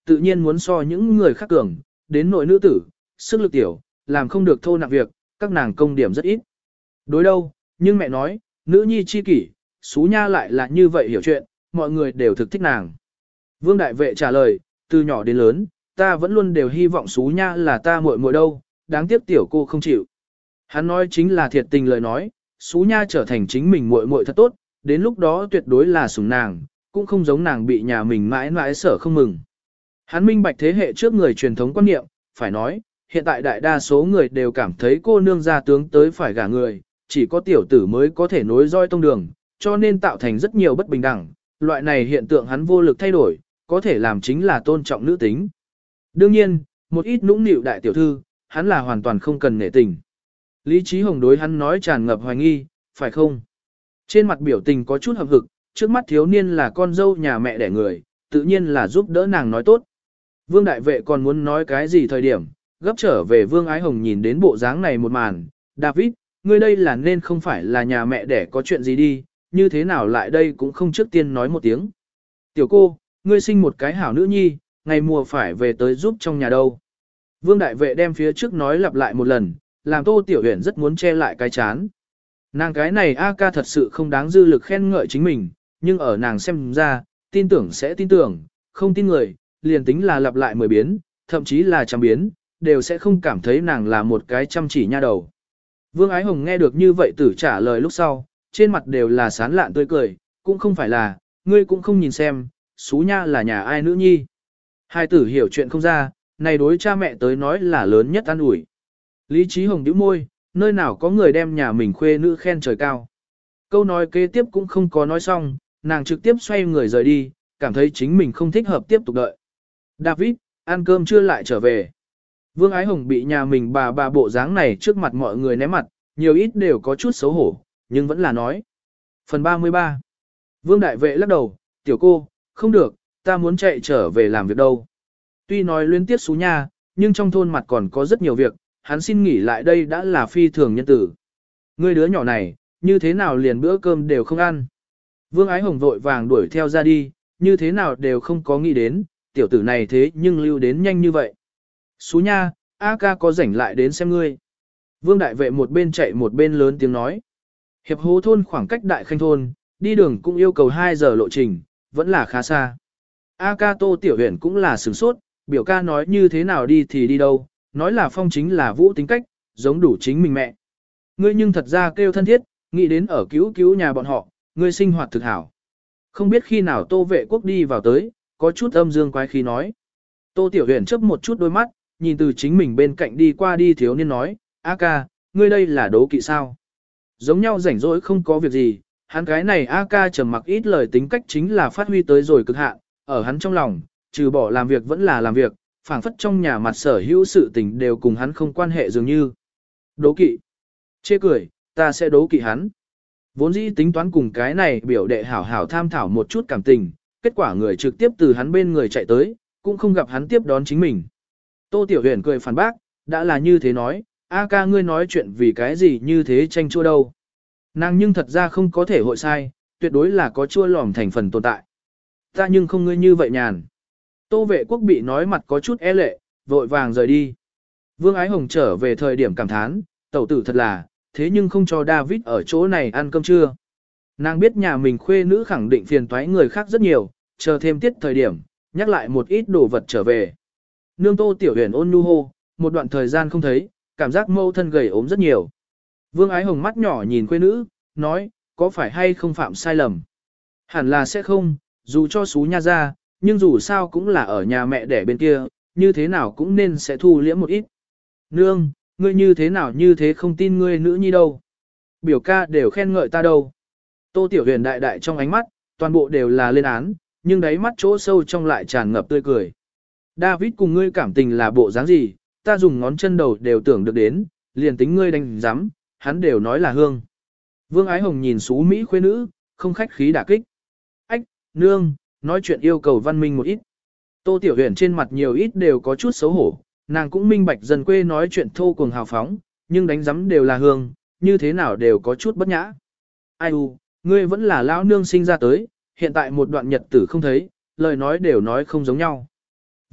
tự nhiên muốn so những người khác cường, đến nội nữ tử, sức lực tiểu, làm không được thô nặng việc, các nàng công điểm rất ít. Đối đâu, nhưng mẹ nói, nữ nhi chi kỷ, xú nha lại là như vậy hiểu chuyện, mọi người đều thực thích nàng. Vương đại vệ trả lời, từ nhỏ đến lớn, ta vẫn luôn đều hy vọng xú nha là ta muội muội đâu, đáng tiếc tiểu cô không chịu. Hắn nói chính là thiệt tình lời nói, xú nha trở thành chính mình muội muội thật tốt, đến lúc đó tuyệt đối là sủng nàng, cũng không giống nàng bị nhà mình mãi mãi sở không mừng. Hắn minh bạch thế hệ trước người truyền thống quan niệm, phải nói, hiện tại đại đa số người đều cảm thấy cô nương gia tướng tới phải gả người, chỉ có tiểu tử mới có thể nối roi tông đường, cho nên tạo thành rất nhiều bất bình đẳng, loại này hiện tượng hắn vô lực thay đổi, có thể làm chính là tôn trọng nữ tính. Đương nhiên, một ít nũng nịu đại tiểu thư, hắn là hoàn toàn không cần nể tình. Lý Trí Hồng đối hắn nói tràn ngập hoài nghi, phải không? Trên mặt biểu tình có chút hậm hực, trước mắt thiếu niên là con dâu nhà mẹ đẻ người, tự nhiên là giúp đỡ nàng nói tốt. Vương đại vệ còn muốn nói cái gì thời điểm, gấp trở về Vương Ái Hồng nhìn đến bộ dáng này một màn, David, ngươi đây là nên không phải là nhà mẹ đẻ có chuyện gì đi, như thế nào lại đây cũng không trước tiên nói một tiếng. Tiểu cô, ngươi sinh một cái hảo nữ nhi, ngày mùa phải về tới giúp trong nhà đâu. Vương đại vệ đem phía trước nói lặp lại một lần, làm Tô Tiểu Huyền rất muốn che lại cái chán. Nàng cái này A ca thật sự không đáng dư lực khen ngợi chính mình, nhưng ở nàng xem ra, tin tưởng sẽ tin tưởng, không tin người, liền tính là lặp lại mười biến, thậm chí là trăm biến, đều sẽ không cảm thấy nàng là một cái chăm chỉ nha đầu. Vương Ái Hồng nghe được như vậy tử trả lời lúc sau, trên mặt đều là sán lạn tươi cười, cũng không phải là, ngươi cũng không nhìn xem, xú nha là nhà ai nữ nhi. Hai tử hiểu chuyện không ra, này đối cha mẹ tới nói là lớn nhất an ủi. Lý Trí Hồng nhíu môi, nơi nào có người đem nhà mình khuê nữ khen trời cao. Câu nói kế tiếp cũng không có nói xong, nàng trực tiếp xoay người rời đi, cảm thấy chính mình không thích hợp tiếp tục đợi. David, ăn cơm chưa lại trở về. Vương Ái Hồng bị nhà mình bà bà bộ dáng này trước mặt mọi người ném mặt, nhiều ít đều có chút xấu hổ, nhưng vẫn là nói. Phần ba mươi ba. Vương Đại Vệ lắc đầu, tiểu cô, không được, ta muốn chạy trở về làm việc đâu. Tuy nói liên tiếp xú nha, nhưng trong thôn mặt còn có rất nhiều việc, hắn xin nghỉ lại đây đã là phi thường nhân tử. Ngươi đứa nhỏ này, như thế nào liền bữa cơm đều không ăn. Vương Ái Hồng vội vàng đuổi theo ra đi, như thế nào đều không có nghĩ đến, tiểu tử này thế nhưng lưu đến nhanh như vậy. Xú nha, A ca có rảnh lại đến xem ngươi. Vương Đại Vệ một bên chạy một bên lớn tiếng nói. Hiệp Hố thôn khoảng cách Đại Khanh thôn, đi đường cũng yêu cầu hai giờ lộ trình, vẫn là khá xa. A ca Tô Tiểu Huyền cũng là sửng sốt, biểu ca nói như thế nào đi thì đi đâu, nói là phong chính là vũ tính cách, giống đủ chính mình mẹ. Ngươi nhưng thật ra kêu thân thiết, nghĩ đến ở cứu cứu nhà bọn họ, ngươi sinh hoạt thực hảo. Không biết khi nào Tô Vệ Quốc đi vào tới, có chút âm dương quái khí nói. Tô Tiểu Huyền chớp một chút đôi mắt, nhìn từ chính mình bên cạnh đi qua đi thiếu niên nói, A ca, ngươi đây là đố kỵ sao? Giống nhau rảnh rỗi không có việc gì, hắn cái này A ca trầm mặc ít lời tính cách chính là phát huy tới rồi cực hạn, ở hắn trong lòng, trừ bỏ làm việc vẫn là làm việc, phảng phất trong nhà mặt sở hữu sự tình đều cùng hắn không quan hệ dường như. Đố kỵ. Chê cười, ta sẽ đố kỵ hắn. Vốn dĩ tính toán cùng cái này biểu đệ hảo hảo tham thảo một chút cảm tình, kết quả người trực tiếp từ hắn bên người chạy tới, cũng không gặp hắn tiếp đón chính mình. Tô Tiểu Huyền cười phản bác, đã là như thế nói, A ca ngươi nói chuyện vì cái gì như thế tranh chua đâu. Nàng nhưng thật ra không có thể hội sai, tuyệt đối là có chua lòm thành phần tồn tại. Ta nhưng không ngươi như vậy nhàn. Tô Vệ Quốc bị nói mặt có chút e lệ, vội vàng rời đi. Vương Ái Hồng trở về thời điểm cảm thán, tẩu tử thật là, thế nhưng không cho David ở chỗ này ăn cơm trưa. Nàng biết nhà mình khuê nữ khẳng định phiền toái người khác rất nhiều, chờ thêm tiết thời điểm, nhắc lại một ít đồ vật trở về. Nương Tô Tiểu Huyền ôn nhu hô, một đoạn thời gian không thấy, cảm giác mâu thân gầy ốm rất nhiều. Vương Ái Hồng mắt nhỏ nhìn khuê nữ, nói, có phải hay không phạm sai lầm? Hẳn là sẽ không, dù cho xú nha ra, nhưng dù sao cũng là ở nhà mẹ đẻ bên kia, như thế nào cũng nên sẽ thu liễm một ít. Nương, ngươi như thế nào như thế không tin ngươi nữ nhi đâu. Biểu ca đều khen ngợi ta đâu. Tô Tiểu Huyền đại đại trong ánh mắt, toàn bộ đều là lên án, nhưng đáy mắt chỗ sâu trong lại tràn ngập tươi cười. David cùng ngươi cảm tình là bộ dáng gì, ta dùng ngón chân đầu đều tưởng được đến, liền tính ngươi đánh giám, hắn đều nói là hương. Vương Ái Hồng nhìn xú Mỹ khuê nữ, không khách khí đả kích. Ách, nương, nói chuyện yêu cầu văn minh một ít. Tô Tiểu Huyền trên mặt nhiều ít đều có chút xấu hổ, nàng cũng minh bạch dần quê nói chuyện thô cuồng hào phóng, nhưng đánh giấm đều là hương, như thế nào đều có chút bất nhã. Ai u, ngươi vẫn là lão nương sinh ra tới, hiện tại một đoạn nhật tử không thấy, lời nói đều nói không giống nhau.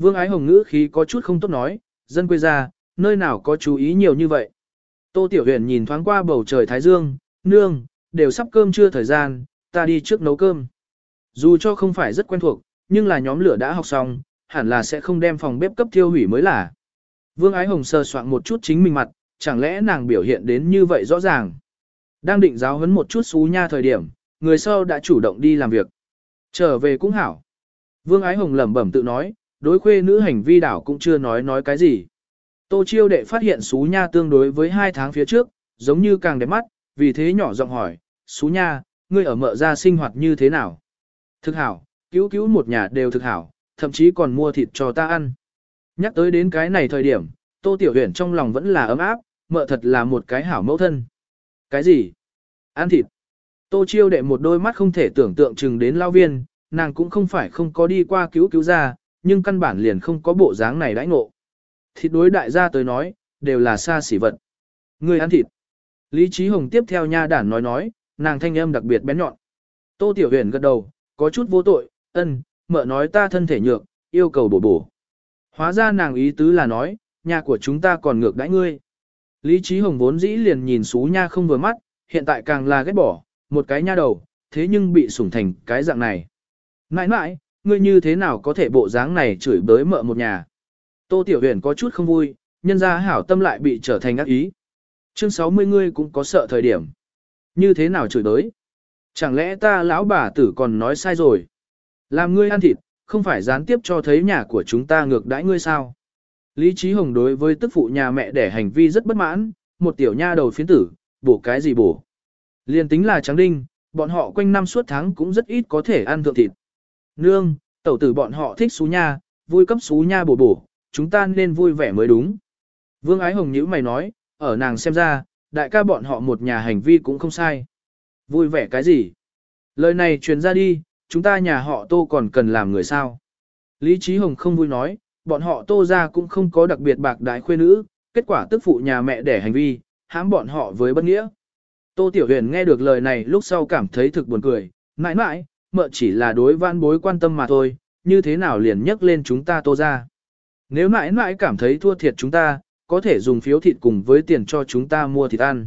Vương Ái Hồng ngữ khí có chút không tốt nói, dân quê ra, nơi nào có chú ý nhiều như vậy. Tô Tiểu Huyền nhìn thoáng qua bầu trời thái dương, nương, đều sắp cơm trưa thời gian, ta đi trước nấu cơm. Dù cho không phải rất quen thuộc, nhưng là nhóm lửa đã học xong, hẳn là sẽ không đem phòng bếp cấp thiêu hủy mới là. Vương Ái Hồng sờ soạn một chút chính mình mặt, chẳng lẽ nàng biểu hiện đến như vậy rõ ràng. Đang định giáo huấn một chút xú nha thời điểm, người sau đã chủ động đi làm việc. Trở về cũng hảo. Vương Ái Hồng lẩm bẩm tự nói, đối khuê nữ hành vi đảo cũng chưa nói nói cái gì. Tô Chiêu đệ phát hiện xú nha tương đối với hai tháng phía trước, giống như càng đẹp mắt, vì thế nhỏ giọng hỏi, xú nha, ngươi ở mợ ra sinh hoạt như thế nào? Thực hảo, cứu cứu một nhà đều thực hảo, thậm chí còn mua thịt cho ta ăn. Nhắc tới đến cái này thời điểm, Tô Tiểu Huyền trong lòng vẫn là ấm áp, mợ thật là một cái hảo mẫu thân. Cái gì? Ăn thịt. Tô Chiêu đệ một đôi mắt không thể tưởng tượng chừng đến lao viên, nàng cũng không phải không có đi qua cứu cứu ra, nhưng căn bản liền không có bộ dáng này đãi ngộ. Thịt đối đại gia tới nói, đều là xa xỉ vật. Người ăn thịt. Lý Trí Hồng tiếp theo nha đản nói nói, nàng thanh âm đặc biệt bén nhọn. Tô Tiểu Huyền gật đầu, có chút vô tội, ân, mợ nói ta thân thể nhược, yêu cầu bổ bổ. Hóa ra nàng ý tứ là nói, nhà của chúng ta còn ngược đãi ngươi. Lý Trí Hồng vốn dĩ liền nhìn xú nha không vừa mắt, hiện tại càng là ghét bỏ, một cái nha đầu, thế nhưng bị sủng thành cái dạng này. Mãi mãi, ngươi như thế nào có thể bộ dáng này chửi bới mợ một nhà. Tô Tiểu Huyền có chút không vui, nhân ra hảo tâm lại bị trở thành ác ý. Chương sáu mươi ngươi cũng có sợ thời điểm. Như thế nào chửi bới? Chẳng lẽ ta lão bà tử còn nói sai rồi? Làm ngươi ăn thịt, không phải gián tiếp cho thấy nhà của chúng ta ngược đãi ngươi sao? Lý Trí Hồng đối với tức phụ nhà mẹ đẻ hành vi rất bất mãn, một tiểu nha đầu phiến tử, bổ cái gì bổ? Liên tính là trắng đinh, bọn họ quanh năm suốt tháng cũng rất ít có thể ăn thượng thịt. Nương, tẩu tử bọn họ thích xú nha, vui cấp xú nha bổ bổ, chúng ta nên vui vẻ mới đúng. Vương Ái Hồng nhíu mày nói, ở nàng xem ra, đại ca bọn họ một nhà hành vi cũng không sai. Vui vẻ cái gì? Lời này truyền ra đi, chúng ta nhà họ Tô còn cần làm người sao? Lý Trí Hồng không vui nói, bọn họ Tô ra cũng không có đặc biệt bạc đái khuê nữ, kết quả tức phụ nhà mẹ đẻ hành vi, hãm bọn họ với bất nghĩa. Tô Tiểu Huyền nghe được lời này lúc sau cảm thấy thực buồn cười, mãi mãi, mợ chỉ là đối văn bối quan tâm mà thôi, như thế nào liền nhắc lên chúng ta Tô ra. Nếu mãi mãi cảm thấy thua thiệt chúng ta, có thể dùng phiếu thịt cùng với tiền cho chúng ta mua thịt ăn.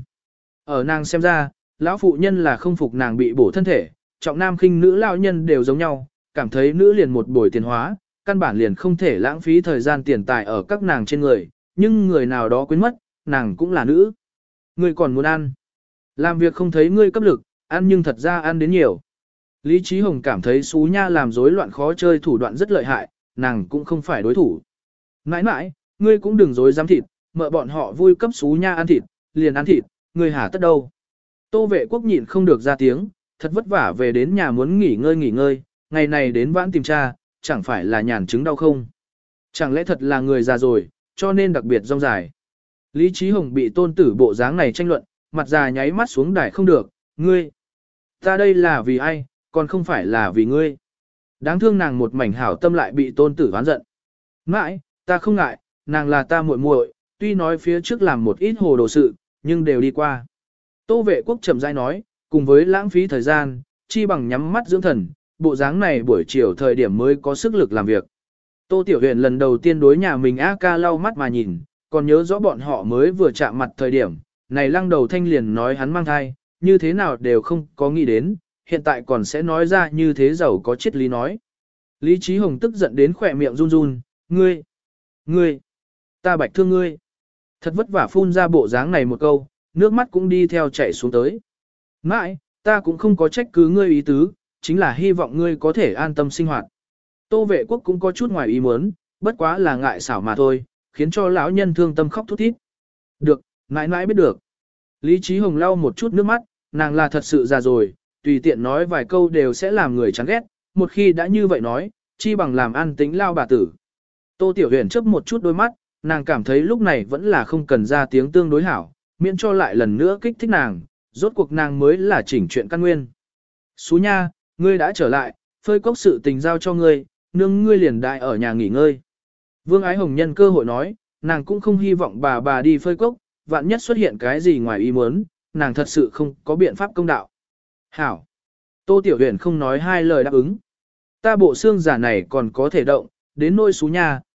Ở nàng xem ra, lão phụ nhân là không phục nàng bị bổ thân thể, trọng nam khinh nữ lão nhân đều giống nhau, cảm thấy nữ liền một bồi tiền hóa, căn bản liền không thể lãng phí thời gian tiền tài ở các nàng trên người, nhưng người nào đó quên mất, nàng cũng là nữ. Ngươi còn muốn ăn. Làm việc không thấy ngươi cấp lực, ăn nhưng thật ra ăn đến nhiều. Lý Trí Hồng cảm thấy xú nha làm rối loạn khó chơi thủ đoạn rất lợi hại, nàng cũng không phải đối thủ. Mãi mãi, ngươi cũng đừng dối dám thịt, mợ bọn họ vui cấp xú nha ăn thịt, liền ăn thịt, ngươi hả tất đâu. Tô Vệ Quốc nhịn không được ra tiếng, thật vất vả về đến nhà muốn nghỉ ngơi nghỉ ngơi, ngày này đến vãn tìm cha, chẳng phải là nhàn chứng đau không. Chẳng lẽ thật là người già rồi, cho nên đặc biệt rong dài. Lý Trí Hồng bị tôn tử bộ dáng này tranh luận, mặt già nháy mắt xuống đài không được, ngươi. Ta đây là vì ai, còn không phải là vì ngươi. Đáng thương nàng một mảnh hảo tâm lại bị tôn tử oán giận. Mãi, ta không ngại, nàng là ta muội muội, tuy nói phía trước làm một ít hồ đồ sự, nhưng đều đi qua. Tô Vệ Quốc chậm rãi nói, cùng với lãng phí thời gian, chi bằng nhắm mắt dưỡng thần, bộ dáng này buổi chiều thời điểm mới có sức lực làm việc. Tô Tiểu Huyền lần đầu tiên đối nhà mình A ca lau mắt mà nhìn, còn nhớ rõ bọn họ mới vừa chạm mặt thời điểm, này lăng đầu thanh liền nói hắn mang thai, như thế nào đều không có nghĩ đến, hiện tại còn sẽ nói ra như thế giàu có triết lý nói. Lý Trí Hồng tức giận đến khỏe miệng run run, ngươi, ngươi, ta bạch thương ngươi. Thật vất vả phun ra bộ dáng này một câu, nước mắt cũng đi theo chảy xuống tới. Mãi, ta cũng không có trách cứ ngươi ý tứ, chính là hy vọng ngươi có thể an tâm sinh hoạt. Tô Vệ Quốc cũng có chút ngoài ý muốn, bất quá là ngại xảo mà thôi, khiến cho lão nhân thương tâm khóc thút thít. Được, mãi mãi biết được. Lý Trí Hồng lau một chút nước mắt, nàng là thật sự già rồi, tùy tiện nói vài câu đều sẽ làm người chán ghét, một khi đã như vậy nói, chi bằng làm ăn tính lao bà tử. Tô Tiểu Huyền chớp một chút đôi mắt, nàng cảm thấy lúc này vẫn là không cần ra tiếng tương đối hảo, miễn cho lại lần nữa kích thích nàng, rốt cuộc nàng mới là chỉnh chuyện căn nguyên. Xú nha, ngươi đã trở lại, phơi cốc sự tình giao cho ngươi, nương ngươi liền đại ở nhà nghỉ ngơi. Vương Ái Hồng nhân cơ hội nói, nàng cũng không hy vọng bà bà đi phơi cốc, vạn nhất xuất hiện cái gì ngoài ý muốn, nàng thật sự không có biện pháp công đạo. Hảo. Tô Tiểu Huyền không nói hai lời đáp ứng. Ta bộ xương giả này còn có thể động, đến nôi xú nha,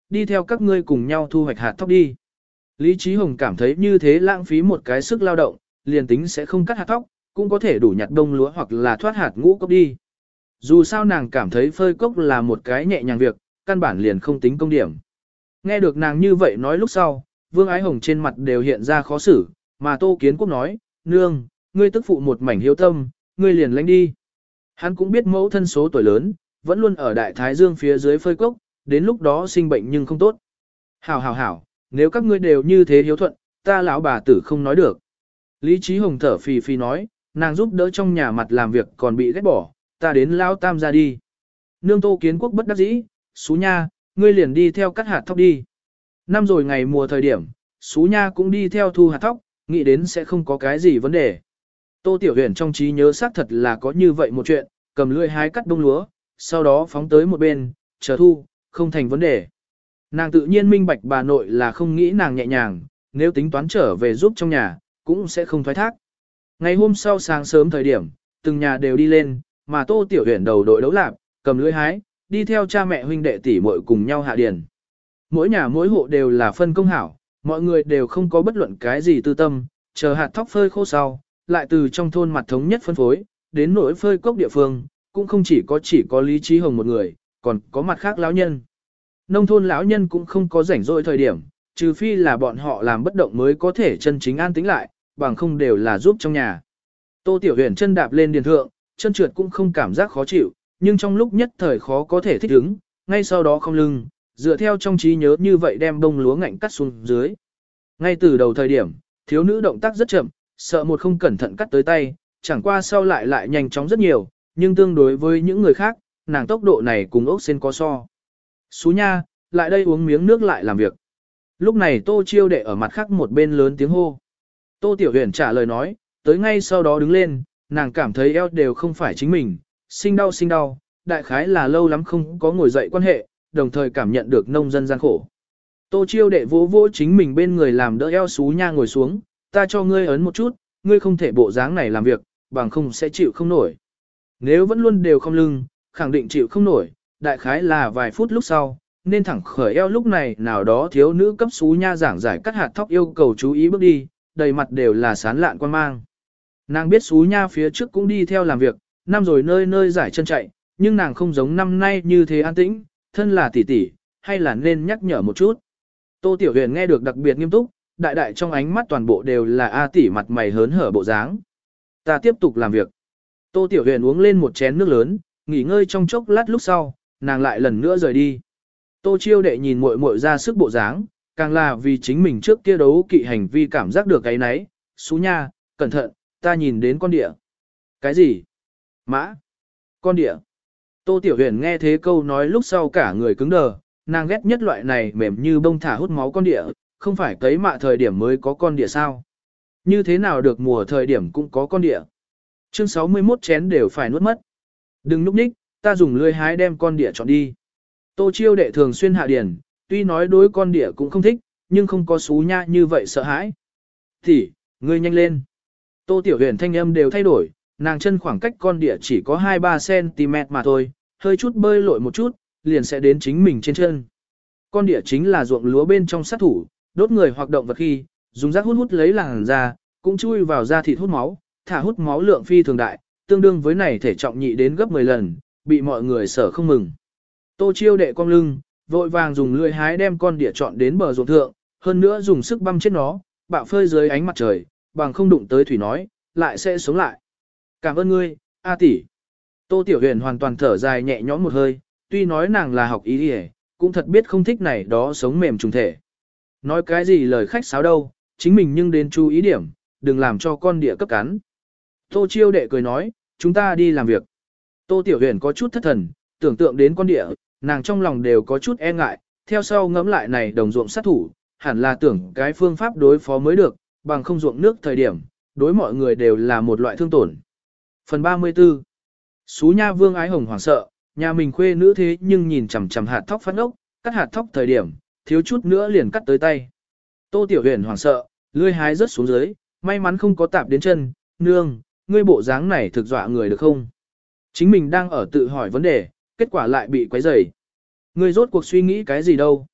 đi theo các ngươi cùng nhau thu hoạch hạt thóc đi. Lý Chí Hồng cảm thấy như thế lãng phí một cái sức lao động, liền tính sẽ không cắt hạt thóc, cũng có thể đủ nhặt đông lúa hoặc là thoát hạt ngũ cốc đi. Dù sao nàng cảm thấy phơi cốc là một cái nhẹ nhàng việc, căn bản liền không tính công điểm. Nghe được nàng như vậy nói lúc sau, Vương Ái Hồng trên mặt đều hiện ra khó xử, mà Tô Kiến Quốc nói, nương, ngươi tức phụ một mảnh hiếu tâm, ngươi liền lánh đi. Hắn cũng biết mẫu thân số tuổi lớn, vẫn luôn ở Đại Thái Dương phía dưới phơi cốc, đến lúc đó sinh bệnh nhưng không tốt. Hảo hảo hảo, nếu các ngươi đều như thế hiếu thuận, ta lão bà tử không nói được. Lý Chí Hồng thở phì phì nói, nàng giúp đỡ trong nhà mặt làm việc còn bị ghét bỏ, ta đến lão tam ra đi. Nương Tô Kiến Quốc bất đắc dĩ, Sú Nha, ngươi liền đi theo cắt hạt thóc đi. Năm rồi ngày mùa thời điểm, Sú Nha cũng đi theo thu hạt thóc, nghĩ đến sẽ không có cái gì vấn đề. Tô Tiểu Huyền trong trí nhớ xác thật là có như vậy một chuyện, cầm lưỡi hái cắt bông lúa, sau đó phóng tới một bên, chờ thu, không thành vấn đề. Nàng tự nhiên minh bạch bà nội là không nghĩ nàng nhẹ nhàng, nếu tính toán trở về giúp trong nhà, cũng sẽ không thoái thác. Ngày hôm sau sáng sớm thời điểm, từng nhà đều đi lên, mà Tô Tiểu Huyền đầu đội đấu lạp, cầm lưỡi hái, đi theo cha mẹ huynh đệ tỷ muội cùng nhau hạ điền. Mỗi nhà mỗi hộ đều là phân công hảo, mọi người đều không có bất luận cái gì tư tâm, chờ hạt thóc phơi khô sau, lại từ trong thôn mặt thống nhất phân phối, đến nỗi phơi cốc địa phương, cũng không chỉ có chỉ có Lý Chí Hồng một người, còn có mặt khác lão nhân. Nông thôn lão nhân cũng không có rảnh rỗi thời điểm, trừ phi là bọn họ làm bất động mới có thể chân chính an tĩnh lại, bằng không đều là giúp trong nhà. Tô Tiểu Huyền chân đạp lên điền thượng, chân trượt cũng không cảm giác khó chịu, nhưng trong lúc nhất thời khó có thể thích ứng, ngay sau đó không lưng, dựa theo trong trí nhớ như vậy đem bông lúa ngạnh cắt xuống dưới. Ngay từ đầu thời điểm, thiếu nữ động tác rất chậm, sợ một không cẩn thận cắt tới tay, chẳng qua sau lại lại nhanh chóng rất nhiều, nhưng tương đối với những người khác, nàng tốc độ này cùng ốc sen có so. Sú Nha, lại đây uống miếng nước lại làm việc. Lúc này Tô Chiêu Đệ ở mặt khác một bên lớn tiếng hô. Tô Tiểu Huyền trả lời nói, tới ngay sau đó đứng lên, nàng cảm thấy eo đều không phải chính mình, sinh đau sinh đau, đại khái là lâu lắm không có ngồi dậy quan hệ, đồng thời cảm nhận được nông dân gian khổ. Tô Chiêu Đệ vỗ vỗ chính mình bên người làm đỡ eo Sú Nha ngồi xuống, ta cho ngươi ấn một chút, ngươi không thể bộ dáng này làm việc, bằng không sẽ chịu không nổi. Nếu vẫn luôn đều không lưng, khẳng định chịu không nổi, đại khái là vài phút lúc sau, nên thẳng khởi eo lúc này nào đó thiếu nữ cấp Sú Nha giảng giải cắt hạt thóc yêu cầu chú ý bước đi, đầy mặt đều là sán lạn quan mang. Nàng biết Sú Nha phía trước cũng đi theo làm việc, năm rồi nơi nơi giải chân chạy, nhưng nàng không giống năm nay như thế an tĩnh, thân là tỷ tỷ, hay là nên nhắc nhở một chút. Tô Tiểu Huyền nghe được đặc biệt nghiêm túc, đại đại trong ánh mắt toàn bộ đều là A tỷ mặt mày hớn hở bộ dáng. Ta tiếp tục làm việc. Tô Tiểu Huyền uống lên một chén nước lớn, nghỉ ngơi trong chốc lát lúc sau, nàng lại lần nữa rời đi. Tô Chiêu Đệ nhìn muội muội ra sức bộ dáng, càng là vì chính mình trước kia đấu kỵ hành vi cảm giác được cái nấy. Sú Nha, cẩn thận, ta nhìn đến con địa. Cái gì? Mã? Con địa? Tô Tiểu Huyền nghe thế câu nói lúc sau cả người cứng đờ, nàng ghét nhất loại này mềm như bông thả hút máu con địa, không phải cấy mạ thời điểm mới có con địa sao? Như thế nào được mùa thời điểm cũng có con địa? Chương sáu mươi mốt chén đều phải nuốt mất. Đừng núp ních, ta dùng lưỡi hái đem con địa chọn đi. Tô Chiêu Đệ thường xuyên hạ điển, tuy nói đối con địa cũng không thích, nhưng không có Sú Nha như vậy sợ hãi. Thì, ngươi nhanh lên. Tô Tiểu Huyền thanh âm đều thay đổi, nàng chân khoảng cách con địa chỉ có hai ba xăng ti mét mà thôi, hơi chút bơi lội một chút, liền sẽ đến chính mình trên chân. Con địa chính là ruộng lúa bên trong sát thủ, đốt người hoặc động vật khi, dùng rác hút hút lấy làn da, cũng chui vào da thịt hút máu, thả hút máu lượng phi thường đại, tương đương với này thể trọng nhị đến gấp mười lần, bị mọi người sở không mừng. Tô Chiêu Đệ cong lưng, vội vàng dùng lưỡi hái đem con địa chọn đến bờ ruộng thượng, hơn nữa dùng sức băm chết nó, bạo phơi dưới ánh mặt trời, bằng không đụng tới thủy nói, lại sẽ sống lại. Cảm ơn ngươi, A tỷ. Tô Tiểu Huyền hoàn toàn thở dài nhẹ nhõm một hơi, tuy nói nàng là học ý đi cũng thật biết không thích này đó sống mềm trùng thể. Nói cái gì lời khách sáo đâu, chính mình nhưng đến chú ý điểm, đừng làm cho con địa cấp cắn. Tô Chiêu Đệ cười nói, chúng ta đi làm việc. Tô Tiểu Huyền có chút thất thần, tưởng tượng đến con địa, nàng trong lòng đều có chút e ngại, theo sau ngẫm lại này đồng ruộng sát thủ, hẳn là tưởng cái phương pháp đối phó mới được, bằng không ruộng nước thời điểm, đối mọi người đều là một loại thương tổn. Phần ba mươi tư. Sú Nha Vương Ái Hồng hoảng sợ, nhà mình khuê nữ thế nhưng nhìn chằm chằm hạt thóc phát ốc, cắt hạt thóc thời điểm, thiếu chút nữa liền cắt tới tay. Tô Tiểu Huyền hoảng sợ, lươi hái rớt xuống dưới, may mắn không có tạp đến chân, nương, ngươi bộ dáng này thực dọa người được không? Chính mình đang ở tự hỏi vấn đề, kết quả lại bị quấy rầy. Ngươi rốt cuộc suy nghĩ cái gì đâu?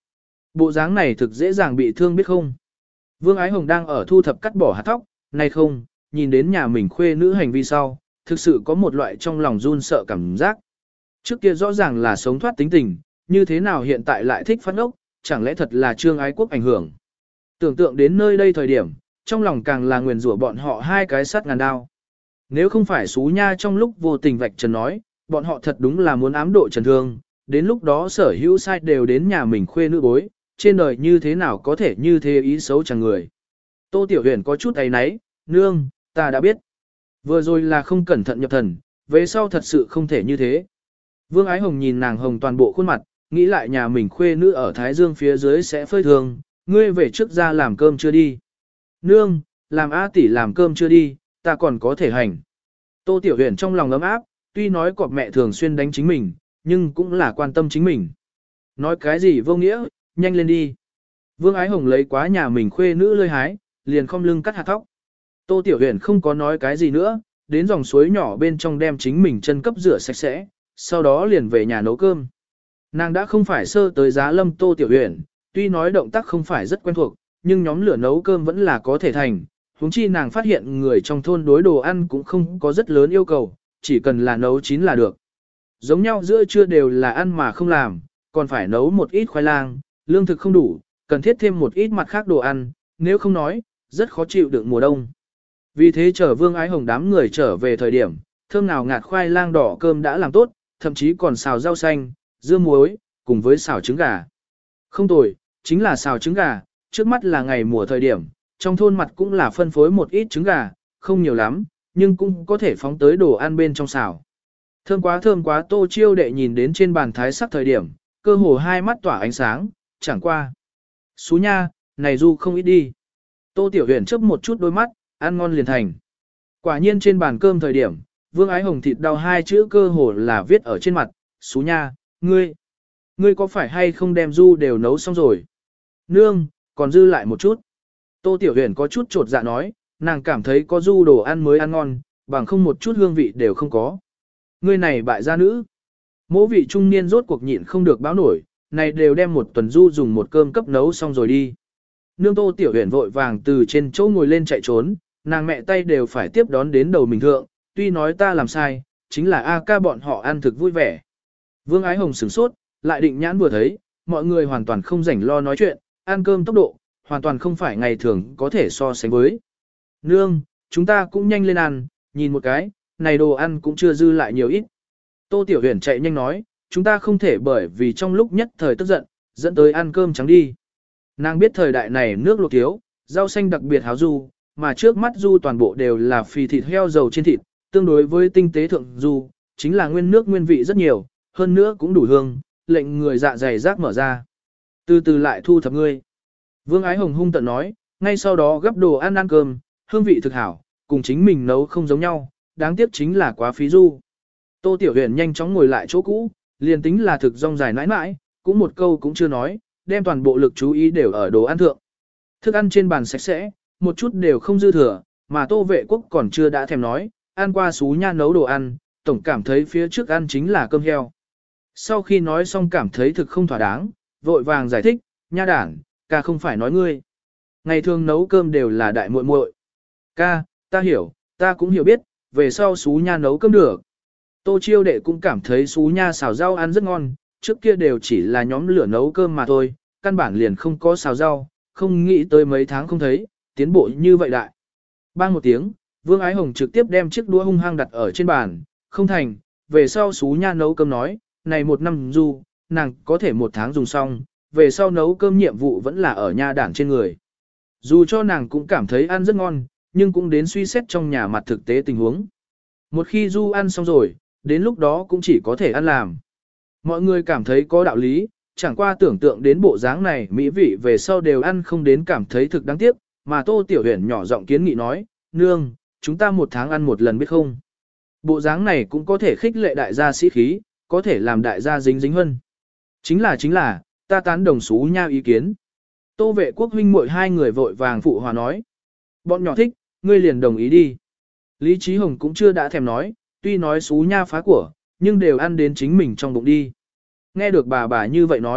Bộ dáng này thực dễ dàng bị thương biết không? Vương Ái Hồng đang ở thu thập cắt bỏ hạt thóc, nay không, nhìn đến nhà mình khuê nữ hành vi sau, thực sự có một loại trong lòng run sợ cảm giác. Trước kia rõ ràng là sống thoát tính tình, như thế nào hiện tại lại thích phát ốc, chẳng lẽ thật là trương ái quốc ảnh hưởng. Tưởng tượng đến nơi đây thời điểm, trong lòng càng là nguyền rủa bọn họ hai cái sắt ngàn đao. Nếu không phải xú nha trong lúc vô tình vạch trần nói, bọn họ thật đúng là muốn ám độ trần thương, đến lúc đó sở hữu sai đều đến nhà mình khuê nữ bối, trên đời như thế nào có thể như thế ý xấu chẳng người. Tô Tiểu Huyền có chút ấy náy, nương, ta đã biết. Vừa rồi là không cẩn thận nhập thần, về sau thật sự không thể như thế. Vương Ái Hồng nhìn nàng hồng toàn bộ khuôn mặt, nghĩ lại nhà mình khuê nữ ở Thái Dương phía dưới sẽ phơi thường, ngươi về trước ra làm cơm chưa đi. Nương, làm A tỷ làm cơm chưa đi, ta còn có thể hành. Tô Tiểu Huyền trong lòng ấm áp, tuy nói cọp mẹ thường xuyên đánh chính mình, nhưng cũng là quan tâm chính mình. Nói cái gì vô nghĩa, nhanh lên đi. Vương Ái Hồng lấy quá nhà mình khuê nữ lơi hái, liền không lưng cắt hạt thóc. Tô Tiểu Huyền không có nói cái gì nữa, đến dòng suối nhỏ bên trong đem chính mình chân cấp rửa sạch sẽ, sau đó liền về nhà nấu cơm. Nàng đã không phải sơ tới Giá Lâm Tô Tiểu Huyền, tuy nói động tác không phải rất quen thuộc, nhưng nhóm lửa nấu cơm vẫn là có thể thành. Huống chi nàng phát hiện người trong thôn đối đồ ăn cũng không có rất lớn yêu cầu, chỉ cần là nấu chín là được. Giống nhau giữa trưa đều là ăn mà không làm, còn phải nấu một ít khoai lang, lương thực không đủ, cần thiết thêm một ít mặt khác đồ ăn, nếu không nói, rất khó chịu được mùa đông. Vì thế chờ Vương Ái Hồng đám người trở về thời điểm, thơm nào ngạt khoai lang đỏ cơm đã làm tốt, thậm chí còn xào rau xanh, dưa muối, cùng với xào trứng gà. Không tồi, chính là xào trứng gà, trước mắt là ngày mùa thời điểm, trong thôn mặt cũng là phân phối một ít trứng gà, không nhiều lắm, nhưng cũng có thể phóng tới đồ ăn bên trong xào. Thơm quá thơm quá Tô Chiêu đệ nhìn đến trên bàn thái sắc thời điểm, cơ hồ hai mắt tỏa ánh sáng, chẳng qua. Xú nha, này du không ít đi. Tô Tiểu Huyền chớp một chút đôi mắt, ăn ngon liền thành. Quả nhiên trên bàn cơm thời điểm, Vương Ái Hồng thịt đau hai chữ cơ hồ là viết ở trên mặt, xú nha, ngươi, ngươi có phải hay không đem du đều nấu xong rồi? Nương, còn dư lại một chút. Tô Tiểu Huyền có chút trột dạ nói, nàng cảm thấy có du đồ ăn mới ăn ngon, bằng không một chút hương vị đều không có. Ngươi này bại gia nữ. Mỗ vị trung niên rốt cuộc nhịn không được báo nổi, này đều đem một tuần du dùng một cơm cấp nấu xong rồi đi. Nương Tô Tiểu Huyền vội vàng từ trên chỗ ngồi lên chạy trốn, nàng mẹ tay đều phải tiếp đón đến đầu mình thượng, tuy nói ta làm sai, chính là A ca bọn họ ăn thực vui vẻ. Vương Ái Hồng sửng sốt, lại định nhãn vừa thấy, mọi người hoàn toàn không rảnh lo nói chuyện, ăn cơm tốc độ, hoàn toàn không phải ngày thường có thể so sánh với. Nương, chúng ta cũng nhanh lên ăn, nhìn một cái, này đồ ăn cũng chưa dư lại nhiều ít. Tô Tiểu Huyền chạy nhanh nói, chúng ta không thể bởi vì trong lúc nhất thời tức giận, dẫn tới ăn cơm trắng đi. Nàng biết thời đại này nước luộc thiếu, rau xanh đặc biệt háo du, mà trước mắt du toàn bộ đều là phì thịt heo dầu trên thịt, tương đối với tinh tế thượng du, chính là nguyên nước nguyên vị rất nhiều, hơn nữa cũng đủ hương, lệnh người dạ dày rác mở ra. Từ từ lại thu thập ngươi. Vương Ái Hồng hung tận nói, ngay sau đó gấp đồ ăn ăn cơm, hương vị thực hảo, cùng chính mình nấu không giống nhau, đáng tiếc chính là quá phí du. Tô Tiểu Huyền nhanh chóng ngồi lại chỗ cũ, liền tính là thực rong dài nãi nãi, cũng một câu cũng chưa nói, đem toàn bộ lực chú ý đều ở đồ ăn thượng. Thức ăn trên bàn sạch sẽ, một chút đều không dư thừa, mà Tô Vệ Quốc còn chưa đã thèm nói, ăn qua xú nha nấu đồ ăn, tổng cảm thấy phía trước ăn chính là cơm heo. Sau khi nói xong cảm thấy thực không thỏa đáng, vội vàng giải thích, nha đản, ca không phải nói ngươi. Ngày thường nấu cơm đều là đại muội muội. Ca, ta hiểu, ta cũng hiểu biết, về sau xú nha nấu cơm được. Tô Chiêu đệ cũng cảm thấy xú nha xào rau ăn rất ngon, trước kia đều chỉ là nhóm lửa nấu cơm mà thôi, căn bản liền không có xào rau, không nghĩ tới mấy tháng không thấy, tiến bộ như vậy đại. Bang một tiếng, Vương Ái Hồng trực tiếp đem chiếc đũa hung hăng đặt ở trên bàn, không thành, về sau xú nha nấu cơm nói, này một năm du, nàng có thể một tháng dùng xong, về sau nấu cơm nhiệm vụ vẫn là ở nha đảng trên người. Dù cho nàng cũng cảm thấy ăn rất ngon, nhưng cũng đến suy xét trong nhà mặt thực tế tình huống. Một khi du ăn xong rồi, đến lúc đó cũng chỉ có thể ăn làm. Mọi người cảm thấy có đạo lý, chẳng qua tưởng tượng đến bộ dáng này mỹ vị về sau đều ăn không đến cảm thấy thực đáng tiếc, mà Tô Tiểu Huyền nhỏ giọng kiến nghị nói, nương, chúng ta một tháng ăn một lần biết không. Bộ dáng này cũng có thể khích lệ đại gia sĩ khí, có thể làm đại gia dính dính hơn. Chính là chính là, ta tán đồng xú nha ý kiến. Tô Vệ Quốc huynh muội hai người vội vàng phụ hòa nói. Bọn nhỏ thích, ngươi liền đồng ý đi. Lý Trí Hồng cũng chưa đã thèm nói, tuy nói xú nha phá của, nhưng đều ăn đến chính mình trong bụng đi. Nghe được bà bà như vậy nói,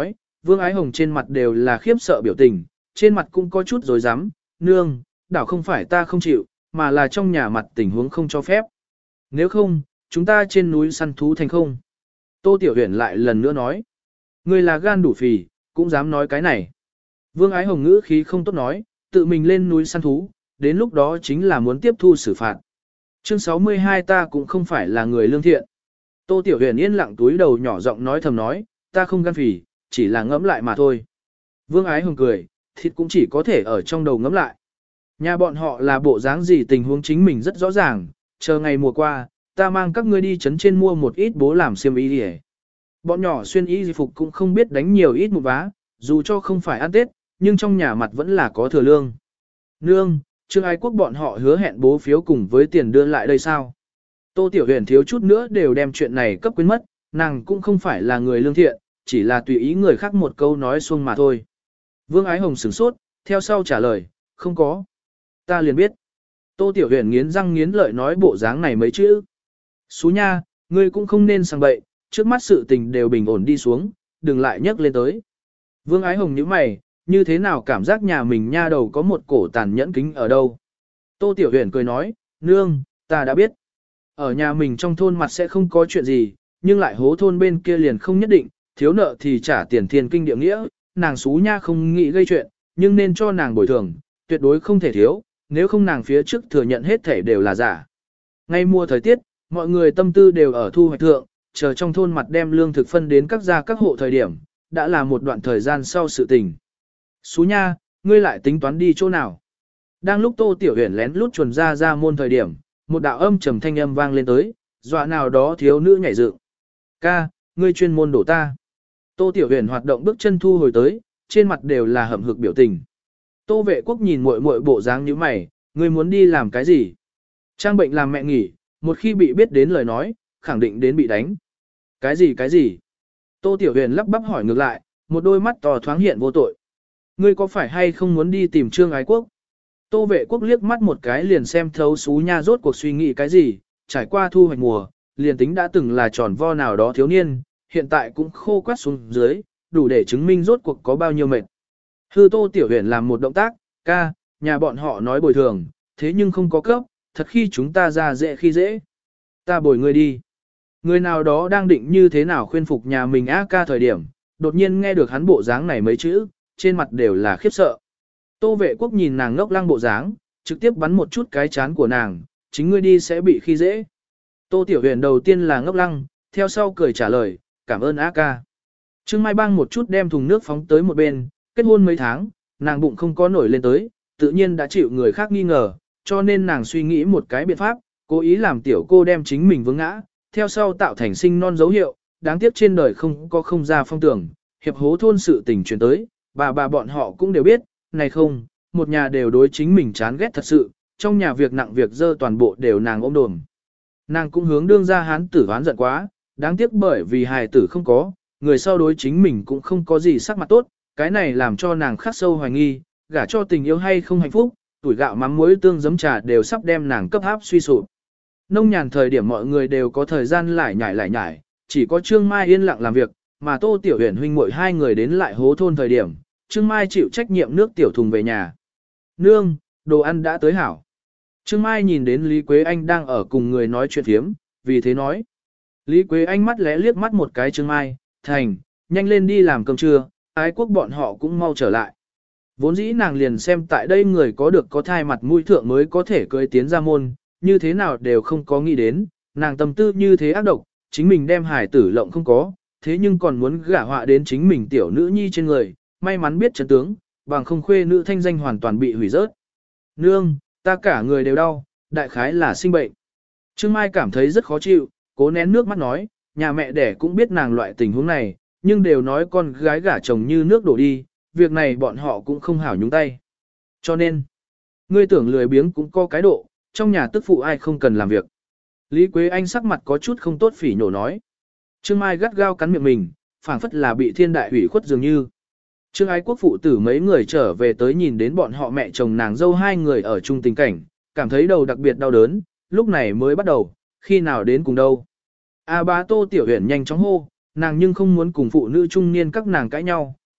Vương Ái Hồng trên mặt đều là khiếp sợ biểu tình, trên mặt cũng có chút rối rắm, nương, đảo không phải ta không chịu, mà là trong nhà mặt tình huống không cho phép. Nếu không, chúng ta trên núi săn thú thành không. Tô Tiểu Huyền lại lần nữa nói, ngươi là gan đủ phì, cũng dám nói cái này. Vương Ái Hồng ngữ khí không tốt nói, tự mình lên núi săn thú, đến lúc đó chính là muốn tiếp thu xử phạt. Chương sáu mươi hai ta cũng không phải là người lương thiện. Tô Tiểu Huyền yên lặng túi đầu nhỏ giọng nói thầm nói, ta không gan phì, chỉ là ngẫm lại mà thôi. Vương Ái Hồng cười, thịt cũng chỉ có thể ở trong đầu ngẫm lại. Nhà bọn họ là bộ dáng gì tình huống chính mình rất rõ ràng, chờ ngày mùa qua, ta mang các ngươi đi trấn trên mua một ít bố làm xiêm y đi. Bọn nhỏ xuyên y phục cũng không biết đánh nhiều ít một vá, dù cho không phải ăn Tết, nhưng trong nhà mặt vẫn là có thừa lương. Nương, Trương Ái Quốc bọn họ hứa hẹn bố phiếu cùng với tiền đưa lại đây sao? Tô Tiểu Huyền thiếu chút nữa đều đem chuyện này cấp quên mất, nàng cũng không phải là người lương thiện, chỉ là tùy ý người khác một câu nói xuông mà thôi. Vương Ái Hồng sửng sốt, theo sau trả lời, không có. Ta liền biết. Tô Tiểu Huyền nghiến răng nghiến lợi nói bộ dáng này mấy chữ. Xú nha, ngươi cũng không nên sang bậy, trước mắt sự tình đều bình ổn đi xuống, đừng lại nhắc lên tới. Vương Ái Hồng nhíu mày, như thế nào cảm giác nhà mình nha đầu có một cổ tàn nhẫn kính ở đâu. Tô Tiểu Huyền cười nói, nương, ta đã biết. Ở nhà mình trong thôn mặt sẽ không có chuyện gì, nhưng lại hố thôn bên kia liền không nhất định, thiếu nợ thì trả tiền thiên kinh địa nghĩa, nàng xú nha không nghĩ gây chuyện, nhưng nên cho nàng bồi thường, tuyệt đối không thể thiếu, nếu không nàng phía trước thừa nhận hết thể đều là giả. Ngay mùa thời tiết, mọi người tâm tư đều ở thu hoạch thượng, chờ trong thôn mặt đem lương thực phân đến các gia các hộ thời điểm, đã là một đoạn thời gian sau sự tình. Xú nha, ngươi lại tính toán đi chỗ nào? Đang lúc Tô Tiểu Huyền lén lút chuồn ra ra môn thời điểm, một đạo âm trầm thanh âm vang lên tới, dọa nào đó thiếu nữ nhảy dựng. Ca, ngươi chuyên môn đổ ta. Tô Tiểu Huyền hoạt động bước chân thu hồi tới, trên mặt đều là hậm hực biểu tình. Tô Vệ Quốc nhìn muội muội bộ dáng như mày, ngươi muốn đi làm cái gì? Trang bệnh làm mẹ nghỉ, một khi bị biết đến lời nói, khẳng định đến bị đánh. Cái gì cái gì? Tô Tiểu Huyền lắp bắp hỏi ngược lại, một đôi mắt to thoáng hiện vô tội. Ngươi có phải hay không muốn đi tìm Trương Ái Quốc? Tô Vệ Quốc liếc mắt một cái liền xem thấu xú nha rốt cuộc suy nghĩ cái gì, trải qua thu hoạch mùa, liền tính đã từng là tròn vo nào đó thiếu niên, hiện tại cũng khô quắt xuống dưới, đủ để chứng minh rốt cuộc có bao nhiêu mệt. Hư Tô Tiểu Huyền làm một động tác, ca, nhà bọn họ nói bồi thường, thế nhưng không có cấp, thật khi chúng ta ra dễ khi dễ. Ta bồi ngươi đi. Người nào đó đang định như thế nào khuyên phục nhà mình á ca thời điểm, đột nhiên nghe được hắn bộ dáng này mấy chữ, trên mặt đều là khiếp sợ. Tô Vệ Quốc nhìn nàng ngốc lăng bộ dáng, trực tiếp bắn một chút cái chán của nàng, chính ngươi đi sẽ bị khi dễ. Tô Tiểu Huyền đầu tiên là ngốc lăng, theo sau cười trả lời, cảm ơn á ca. Trương Mai Bang một chút đem thùng nước phóng tới một bên, kết hôn mấy tháng, nàng bụng không có nổi lên tới, tự nhiên đã chịu người khác nghi ngờ, cho nên nàng suy nghĩ một cái biện pháp, cố ý làm tiểu cô đem chính mình vướng ngã, theo sau tạo thành sinh non dấu hiệu, đáng tiếc trên đời không có không ra phong tưởng, hiệp hố thôn sự tình truyền tới, bà bà bọn họ cũng đều biết, này không, một nhà đều đối chính mình chán ghét thật sự, trong nhà việc nặng việc dơ toàn bộ đều nàng ôm đồm. Nàng cũng hướng đương ra hán tử oán giận quá, đáng tiếc bởi vì hài tử không có, người sau đối chính mình cũng không có gì sắc mặt tốt, cái này làm cho nàng khắc sâu hoài nghi, gả cho tình yêu hay không hạnh phúc, tuổi gạo mắm muối tương giấm trà đều sắp đem nàng cấp áp suy sụp. Nông nhàn thời điểm mọi người đều có thời gian lải nhải lải nhải, chỉ có Trương Mai yên lặng làm việc, mà Tô Tiểu Huyền huynh muội hai người đến lại hố thôn thời điểm, Trương Mai chịu trách nhiệm nước tiểu thùng về nhà. Nương, đồ ăn đã tới hảo. Trương Mai nhìn đến Lý Quế Anh đang ở cùng người nói chuyện phiếm, vì thế nói. Lý Quế Anh mắt lẽ liếc mắt một cái Trương Mai, thành, nhanh lên đi làm cơm trưa, Ái Quốc bọn họ cũng mau trở lại. Vốn dĩ nàng liền xem tại đây người có được có thai mặt mũi thượng mới có thể cưới tiến ra môn, như thế nào đều không có nghĩ đến, nàng tâm tư như thế ác độc, chính mình đem hải tử lộng không có, thế nhưng còn muốn gả họa đến chính mình tiểu nữ nhi trên người, may mắn biết chân tướng, bằng không khuê nữ thanh danh hoàn toàn bị hủy rớt. Nương, ta cả người đều đau, đại khái là sinh bệnh. Trương Mai cảm thấy rất khó chịu, cố nén nước mắt nói, nhà mẹ đẻ cũng biết nàng loại tình huống này, nhưng đều nói con gái gả chồng như nước đổ đi, việc này bọn họ cũng không hảo nhúng tay. Cho nên, ngươi tưởng lười biếng cũng có cái độ, trong nhà tức phụ ai không cần làm việc. Lý Quế Anh sắc mặt có chút không tốt phỉ nhổ nói. Trương Mai gắt gao cắn miệng mình, phảng phất là bị thiên đại hủy khuất dường như. Trương Ái Quốc phụ tử mấy người trở về tới nhìn đến bọn họ mẹ chồng nàng dâu hai người ở chung tình cảnh, cảm thấy đầu đặc biệt đau đớn, lúc này mới bắt đầu, khi nào đến cùng đâu. A bá Tô Tiểu Huyền nhanh chóng hô, nàng nhưng không muốn cùng phụ nữ trung niên các nàng cãi nhau,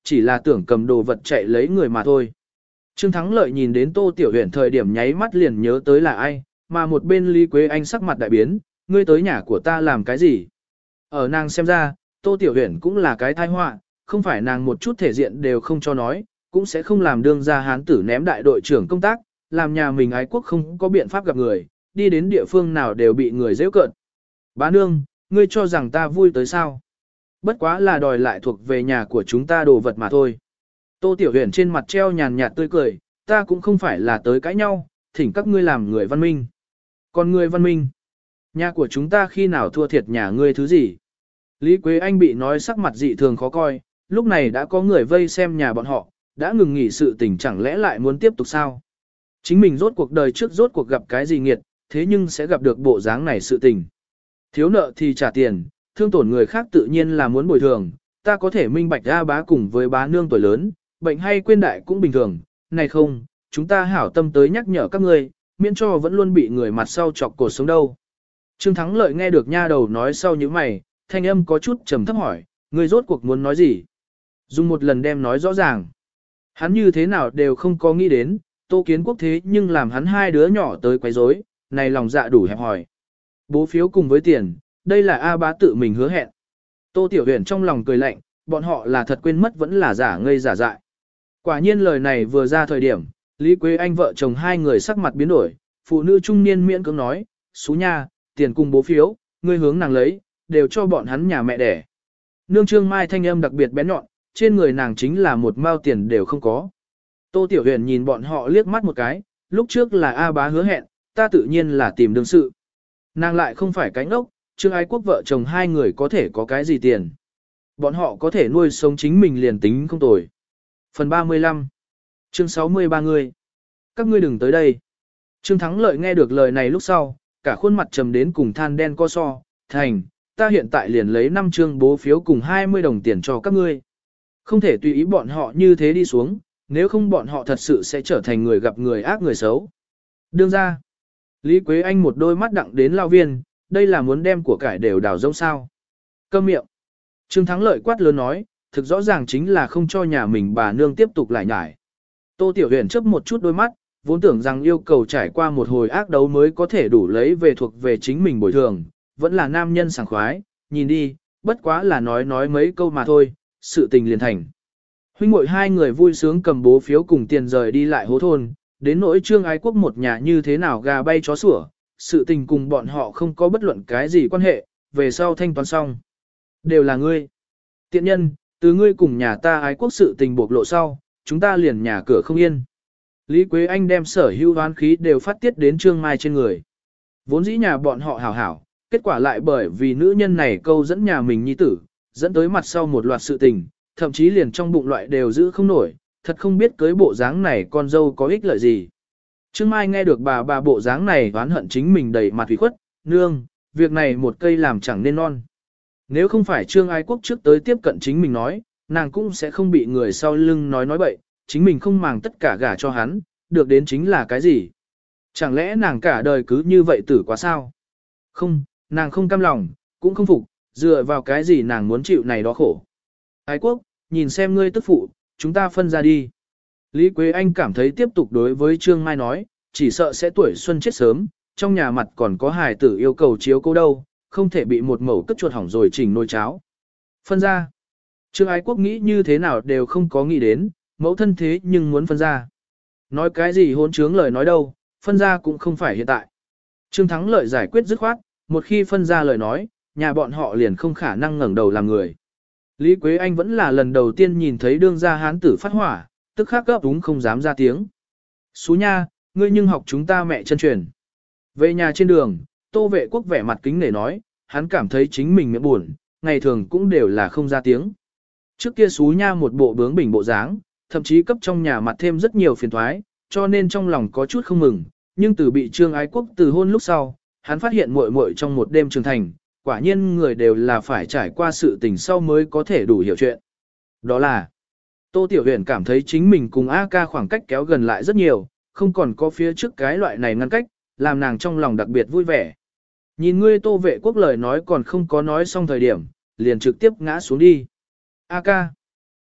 chỉ là tưởng cầm đồ vật chạy lấy người mà thôi. Trương Thắng Lợi nhìn đến Tô Tiểu Huyền thời điểm nháy mắt liền nhớ tới là ai, mà một bên Lý Quế Anh sắc mặt đại biến, ngươi tới nhà của ta làm cái gì? Ở nàng xem ra, Tô Tiểu Huyền cũng là cái tai họa, không phải nàng một chút thể diện đều không cho nói, cũng sẽ không làm đương gia hán tử ném đại đội trưởng công tác, làm nhà mình ái quốc không có biện pháp gặp người, đi đến địa phương nào đều bị người giễu cợt. Bá nương, ngươi cho rằng ta vui tới sao? Bất quá là đòi lại thuộc về nhà của chúng ta đồ vật mà thôi. Tô Tiểu Huyền trên mặt treo nhàn nhạt tươi cười, ta cũng không phải là tới cãi nhau, thỉnh các ngươi làm người văn minh. Còn người văn minh, nhà của chúng ta khi nào thua thiệt nhà ngươi thứ gì? Lý Quế Anh bị nói sắc mặt dị thường khó coi, lúc này đã có người vây xem nhà bọn họ, đã ngừng nghỉ sự tình chẳng lẽ lại muốn tiếp tục sao? Chính mình rốt cuộc đời trước rốt cuộc gặp cái gì nghiệt, thế nhưng sẽ gặp được bộ dáng này sự tình. Thiếu nợ thì trả tiền, thương tổn người khác tự nhiên là muốn bồi thường, ta có thể minh bạch ra bá cùng với bá nương tuổi lớn, bệnh hay quên đại cũng bình thường, này không, chúng ta hảo tâm tới nhắc nhở các ngươi, miễn cho vẫn luôn bị người mặt sau chọc cổ sống đâu. Trương Thắng Lợi nghe được nha đầu nói sau như mày, thanh âm có chút trầm thấp hỏi, ngươi rốt cuộc muốn nói gì? Dùng một lần đem nói rõ ràng. Hắn như thế nào đều không có nghĩ đến, Tô Kiến Quốc thế nhưng làm hắn hai đứa nhỏ tới quấy rối, này lòng dạ đủ hẹp hòi. Bố phiếu cùng với tiền, đây là A bá tự mình hứa hẹn. Tô Tiểu Huyền trong lòng cười lạnh, bọn họ là thật quên mất vẫn là giả ngây giả dại. Quả nhiên lời này vừa ra thời điểm, Lý Quế Anh vợ chồng hai người sắc mặt biến đổi, phụ nữ trung niên miễn cưỡng nói, xú nha, tiền cùng bố phiếu, ngươi hướng nàng lấy, đều cho bọn hắn nhà mẹ đẻ. Nương Trương Mai thanh âm đặc biệt bén nhọn, trên người nàng chính là một mao tiền đều không có. Tô Tiểu Huyền nhìn bọn họ liếc mắt một cái, lúc trước là A bá hứa hẹn, ta tự nhiên là tìm đương sự. Nàng lại không phải cánh ốc, Trương Ái Quốc vợ chồng hai người có thể có cái gì tiền. Bọn họ có thể nuôi sống chính mình liền tính không tồi. Phần ba mươi lăm Chương sáu mươi ba người. Các ngươi đừng tới đây. Trương Thắng Lợi nghe được lời này lúc sau, cả khuôn mặt trầm đến cùng than đen co so, thành, ta hiện tại liền lấy năm chương bố phiếu cùng hai mươi đồng tiền cho các ngươi. Không thể tùy ý bọn họ như thế đi xuống, nếu không bọn họ thật sự sẽ trở thành người gặp người ác người xấu. Đương ra, Lý Quế Anh một đôi mắt đặng đến lao viên, đây là muốn đem của cải đều đào rông sao. Câm miệng. Trương Thắng Lợi quát lớn nói, thực rõ ràng chính là không cho nhà mình bà nương tiếp tục lại nhải. Tô Tiểu Huyền chớp một chút đôi mắt, vốn tưởng rằng yêu cầu trải qua một hồi ác đấu mới có thể đủ lấy về thuộc về chính mình bồi thường, vẫn là nam nhân sảng khoái, nhìn đi, bất quá là nói nói mấy câu mà thôi, sự tình liền thành. Huynh muội hai người vui sướng cầm bố phiếu cùng tiền rời đi lại hố thôn, đến nỗi Trương Ái Quốc một nhà như thế nào gà bay chó sủa, sự tình cùng bọn họ không có bất luận cái gì quan hệ, về sau thanh toán xong. Đều là ngươi. Tiện nhân, từ ngươi cùng nhà ta Ái Quốc sự tình bộc lộ sau, chúng ta liền nhà cửa không yên. Lý Quế Anh đem sở hữu hoán khí đều phát tiết đến Trương Mai trên người. Vốn dĩ nhà bọn họ hảo hảo, kết quả lại bởi vì nữ nhân này câu dẫn nhà mình nhi tử, dẫn tới mặt sau một loạt sự tình, thậm chí liền trong bụng loại đều giữ không nổi, thật không biết cưới bộ dáng này con dâu có ích lợi gì. Trương Mai nghe được bà bà bộ dáng này oán hận chính mình đầy mặt ủy khuất, nương, việc này một cây làm chẳng nên non. Nếu không phải Trương Ái Quốc trước tới tiếp cận chính mình nói, nàng cũng sẽ không bị người sau lưng nói nói bậy, chính mình không màng tất cả gả cho hắn, được đến chính là cái gì. Chẳng lẽ nàng cả đời cứ như vậy tử quá sao? Không, nàng không cam lòng, cũng không phục, dựa vào cái gì nàng muốn chịu này đó khổ. Ái Quốc, nhìn xem ngươi tức phụ, chúng ta phân ra đi. Lý Quế Anh cảm thấy tiếp tục đối với Trương Mai nói, chỉ sợ sẽ tuổi xuân chết sớm, trong nhà mặt còn có hài tử yêu cầu chiếu cố đâu, không thể bị một mẩu cất chuột hỏng rồi chỉnh nồi cháo. Phân ra. Trương Ái Quốc nghĩ như thế nào đều không có nghĩ đến, mẫu thân thế nhưng muốn phân ra. Nói cái gì hôn trướng lời nói đâu, phân ra cũng không phải hiện tại. Trương Thắng Lợi giải quyết dứt khoát, một khi phân ra lời nói, nhà bọn họ liền không khả năng ngẩng đầu làm người. Lý Quế Anh vẫn là lần đầu tiên nhìn thấy đương gia hán tử phát hỏa, tức khắc gấp đúng không dám ra tiếng. Xú nha, ngươi nhưng học chúng ta mẹ chân truyền. Về nhà trên đường, Tô Vệ Quốc vẻ mặt kính nể nói, hắn cảm thấy chính mình miệng buồn, ngày thường cũng đều là không ra tiếng. Trước kia xú nha một bộ bướng bỉnh bộ dáng, thậm chí cấp trong nhà mặt thêm rất nhiều phiền toái, cho nên trong lòng có chút không mừng, nhưng từ bị Trương Ái Quốc từ hôn lúc sau, hắn phát hiện muội muội trong một đêm trưởng thành, quả nhiên người đều là phải trải qua sự tình sau mới có thể đủ hiểu chuyện. Đó là, Tô Tiểu Huyền cảm thấy chính mình cùng A ca khoảng cách kéo gần lại rất nhiều, không còn có phía trước cái loại này ngăn cách, làm nàng trong lòng đặc biệt vui vẻ. Nhìn ngươi Tô Vệ Quốc lời nói còn không có nói xong thời điểm, liền trực tiếp ngã xuống đi. A ca.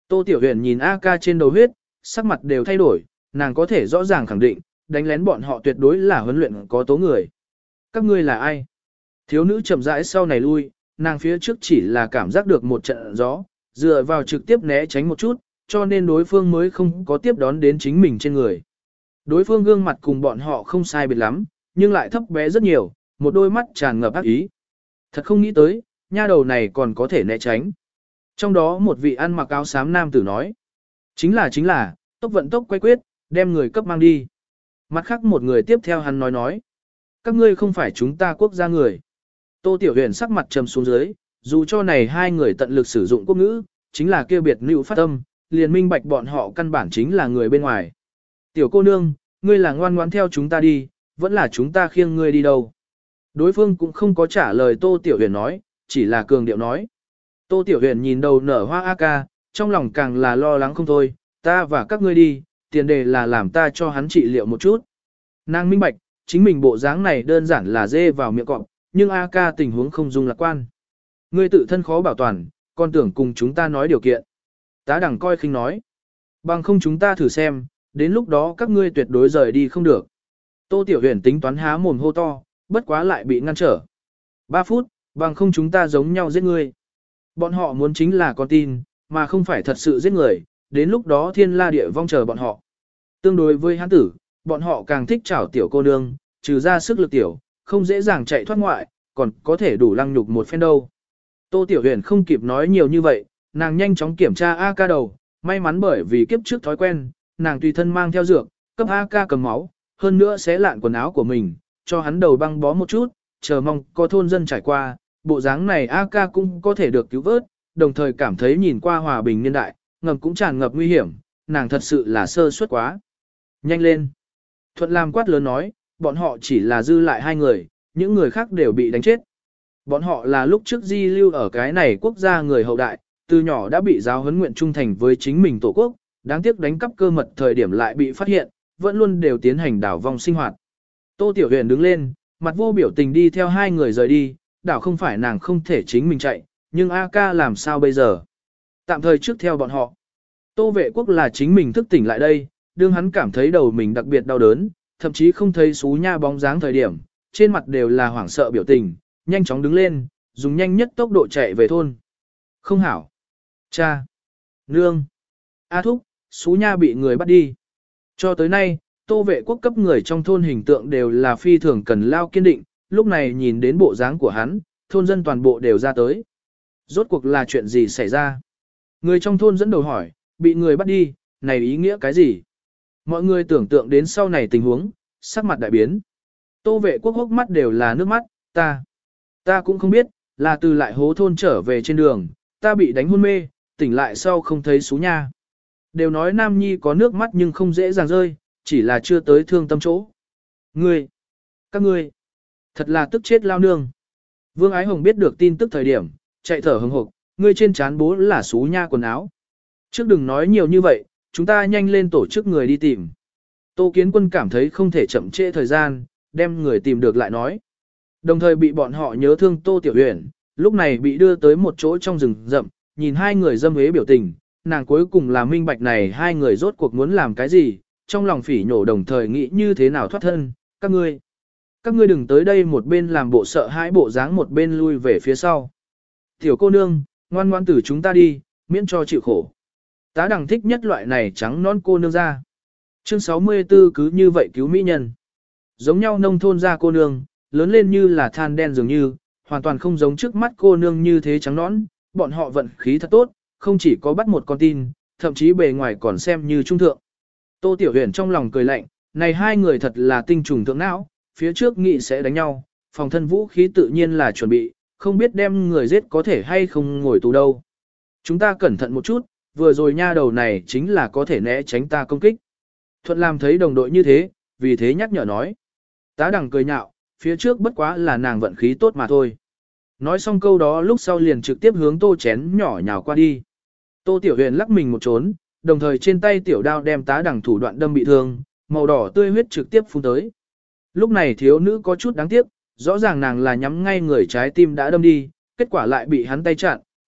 Tô Tiểu Huyền nhìn A ca trên đầu huyết, sắc mặt đều thay đổi, nàng có thể rõ ràng khẳng định, đánh lén bọn họ tuyệt đối là huấn luyện có tố người. Các ngươi là ai? Thiếu nữ chậm rãi sau này lui, nàng phía trước chỉ là cảm giác được một trận gió, dựa vào trực tiếp né tránh một chút, cho nên đối phương mới không có tiếp đón đến chính mình trên người. Đối phương gương mặt cùng bọn họ không sai biệt lắm, nhưng lại thấp bé rất nhiều, một đôi mắt tràn ngập ác ý. Thật không nghĩ tới, nha đầu này còn có thể né tránh. Trong đó một vị ăn mặc áo xám nam tử nói. Chính là chính là, tốc vận tốc quay quyết, đem người cấp mang đi. Mặt khác một người tiếp theo hắn nói nói. Các ngươi không phải chúng ta quốc gia người. Tô Tiểu Huyền sắc mặt trầm xuống dưới, dù cho này hai người tận lực sử dụng quốc ngữ, chính là kêu biệt nữ phát âm, liền minh bạch bọn họ căn bản chính là người bên ngoài. Tiểu cô nương, ngươi là ngoan ngoãn theo chúng ta đi, vẫn là chúng ta khiêng ngươi đi đâu. Đối phương cũng không có trả lời Tô Tiểu Huyền nói, chỉ là cường điệu nói. Tô Tiểu Huyền nhìn đầu nở hoa A ca, trong lòng càng là lo lắng không thôi, ta và các ngươi đi, tiền đề là làm ta cho hắn trị liệu một chút. Nàng minh bạch, chính mình bộ dáng này đơn giản là dê vào miệng cọp, nhưng A ca tình huống không dung lạc quan. Ngươi tự thân khó bảo toàn, còn tưởng cùng chúng ta nói điều kiện. Tá đẳng coi khinh nói. Bằng không chúng ta thử xem, đến lúc đó các ngươi tuyệt đối rời đi không được. Tô Tiểu Huyền tính toán há mồm hô to, bất quá lại bị ngăn trở. Ba phút, bằng không chúng ta giống nhau giết ngươi. Bọn họ muốn chính là con tin, mà không phải thật sự giết người, đến lúc đó thiên la địa vong chờ bọn họ. Tương đối với hán tử, bọn họ càng thích chảo tiểu cô nương, trừ ra sức lực tiểu, không dễ dàng chạy thoát ngoại, còn có thể đủ lăng nhục một phen đâu. Tô Tiểu Huyền không kịp nói nhiều như vậy, nàng nhanh chóng kiểm tra A ca đầu, may mắn bởi vì kiếp trước thói quen, nàng tùy thân mang theo dược, cấp A ca cầm máu, hơn nữa xé lạn quần áo của mình, cho hắn đầu băng bó một chút, chờ mong có thôn dân trải qua, bộ dáng này A ca cũng có thể được cứu vớt, đồng thời cảm thấy nhìn qua hòa bình niên đại, ngầm cũng tràn ngập nguy hiểm, nàng thật sự là sơ suất quá. Nhanh lên! Thuận Lam quát lớn nói, bọn họ chỉ là dư lại hai người, những người khác đều bị đánh chết. Bọn họ là lúc trước di lưu ở cái này quốc gia người hậu đại, từ nhỏ đã bị giáo huấn nguyện trung thành với chính mình tổ quốc, đáng tiếc đánh cắp cơ mật thời điểm lại bị phát hiện, vẫn luôn đều tiến hành đảo vong sinh hoạt. Tô Tiểu Huyền đứng lên, mặt vô biểu tình đi theo hai người rời đi, đảo không phải nàng không thể chính mình chạy, nhưng A ca làm sao bây giờ? Tạm thời trước theo bọn họ. Tô Vệ Quốc là chính mình thức tỉnh lại đây, đương hắn cảm thấy đầu mình đặc biệt đau đớn, thậm chí không thấy xú nha bóng dáng thời điểm, trên mặt đều là hoảng sợ biểu tình, nhanh chóng đứng lên, dùng nhanh nhất tốc độ chạy về thôn. Không hảo. Cha. Nương. A thúc, xú nha bị người bắt đi. Cho tới nay, Tô Vệ Quốc cấp người trong thôn hình tượng đều là phi thường cần lao kiên định, lúc này nhìn đến bộ dáng của hắn, thôn dân toàn bộ đều ra tới. Rốt cuộc là chuyện gì xảy ra? Người trong thôn dẫn đầu hỏi, bị người bắt đi, này ý nghĩa cái gì? Mọi người tưởng tượng đến sau này tình huống, sắc mặt đại biến. Tô Vệ Quốc hốc mắt đều là nước mắt, ta. Ta cũng không biết, là từ lại hố thôn trở về trên đường, ta bị đánh hôn mê, tỉnh lại sau không thấy xú nha. Đều nói Nam Nhi có nước mắt nhưng không dễ dàng rơi, chỉ là chưa tới thương tâm chỗ. Ngươi, các ngươi, thật là tức chết lao nương. Vương Ái Hồng biết được tin tức thời điểm, chạy thở hừng hực, ngươi trên trán bố là xú nha quần áo. Trước đừng nói nhiều như vậy, chúng ta nhanh lên tổ chức người đi tìm. Tô Kiến Quân cảm thấy không thể chậm trễ thời gian, đem người tìm được lại nói. Đồng thời bị bọn họ nhớ thương Tô Tiểu Huyền, lúc này bị đưa tới một chỗ trong rừng rậm, nhìn hai người dâm hế biểu tình, nàng cuối cùng là minh bạch này hai người rốt cuộc muốn làm cái gì, trong lòng phỉ nhổ đồng thời nghĩ như thế nào thoát thân, các ngươi. Các ngươi đừng tới đây một bên làm bộ sợ hãi bộ dáng một bên lui về phía sau. Tiểu cô nương, ngoan ngoan tử chúng ta đi, miễn cho chịu khổ. Tá đằng thích nhất loại này trắng non cô nương ra. Chương sáu mươi tư cứ như vậy cứu mỹ nhân. Giống nhau nông thôn ra cô nương, lớn lên như là than đen dường như, hoàn toàn không giống trước mắt cô nương như thế trắng nõn, bọn họ vận khí thật tốt, không chỉ có bắt một con tin, thậm chí bề ngoài còn xem như trung thượng. Tô Tiểu Huyền trong lòng cười lạnh, này hai người thật là tinh trùng thượng não, phía trước nghị sẽ đánh nhau, phòng thân vũ khí tự nhiên là chuẩn bị, không biết đem người giết có thể hay không ngồi tù đâu. Chúng ta cẩn thận một chút, vừa rồi nha đầu này chính là có thể né tránh ta công kích. Thuận làm thấy đồng đội như thế, vì thế nhắc nhở nói. Tá đằng cười nhạo, phía trước bất quá là nàng vận khí tốt mà thôi. Nói xong câu đó lúc sau liền trực tiếp hướng tô chén nhỏ nhào qua đi. Tô Tiểu Huyền lắc mình một trốn, đồng thời trên tay tiểu đao đem tá đằng thủ đoạn đâm bị thương, màu đỏ tươi huyết trực tiếp phun tới. Lúc này thiếu nữ có chút đáng tiếc, rõ ràng nàng là nhắm ngay người trái tim đã đâm đi, kết quả lại bị hắn tay chặn,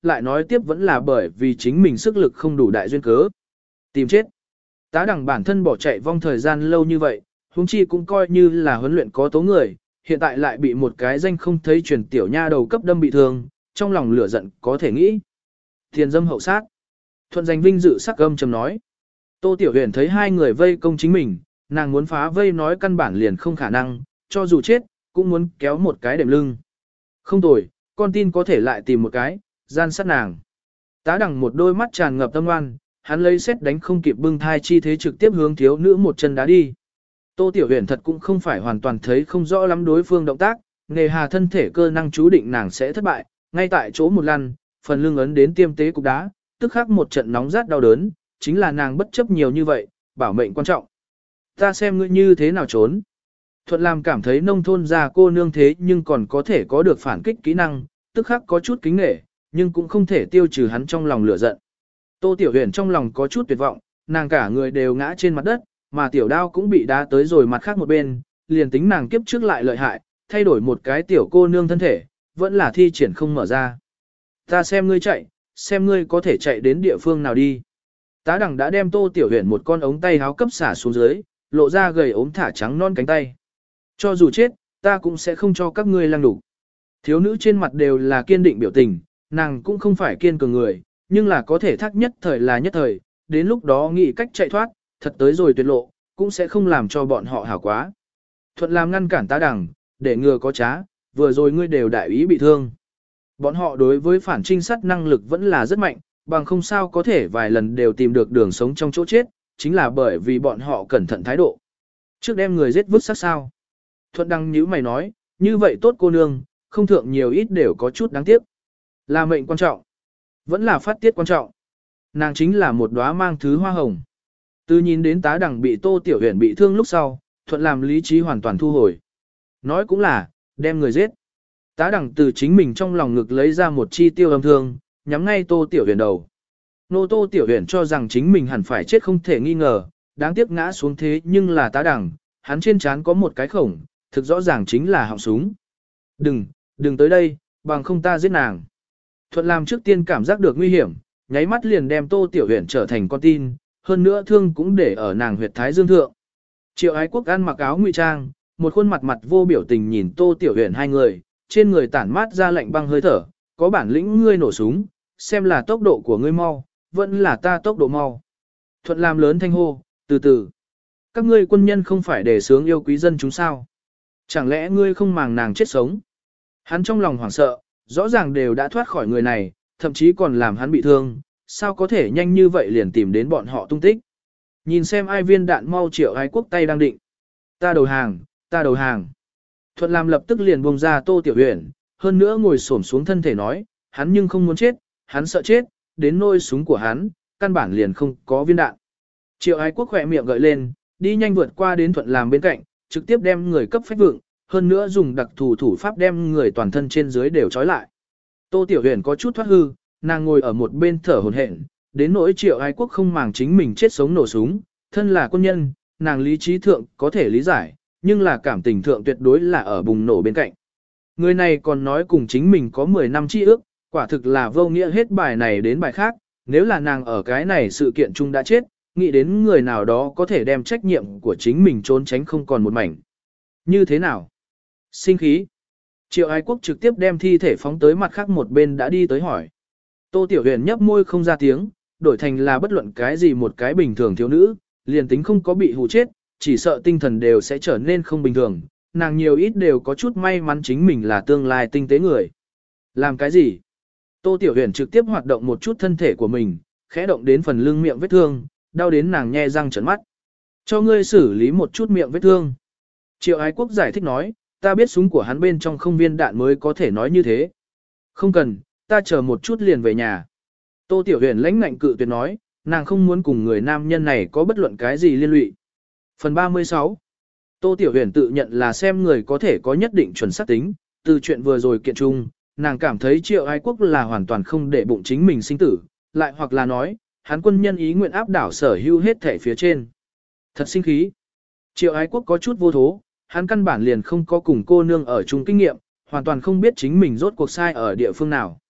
lại nói tiếp vẫn là bởi vì chính mình sức lực không đủ đại duyên cớ. Tìm chết. Tá đẳng bản thân bỏ chạy vong thời gian lâu như vậy, huống chi cũng coi như là huấn luyện có tố người, hiện tại lại bị một cái danh không thấy truyền tiểu nha đầu cấp đâm bị thương, trong lòng lửa giận có thể nghĩ. Thiền dâm hậu sát. Thuận danh vinh dự sắc âm trầm nói. Tô Tiểu Huyền thấy hai người vây công chính mình, nàng muốn phá vây nói căn bản liền không khả năng, cho dù chết, cũng muốn kéo một cái đệm lưng. Không tồi, con tin có thể lại tìm một cái, gian sát nàng. Tá đằng một đôi mắt tràn ngập tâm oan, hắn lấy xét đánh không kịp bưng thai chi thế trực tiếp hướng thiếu nữ một chân đá đi. Tô Tiểu Huyền thật cũng không phải hoàn toàn thấy không rõ lắm đối phương động tác, nghề hà thân thể cơ năng chú định nàng sẽ thất bại, ngay tại chỗ một lần, phần lưng ấn đến tiêm tế cục đá, tức khắc một trận nóng rát đau đớn, chính là nàng bất chấp nhiều như vậy, bảo mệnh quan trọng. Ta xem ngươi như thế nào trốn. Thuận làm cảm thấy nông thôn già cô nương thế nhưng còn có thể có được phản kích kỹ năng, tức khắc có chút kính nể, nhưng cũng không thể tiêu trừ hắn trong lòng lửa giận. Tô Tiểu Huyền trong lòng có chút tuyệt vọng, nàng cả người đều ngã trên mặt đất, mà tiểu đao cũng bị đá tới rồi mặt khác một bên, liền tính nàng kiếp trước lại lợi hại, thay đổi một cái tiểu cô nương thân thể, vẫn là thi triển không mở ra. Ta xem ngươi chạy, xem ngươi có thể chạy đến địa phương nào đi. Tá đằng đã đem Tô Tiểu Huyền một con ống tay háo cấp xả xuống dưới, lộ ra gầy ốm thả trắng non cánh tay. Cho dù chết, ta cũng sẽ không cho các ngươi lăng đủ. Thiếu nữ trên mặt đều là kiên định biểu tình, nàng cũng không phải kiên cường người, nhưng là có thể thác nhất thời là nhất thời, đến lúc đó nghĩ cách chạy thoát, thật tới rồi tuyệt lộ, cũng sẽ không làm cho bọn họ hảo quá. Thuận làm ngăn cản tá đằng, để ngừa có trá, vừa rồi ngươi đều đại ý bị thương. Bọn họ đối với phản trinh sát năng lực vẫn là rất mạnh, bằng không sao có thể vài lần đều tìm được đường sống trong chỗ chết, chính là bởi vì bọn họ cẩn thận thái độ. Trước đem người giết vứt xác sao. Thuận đăng nhíu mày nói, như vậy tốt cô nương, không thượng nhiều ít đều có chút đáng tiếc. Là mệnh quan trọng, vẫn là phát tiết quan trọng. Nàng chính là một đóa mang thứ hoa hồng. Từ nhìn đến tá đằng bị Tô Tiểu Huyền bị thương lúc sau, Thuận làm lý trí hoàn toàn thu hồi. Nói cũng là, đem người giết. Tá đằng từ chính mình trong lòng ngực lấy ra một chi tiêu âm thương, nhắm ngay Tô Tiểu Huyền đầu. Nô Tô Tiểu Huyền cho rằng chính mình hẳn phải chết không thể nghi ngờ, đáng tiếc ngã xuống thế nhưng là tá đằng, hắn trên trán có một cái khổng, thực rõ ràng chính là họng súng. Đừng, đừng tới đây, bằng không ta giết nàng. Thuận làm trước tiên cảm giác được nguy hiểm, nháy mắt liền đem Tô Tiểu Huyền trở thành con tin, hơn nữa thương cũng để ở nàng huyệt thái dương thượng. Triệu Ái Quốc ăn mặc áo ngụy trang, một khuôn mặt mặt vô biểu tình nhìn Tô Tiểu Huyền hai người, trên người tản mát ra lạnh băng hơi thở, có bản lĩnh ngươi nổ súng, xem là tốc độ của ngươi mau, vẫn là ta tốc độ mau. Thuận làm lớn thanh hô, từ từ. Các ngươi quân nhân không phải để sướng yêu quý dân chúng sao? Chẳng lẽ ngươi không màng nàng chết sống? Hắn trong lòng hoảng sợ, rõ ràng đều đã thoát khỏi người này, thậm chí còn làm hắn bị thương, sao có thể nhanh như vậy liền tìm đến bọn họ tung tích. Nhìn xem ai viên đạn mau Triệu Ái Quốc tay đang định. Ta đầu hàng, ta đầu hàng. Thuận làm lập tức liền buông ra Tô Tiểu Huyền, hơn nữa ngồi xổm xuống thân thể nói, hắn nhưng không muốn chết, hắn sợ chết, đến nôi súng của hắn, căn bản liền không có viên đạn. Triệu Ái Quốc khỏe miệng gợi lên, đi nhanh vượt qua đến Thuận làm bên cạnh, trực tiếp đem người cấp phách vượng, hơn nữa dùng đặc thù thủ pháp đem người toàn thân trên dưới đều trói lại. Tô Tiểu Huyền có chút thoát hư, nàng ngồi ở một bên thở hổn hển, đến nỗi Triệu Ái Quốc không màng chính mình chết sống nổ súng, thân là quân nhân, nàng lý trí thượng có thể lý giải, nhưng là cảm tình thượng tuyệt đối là ở bùng nổ bên cạnh. Người này còn nói cùng chính mình có mười năm chi ước, quả thực là vô nghĩa hết bài này đến bài khác, nếu là nàng ở cái này sự kiện chung đã chết, nghĩ đến người nào đó có thể đem trách nhiệm của chính mình trốn tránh không còn một mảnh. Như thế nào? Sinh khí. Triệu Ái Quốc trực tiếp đem thi thể phóng tới mặt khác một bên đã đi tới hỏi. Tô Tiểu Huyền nhấp môi không ra tiếng, đổi thành là bất luận cái gì một cái bình thường thiếu nữ, liền tính không có bị hù chết, chỉ sợ tinh thần đều sẽ trở nên không bình thường, nàng nhiều ít đều có chút may mắn chính mình là tương lai tinh tế người. Làm cái gì? Tô Tiểu Huyền trực tiếp hoạt động một chút thân thể của mình, khẽ động đến phần lưng miệng vết thương, đau đến nàng nhe răng trợn mắt. Cho ngươi xử lý một chút miệng vết thương. Triệu Ái Quốc giải thích nói, ta biết súng của hắn bên trong không viên đạn mới có thể nói như thế. Không cần, ta chờ một chút liền về nhà. Tô Tiểu Huyền lãnh ngạnh cự tuyệt nói, nàng không muốn cùng người nam nhân này có bất luận cái gì liên lụy. Phần ba mươi sáu. Tô Tiểu Huyền tự nhận là xem người có thể có nhất định chuẩn xác tính, từ chuyện vừa rồi kiện chung, nàng cảm thấy Triệu Ái Quốc là hoàn toàn không để bụng chính mình sinh tử, lại hoặc là nói, hắn quân nhân ý nguyện áp đảo sở hữu hết thể phía trên. Thật sinh khí. Triệu Ái Quốc có chút vô thố, hắn căn bản liền không có cùng cô nương ở chung kinh nghiệm, hoàn toàn không biết chính mình rốt cuộc sai ở địa phương nào.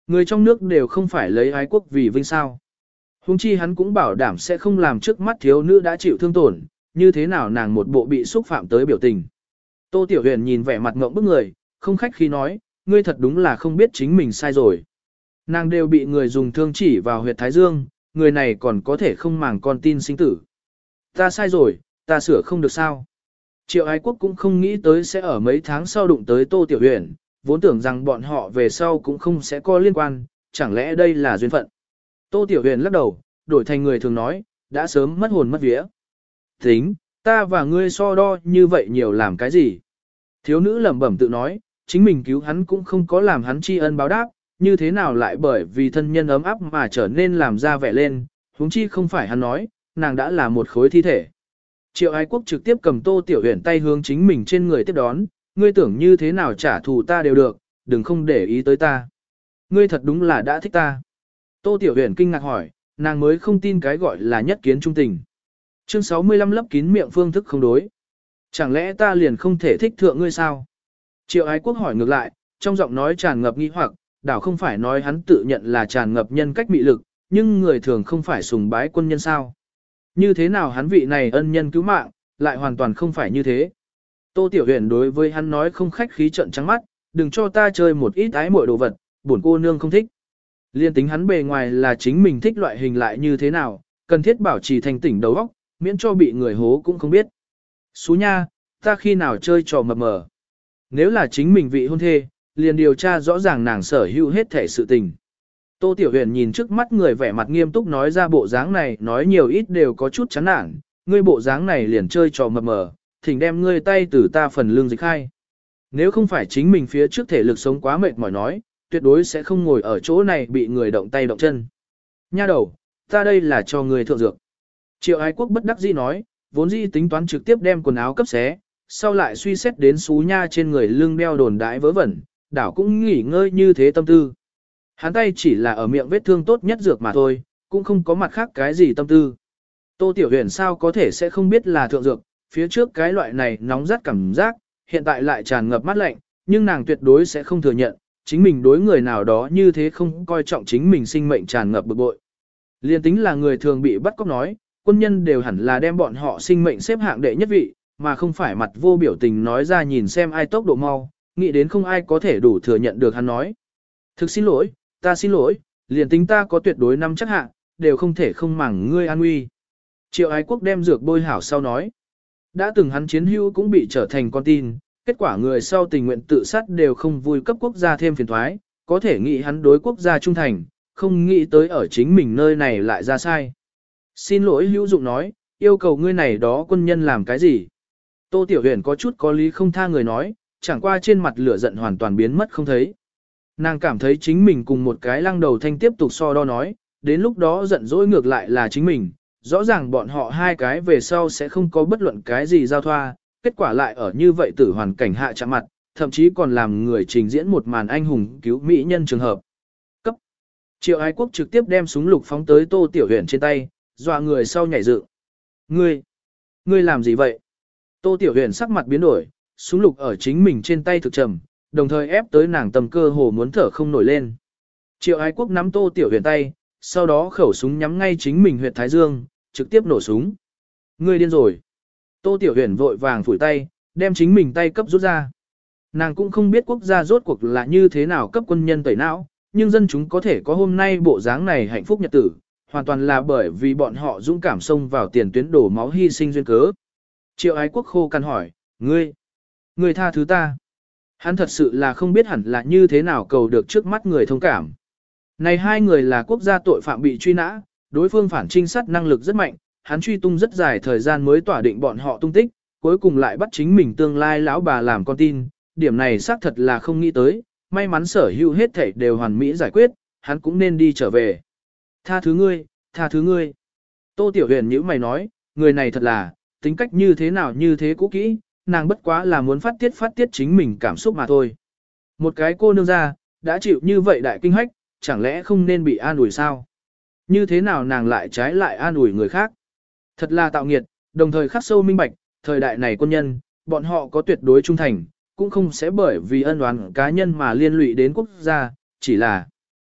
Người trong nước đều không phải lấy ái quốc vì vinh sao. Huống chi hắn cũng bảo đảm sẽ không làm trước mắt thiếu nữ đã chịu thương tổn, như thế nào nàng một bộ bị xúc phạm tới biểu tình. Tô Tiểu Huyền nhìn vẻ mặt ngộng bức người, không khách khí nói, ngươi thật đúng là không biết chính mình sai rồi. Nàng đều bị người dùng thương chỉ vào huyệt thái dương, người này còn có thể không màng con tin sinh tử. Ta sai rồi, ta sửa không được sao. Triệu Ái Quốc cũng không nghĩ tới sẽ ở mấy tháng sau đụng tới Tô Tiểu Huyền, vốn tưởng rằng bọn họ về sau cũng không sẽ có liên quan, chẳng lẽ đây là duyên phận. Tô Tiểu Huyền lắc đầu, đổi thành người thường nói, đã sớm mất hồn mất vía. Tính, ta và ngươi so đo như vậy nhiều làm cái gì? Thiếu nữ lẩm bẩm tự nói, chính mình cứu hắn cũng không có làm hắn tri ân báo đáp, như thế nào lại bởi vì thân nhân ấm áp mà trở nên làm ra vẻ lên, huống chi không phải hắn nói, nàng đã là một khối thi thể. Triệu Ái Quốc trực tiếp cầm Tô Tiểu Huyền tay hướng chính mình trên người tiếp đón, ngươi tưởng như thế nào trả thù ta đều được, đừng không để ý tới ta. Ngươi thật đúng là đã thích ta. Tô Tiểu Huyền kinh ngạc hỏi, nàng mới không tin cái gọi là nhất kiến trung tình. Chương sáu mươi lăm lấp kín miệng phương thức không đối. Chẳng lẽ ta liền không thể thích thượng ngươi sao? Triệu Ái Quốc hỏi ngược lại, trong giọng nói tràn ngập nghi hoặc, đảo không phải nói hắn tự nhận là tràn ngập nhân cách mị lực, nhưng người thường không phải sùng bái quân nhân sao? Như thế nào hắn vị này ân nhân cứu mạng, lại hoàn toàn không phải như thế. Tô Tiểu Huyền đối với hắn nói không khách khí trận trắng mắt, đừng cho ta chơi một ít ái muội đồ vật, bổn cô nương không thích. Liên tính hắn bề ngoài là chính mình thích loại hình lại như thế nào, cần thiết bảo trì thành tỉnh đầu óc, miễn cho bị người hố cũng không biết. Xú nha, ta khi nào chơi trò mập mờ. Nếu là chính mình vị hôn thê, liền điều tra rõ ràng nàng sở hữu hết thể sự tình. Tô Tiểu Huyền nhìn trước mắt người vẻ mặt nghiêm túc nói ra bộ dáng này, nói nhiều ít đều có chút chán nản, ngươi bộ dáng này liền chơi trò mập mờ, thỉnh đem ngươi tay từ ta phần lưng dịch khai. Nếu không phải chính mình phía trước thể lực sống quá mệt mỏi nói, tuyệt đối sẽ không ngồi ở chỗ này bị người động tay động chân. Nha đầu, ta đây là cho người thượng dược. Triệu Ái Quốc bất đắc dĩ nói, vốn dĩ tính toán trực tiếp đem quần áo cấp xé, sau lại suy xét đến xú nha trên người lưng đeo đồn đãi vớ vẩn, đảo cũng nghỉ ngơi như thế tâm tư. Hắn tay chỉ là ở miệng vết thương tốt nhất dược mà thôi, cũng không có mặt khác cái gì tâm tư. Tô Tiểu Huyền sao có thể sẽ không biết là thượng dược, phía trước cái loại này nóng rát cảm giác, hiện tại lại tràn ngập mát lạnh, nhưng nàng tuyệt đối sẽ không thừa nhận, chính mình đối người nào đó như thế không coi trọng chính mình sinh mệnh tràn ngập bực bội. Liên tính là người thường bị bắt cóc nói, quân nhân đều hẳn là đem bọn họ sinh mệnh xếp hạng đệ nhất vị, mà không phải mặt vô biểu tình nói ra nhìn xem ai tốc độ mau, nghĩ đến không ai có thể đủ thừa nhận được hắn nói. Thực xin lỗi, ta xin lỗi, liền tính ta có tuyệt đối năm chắc hạng, đều không thể không màng ngươi an nguy. Triệu Ái Quốc đem dược bôi hảo sau nói. Đã từng hắn chiến hữu cũng bị trở thành con tin, kết quả người sau tình nguyện tự sát đều không vui cấp quốc gia thêm phiền thoái, có thể nghĩ hắn đối quốc gia trung thành, không nghĩ tới ở chính mình nơi này lại ra sai. Xin lỗi hữu dụng nói, yêu cầu ngươi này đó quân nhân làm cái gì? Tô Tiểu Huyền có chút có lý không tha người nói, chẳng qua trên mặt lửa giận hoàn toàn biến mất không thấy. Nàng cảm thấy chính mình cùng một cái lăng đầu thanh tiếp tục so đo nói, đến lúc đó giận dỗi ngược lại là chính mình, rõ ràng bọn họ hai cái về sau sẽ không có bất luận cái gì giao thoa, kết quả lại ở như vậy tử hoàn cảnh hạ chạm mặt, thậm chí còn làm người trình diễn một màn anh hùng cứu mỹ nhân trường hợp. Cấp. Triệu Ái Quốc trực tiếp đem súng lục phóng tới Tô Tiểu Huyền trên tay, dọa người sau nhảy dựng. Ngươi, ngươi làm gì vậy? Tô Tiểu Huyền sắc mặt biến đổi, súng lục ở chính mình trên tay thực trầm, đồng thời ép tới nàng tầm cơ hồ muốn thở không nổi lên. Triệu Ái Quốc nắm Tô Tiểu Huyền tay, sau đó khẩu súng nhắm ngay chính mình huyệt thái dương, trực tiếp nổ súng. Ngươi điên rồi. Tô Tiểu Huyền vội vàng phủi tay, đem chính mình tay cấp rút ra. Nàng cũng không biết quốc gia rốt cuộc là như thế nào cấp quân nhân tẩy não, nhưng dân chúng có thể có hôm nay bộ dáng này hạnh phúc nhật tử, hoàn toàn là bởi vì bọn họ dũng cảm xông vào tiền tuyến đổ máu hy sinh duyên cớ. Triệu Ái Quốc khô cằn hỏi, ngươi, ngươi tha thứ ta. Hắn thật sự là không biết hẳn là như thế nào cầu được trước mắt người thông cảm. Này hai người là quốc gia tội phạm bị truy nã, đối phương phản trinh sát năng lực rất mạnh, hắn truy tung rất dài thời gian mới tỏa định bọn họ tung tích, cuối cùng lại bắt chính mình tương lai lão bà làm con tin, điểm này xác thật là không nghĩ tới, may mắn sở hữu hết thảy đều hoàn mỹ giải quyết, hắn cũng nên đi trở về. Tha thứ ngươi, tha thứ ngươi. Tô Tiểu Huyền nhíu mày nói, người này thật là, tính cách như thế nào như thế cũ kỹ, nàng bất quá là muốn phát tiết phát tiết chính mình cảm xúc mà thôi. Một cái cô nương ra, đã chịu như vậy đại kinh hách, chẳng lẽ không nên bị an ủi sao? Như thế nào nàng lại trái lại an ủi người khác? Thật là tạo nghiệt, đồng thời khắc sâu minh bạch, thời đại này quân nhân, bọn họ có tuyệt đối trung thành, cũng không sẽ bởi vì ân oán cá nhân mà liên lụy đến quốc gia, chỉ là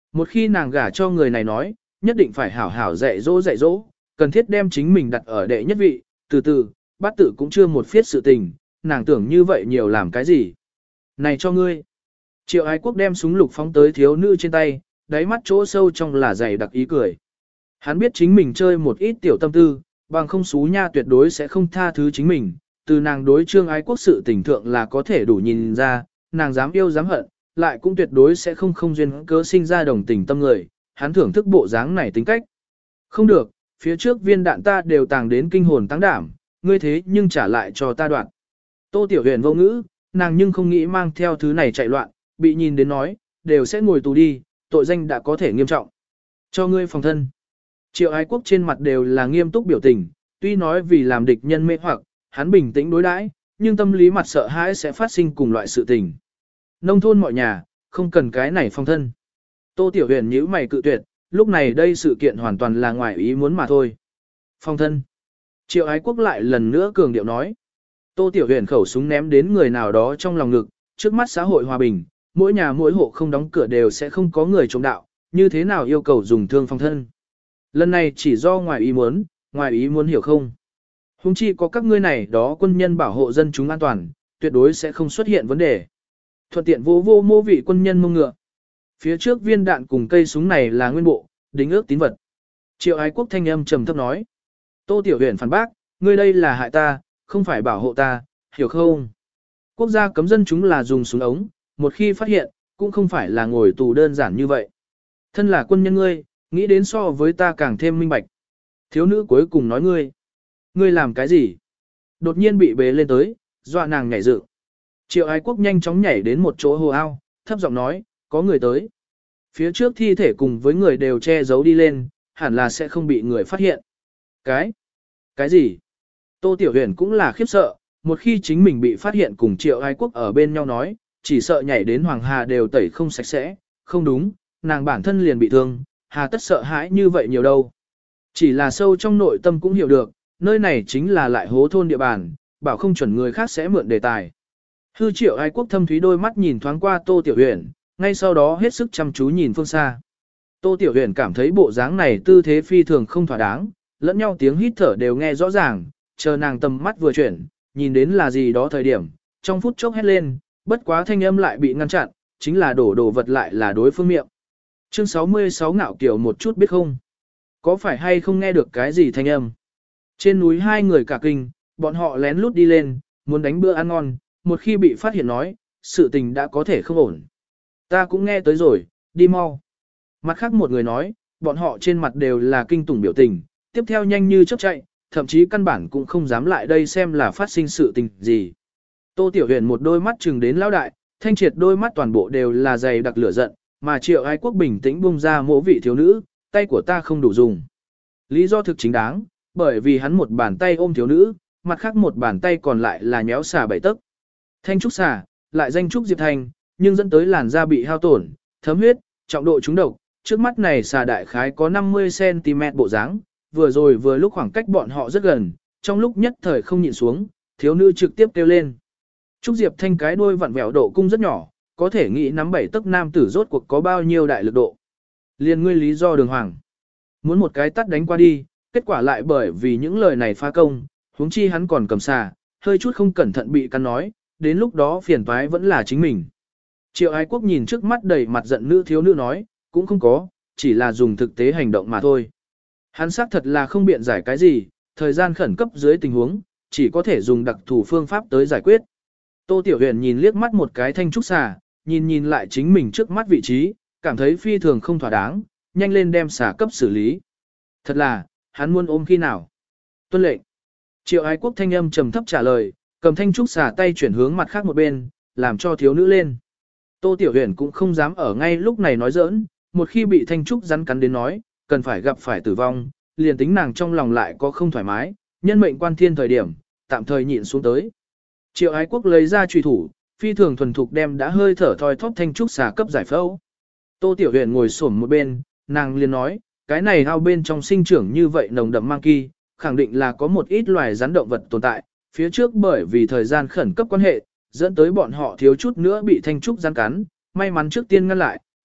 Một khi nàng gả cho người này nói, nhất định phải hảo hảo dạy dỗ dạy dỗ, cần thiết đem chính mình đặt ở đệ nhất vị, từ từ, bát tự cũng chưa một phiết sự tình, nàng tưởng như vậy nhiều làm cái gì. Này cho ngươi. Triệu ái quốc đem súng lục phóng tới thiếu nữ trên tay, đáy mắt chỗ sâu trong là dày đặc ý cười. Hắn biết chính mình chơi một ít tiểu tâm tư, bằng không xú nha tuyệt đối sẽ không tha thứ chính mình, từ nàng đối trương ái quốc sự tình thượng là có thể đủ nhìn ra, nàng dám yêu dám hận, lại cũng tuyệt đối sẽ không không duyên cớ sinh ra đồng tình tâm người, hắn thưởng thức bộ dáng này tính cách. Không được, phía trước viên đạn ta đều tàng đến kinh hồn tăng đảm, ngươi thế nhưng trả lại cho ta đoạn. Tô Tiểu Huyền vô ngữ, nàng nhưng không nghĩ mang theo thứ này chạy loạn, bị nhìn đến nói, đều sẽ ngồi tù đi, tội danh đã có thể nghiêm trọng. Cho ngươi phòng thân. Triệu ái quốc trên mặt đều là nghiêm túc biểu tình, tuy nói vì làm địch nhân mê hoặc, hắn bình tĩnh đối đãi, nhưng tâm lý mặt sợ hãi sẽ phát sinh cùng loại sự tình. Nông thôn mọi nhà, không cần cái này phòng thân. Tô Tiểu Huyền nhíu mày cự tuyệt, lúc này đây sự kiện hoàn toàn là ngoài ý muốn mà thôi. Phòng thân. Triệu ái quốc lại lần nữa cường điệu nói. Tô Tiểu Huyền khẩu súng ném đến người nào đó trong lòng ngực, trước mắt xã hội hòa bình, mỗi nhà mỗi hộ không đóng cửa đều sẽ không có người trộm đạo, như thế nào yêu cầu dùng thương phòng thân. Lần này chỉ do ngoài ý muốn, ngoài ý muốn hiểu không? Hùng chi có các ngươi này đó quân nhân bảo hộ dân chúng an toàn, tuyệt đối sẽ không xuất hiện vấn đề. Thuận tiện vô vô mô vị quân nhân mông ngựa. Phía trước viên đạn cùng cây súng này là nguyên bộ, đính ước tín vật. Triệu ái quốc thanh âm trầm thấp nói. Tô Tiểu Huyền phản bác, ngươi đây là hại ta, không phải bảo hộ ta, hiểu không? Quốc gia cấm dân chúng là dùng súng ống, một khi phát hiện, cũng không phải là ngồi tù đơn giản như vậy. Thân là quân nhân ngươi, nghĩ đến so với ta càng thêm minh bạch. Thiếu nữ cuối cùng nói ngươi. Ngươi làm cái gì? Đột nhiên bị bế lên tới, dọa nàng nhảy dựng. Triệu ái quốc nhanh chóng nhảy đến một chỗ hồ ao, thấp giọng nói, có người tới. Phía trước thi thể cùng với người đều che giấu đi lên, hẳn là sẽ không bị người phát hiện. Cái? Cái gì? Tô Tiểu Huyền cũng là khiếp sợ, một khi chính mình bị phát hiện cùng Triệu ái quốc ở bên nhau nói, chỉ sợ nhảy đến Hoàng Hà đều tẩy không sạch sẽ, không đúng, nàng bản thân liền bị thương, hà tất sợ hãi như vậy nhiều đâu. Chỉ là sâu trong nội tâm cũng hiểu được, nơi này chính là lại hố thôn địa bàn, bảo không chuẩn người khác sẽ mượn đề tài. Hư Triệu ái quốc thâm thúy đôi mắt nhìn thoáng qua Tô Tiểu Huyền, ngay sau đó hết sức chăm chú nhìn phương xa. Tô Tiểu Huyền cảm thấy bộ dáng này tư thế phi thường không thỏa đáng, lẫn nhau tiếng hít thở đều nghe rõ ràng, chờ nàng tầm mắt vừa chuyển, nhìn đến là gì đó thời điểm, trong phút chốc hét lên, bất quá thanh âm lại bị ngăn chặn, chính là đổ đồ vật lại là đối phương miệng. Chương sáu mươi sáu ngạo kiểu một chút biết không? Có phải hay không nghe được cái gì thanh âm? Trên núi hai người cả kinh, bọn họ lén lút đi lên, muốn đánh bữa ăn ngon, một khi bị phát hiện nói, sự tình đã có thể không ổn. Ta cũng nghe tới rồi, đi mau. Mặt khác một người nói, bọn họ trên mặt đều là kinh tủng biểu tình, tiếp theo nhanh như chớp chạy, thậm chí căn bản cũng không dám lại đây xem là phát sinh sự tình gì. Tô Tiểu Huyền một đôi mắt trừng đến lão đại, thanh triệt đôi mắt toàn bộ đều là dày đặc lửa giận, mà Triệu ái quốc bình tĩnh buông ra mỗ vị thiếu nữ, tay của ta không đủ dùng. Lý do thực chính đáng, bởi vì hắn một bàn tay ôm thiếu nữ, mặt khác một bàn tay còn lại là nhéo xà bảy tấc. Thanh trúc xà, lại danh trúc diệp thanh, nhưng dẫn tới làn da bị hao tổn, thấm huyết, trọng độ trúng độc, trước mắt này xà đại khái có năm mươi xăng ti mét bộ dáng, vừa rồi vừa lúc khoảng cách bọn họ rất gần, trong lúc nhất thời không nhịn xuống, thiếu nữ trực tiếp kêu lên. Trúc Diệp Thanh cái đuôi vặn vẹo độ cung rất nhỏ, có thể nghĩ nắm bảy tấc nam tử rốt cuộc có bao nhiêu đại lực độ. Liên ngươi lý do đường hoàng. Muốn một cái tắt đánh qua đi, kết quả lại bởi vì những lời này phá công, huống chi hắn còn cầm xà, hơi chút không cẩn thận bị cắn nói, đến lúc đó phiền toái vẫn là chính mình. Triệu ái quốc nhìn trước mắt đầy mặt giận nữ thiếu nữ nói, cũng không có, chỉ là dùng thực tế hành động mà thôi. Hắn xác thật là không biện giải cái gì, thời gian khẩn cấp dưới tình huống, chỉ có thể dùng đặc thù phương pháp tới giải quyết. Tô Tiểu Huyền nhìn liếc mắt một cái thanh trúc xà, nhìn nhìn lại chính mình trước mắt vị trí, cảm thấy phi thường không thỏa đáng, nhanh lên đem xà cấp xử lý. Thật là, hắn muốn ôm khi nào? Tuân lệnh. Triệu ái quốc thanh âm trầm thấp trả lời, cầm thanh trúc xà tay chuyển hướng mặt khác một bên, làm cho thiếu nữ lên. Tô Tiểu Huyền cũng không dám ở ngay lúc này nói giỡn, một khi bị thanh trúc rắn cắn đến nói, cần phải gặp phải tử vong, liền tính nàng trong lòng lại có không thoải mái, nhân mệnh quan thiên thời điểm, tạm thời nhịn xuống tới. Triệu ái quốc lấy ra truy thủ, phi thường thuần thục đem đã hơi thở thoi thóp thanh trúc xà cấp giải phẫu. Tô Tiểu Huyền ngồi xổm một bên, nàng liền nói, cái này ao bên trong sinh trưởng như vậy nồng đậm mang kỳ, khẳng định là có một ít loài rắn động vật tồn tại, phía trước bởi vì thời gian khẩn cấp quan hệ, dẫn tới bọn họ thiếu chút nữa bị thanh trúc rắn cắn, may mắn trước tiên ngăn lại,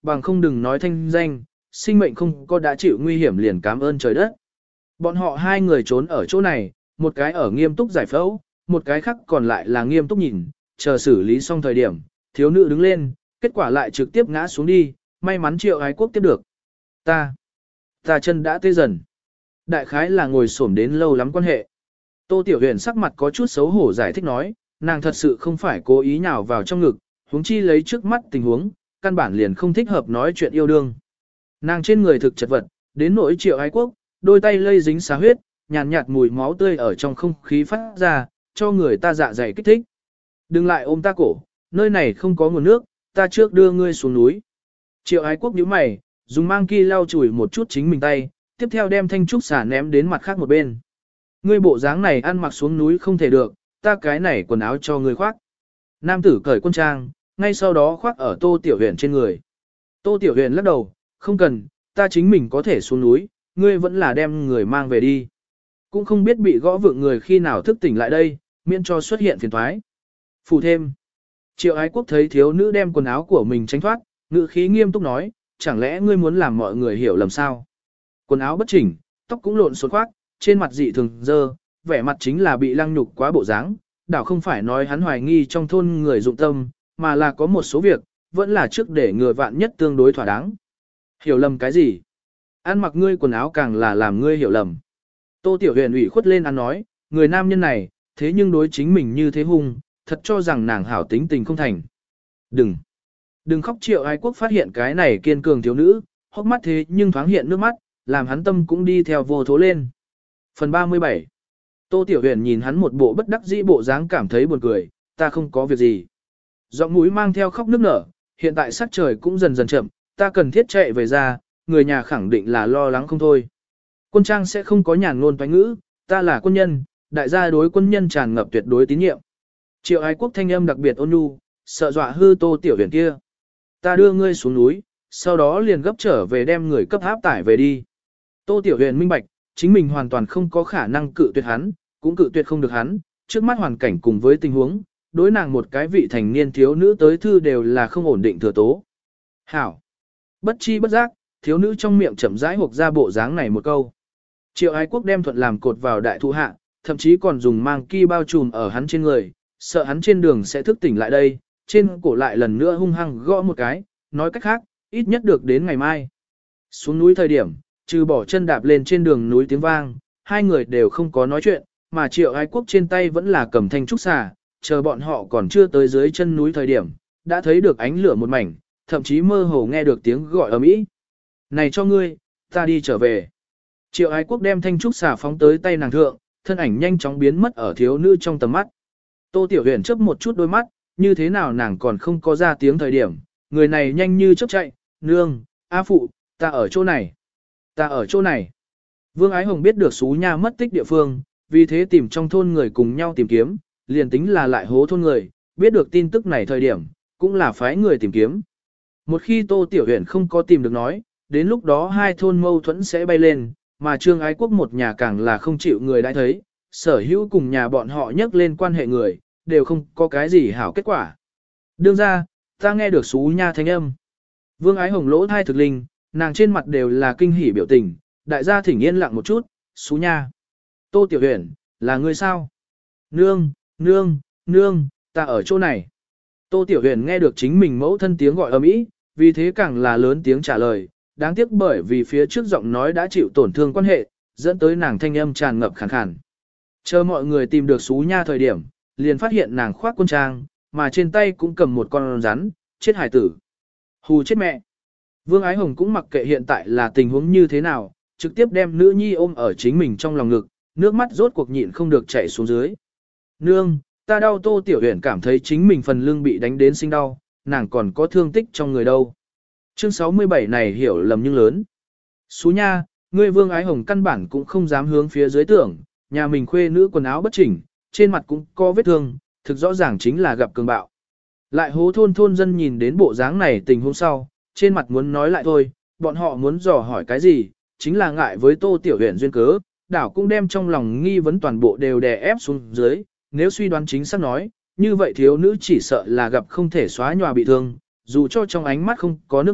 bằng không đừng nói thanh danh, sinh mệnh không có đã chịu nguy hiểm liền cảm ơn trời đất. Bọn họ hai người trốn ở chỗ này, một cái ở nghiêm túc giải phẫu, một cái khác còn lại là nghiêm túc nhìn, chờ xử lý xong thời điểm, thiếu nữ đứng lên, kết quả lại trực tiếp ngã xuống đi, may mắn Triệu Ái Quốc tiếp được. Ta, ta chân đã tê dần. Đại khái là ngồi xổm đến lâu lắm quan hệ. Tô Tiểu Huyền sắc mặt có chút xấu hổ giải thích nói, nàng thật sự không phải cố ý nhào vào trong ngực, huống chi lấy trước mắt tình huống, căn bản liền không thích hợp nói chuyện yêu đương. Nàng trên người thực chật vật, đến nỗi Triệu Ái Quốc, đôi tay lây dính xá huyết, nhàn nhạt, nhạt mùi máu tươi ở trong không khí phát ra, cho người ta dạ dày kích thích. Đừng lại ôm ta cổ, nơi này không có nguồn nước, ta trước đưa ngươi xuống núi. Triệu Ái Quốc nhíu mày, dùng mang ki lau chùi một chút chính mình tay, tiếp theo đem thanh trúc xả ném đến mặt khác một bên. Ngươi bộ dáng này ăn mặc xuống núi không thể được, ta cái này quần áo cho ngươi khoác. Nam tử cởi quân trang, ngay sau đó khoác ở Tô Tiểu Huyền trên người. Tô Tiểu Huyền lắc đầu, không cần, ta chính mình có thể xuống núi, ngươi vẫn là đem người mang về đi. Cũng không biết bị gõ vượng người khi nào thức tỉnh lại đây, miễn cho xuất hiện phiền toái. Phủ thêm. Triệu Ái Quốc thấy thiếu nữ đem quần áo của mình tránh thoát, ngữ khí nghiêm túc nói, chẳng lẽ ngươi muốn làm mọi người hiểu lầm sao? Quần áo bất chỉnh, tóc cũng lộn xộn khoác, trên mặt dị thường dơ, vẻ mặt chính là bị lăng nhục quá bộ dáng. Đảo không phải nói hắn hoài nghi trong thôn người dụng tâm, mà là có một số việc, vẫn là trước để ngừa vạn nhất tương đối thỏa đáng. Hiểu lầm cái gì? Ăn mặc ngươi quần áo càng là làm ngươi hiểu lầm. Tô Tiểu Huyền ủy khuất lên ăn nói, người nam nhân này, thế nhưng đối chính mình như thế hung, thật cho rằng nàng hảo tính tình không thành. Đừng! Đừng khóc. Triệu Ái Quốc phát hiện cái này kiên cường thiếu nữ, hốc mắt thế nhưng thoáng hiện nước mắt, làm hắn tâm cũng đi theo vô thố lên. Phần ba mươi bảy. Tô Tiểu Huyền nhìn hắn một bộ bất đắc dĩ bộ dáng cảm thấy buồn cười, ta không có việc gì. Giọng mũi mang theo khóc nức nở, hiện tại sắc trời cũng dần dần chậm, ta cần thiết chạy về ra, người nhà khẳng định là lo lắng không thôi. Quân trang sẽ không có nhàn ngôn toán ngữ, ta là quân nhân, đại gia đối quân nhân tràn ngập tuyệt đối tín nhiệm. Triệu Ái Quốc thanh âm đặc biệt ôn nhu, sợ dọa hư Tô Tiểu Huyền kia. Ta đưa ngươi xuống núi, sau đó liền gấp trở về đem người cấp áp tải về đi. Tô Tiểu Huyền minh bạch, chính mình hoàn toàn không có khả năng cự tuyệt hắn, cũng cự tuyệt không được hắn, trước mắt hoàn cảnh cùng với tình huống, đối nàng một cái vị thành niên thiếu nữ tới thư đều là không ổn định thừa tố. Hảo! Bất chi bất giác, thiếu nữ trong miệng chậm rãi hộc ra bộ dáng này một câu. Triệu Ái Quốc đem thuận làm cột vào đại thụ hạ, thậm chí còn dùng mang ki bao trùm ở hắn trên người, sợ hắn trên đường sẽ thức tỉnh lại đây, trên cổ lại lần nữa hung hăng gõ một cái, nói cách khác, ít nhất được đến ngày mai. Xuống núi thời điểm, trừ bỏ chân đạp lên trên đường núi tiếng vang, hai người đều không có nói chuyện, mà Triệu Ái Quốc trên tay vẫn là cầm thanh trúc xà, chờ bọn họ còn chưa tới dưới chân núi thời điểm, đã thấy được ánh lửa một mảnh, thậm chí mơ hồ nghe được tiếng gọi ầm ĩ. Này cho ngươi, ta đi trở về. Triệu Ái Quốc đem thanh trúc xà phóng tới tay nàng thượng, thân ảnh nhanh chóng biến mất ở thiếu nữ trong tầm mắt. Tô Tiểu Huyền chớp một chút đôi mắt, như thế nào nàng còn không có ra tiếng thời điểm, người này nhanh như chớp chạy, nương, a phụ, ta ở chỗ này, ta ở chỗ này. Vương Ái Hồng biết được Sú Nha mất tích địa phương, vì thế tìm trong thôn người cùng nhau tìm kiếm, liền tính là lại hố thôn người, biết được tin tức này thời điểm, cũng là phái người tìm kiếm. Một khi Tô Tiểu Huyền không có tìm được nói, đến lúc đó hai thôn mâu thuẫn sẽ bay lên, mà Trương Ái Quốc một nhà càng là không chịu người đã thấy, sở hữu cùng nhà bọn họ nhắc lên quan hệ người, đều không có cái gì hảo kết quả. Đương ra, ta nghe được Sú Nha thanh âm. Vương Ái Hồng lỗ thai thực linh, nàng trên mặt đều là kinh hỉ biểu tình, đại gia thỉnh yên lặng một chút, Sú Nha. Tô Tiểu Huyền, là ngươi sao? Nương, nương, nương, ta ở chỗ này. Tô Tiểu Huyền nghe được chính mình mẫu thân tiếng gọi ầm ĩ, vì thế càng là lớn tiếng trả lời, đáng tiếc bởi vì phía trước giọng nói đã chịu tổn thương quan hệ, dẫn tới nàng thanh âm tràn ngập khàn khàn. Chờ mọi người tìm được Sú Nha thời điểm, liền phát hiện nàng khoác quân trang, mà trên tay cũng cầm một con rắn, chết hải tử. Hù chết mẹ. Vương Ái Hồng cũng mặc kệ hiện tại là tình huống như thế nào, trực tiếp đem nữ nhi ôm ở chính mình trong lòng ngực, nước mắt rốt cuộc nhịn không được chảy xuống dưới. Nương, ta đau. Tô Tiểu Huyền cảm thấy chính mình phần lưng bị đánh đến sinh đau, nàng còn có thương tích trong người đâu. Chương sáu mươi bảy này hiểu lầm nhưng lớn. Sú Nha, ngươi Vương Ái Hồng căn bản cũng không dám hướng phía dưới tưởng, nhà mình khuê nữ quần áo bất chỉnh, trên mặt cũng có vết thương, thực rõ ràng chính là gặp cường bạo. Lại hố thôn thôn dân nhìn đến bộ dáng này tình huống sau, trên mặt muốn nói lại thôi, bọn họ muốn dò hỏi cái gì, chính là ngại với Tô Tiểu Huyền duyên cớ, đảo cũng đem trong lòng nghi vấn toàn bộ đều đè ép xuống dưới, nếu suy đoán chính xác nói, như vậy thiếu nữ chỉ sợ là gặp không thể xóa nhòa bị thương, dù cho trong ánh mắt không có nước mắt,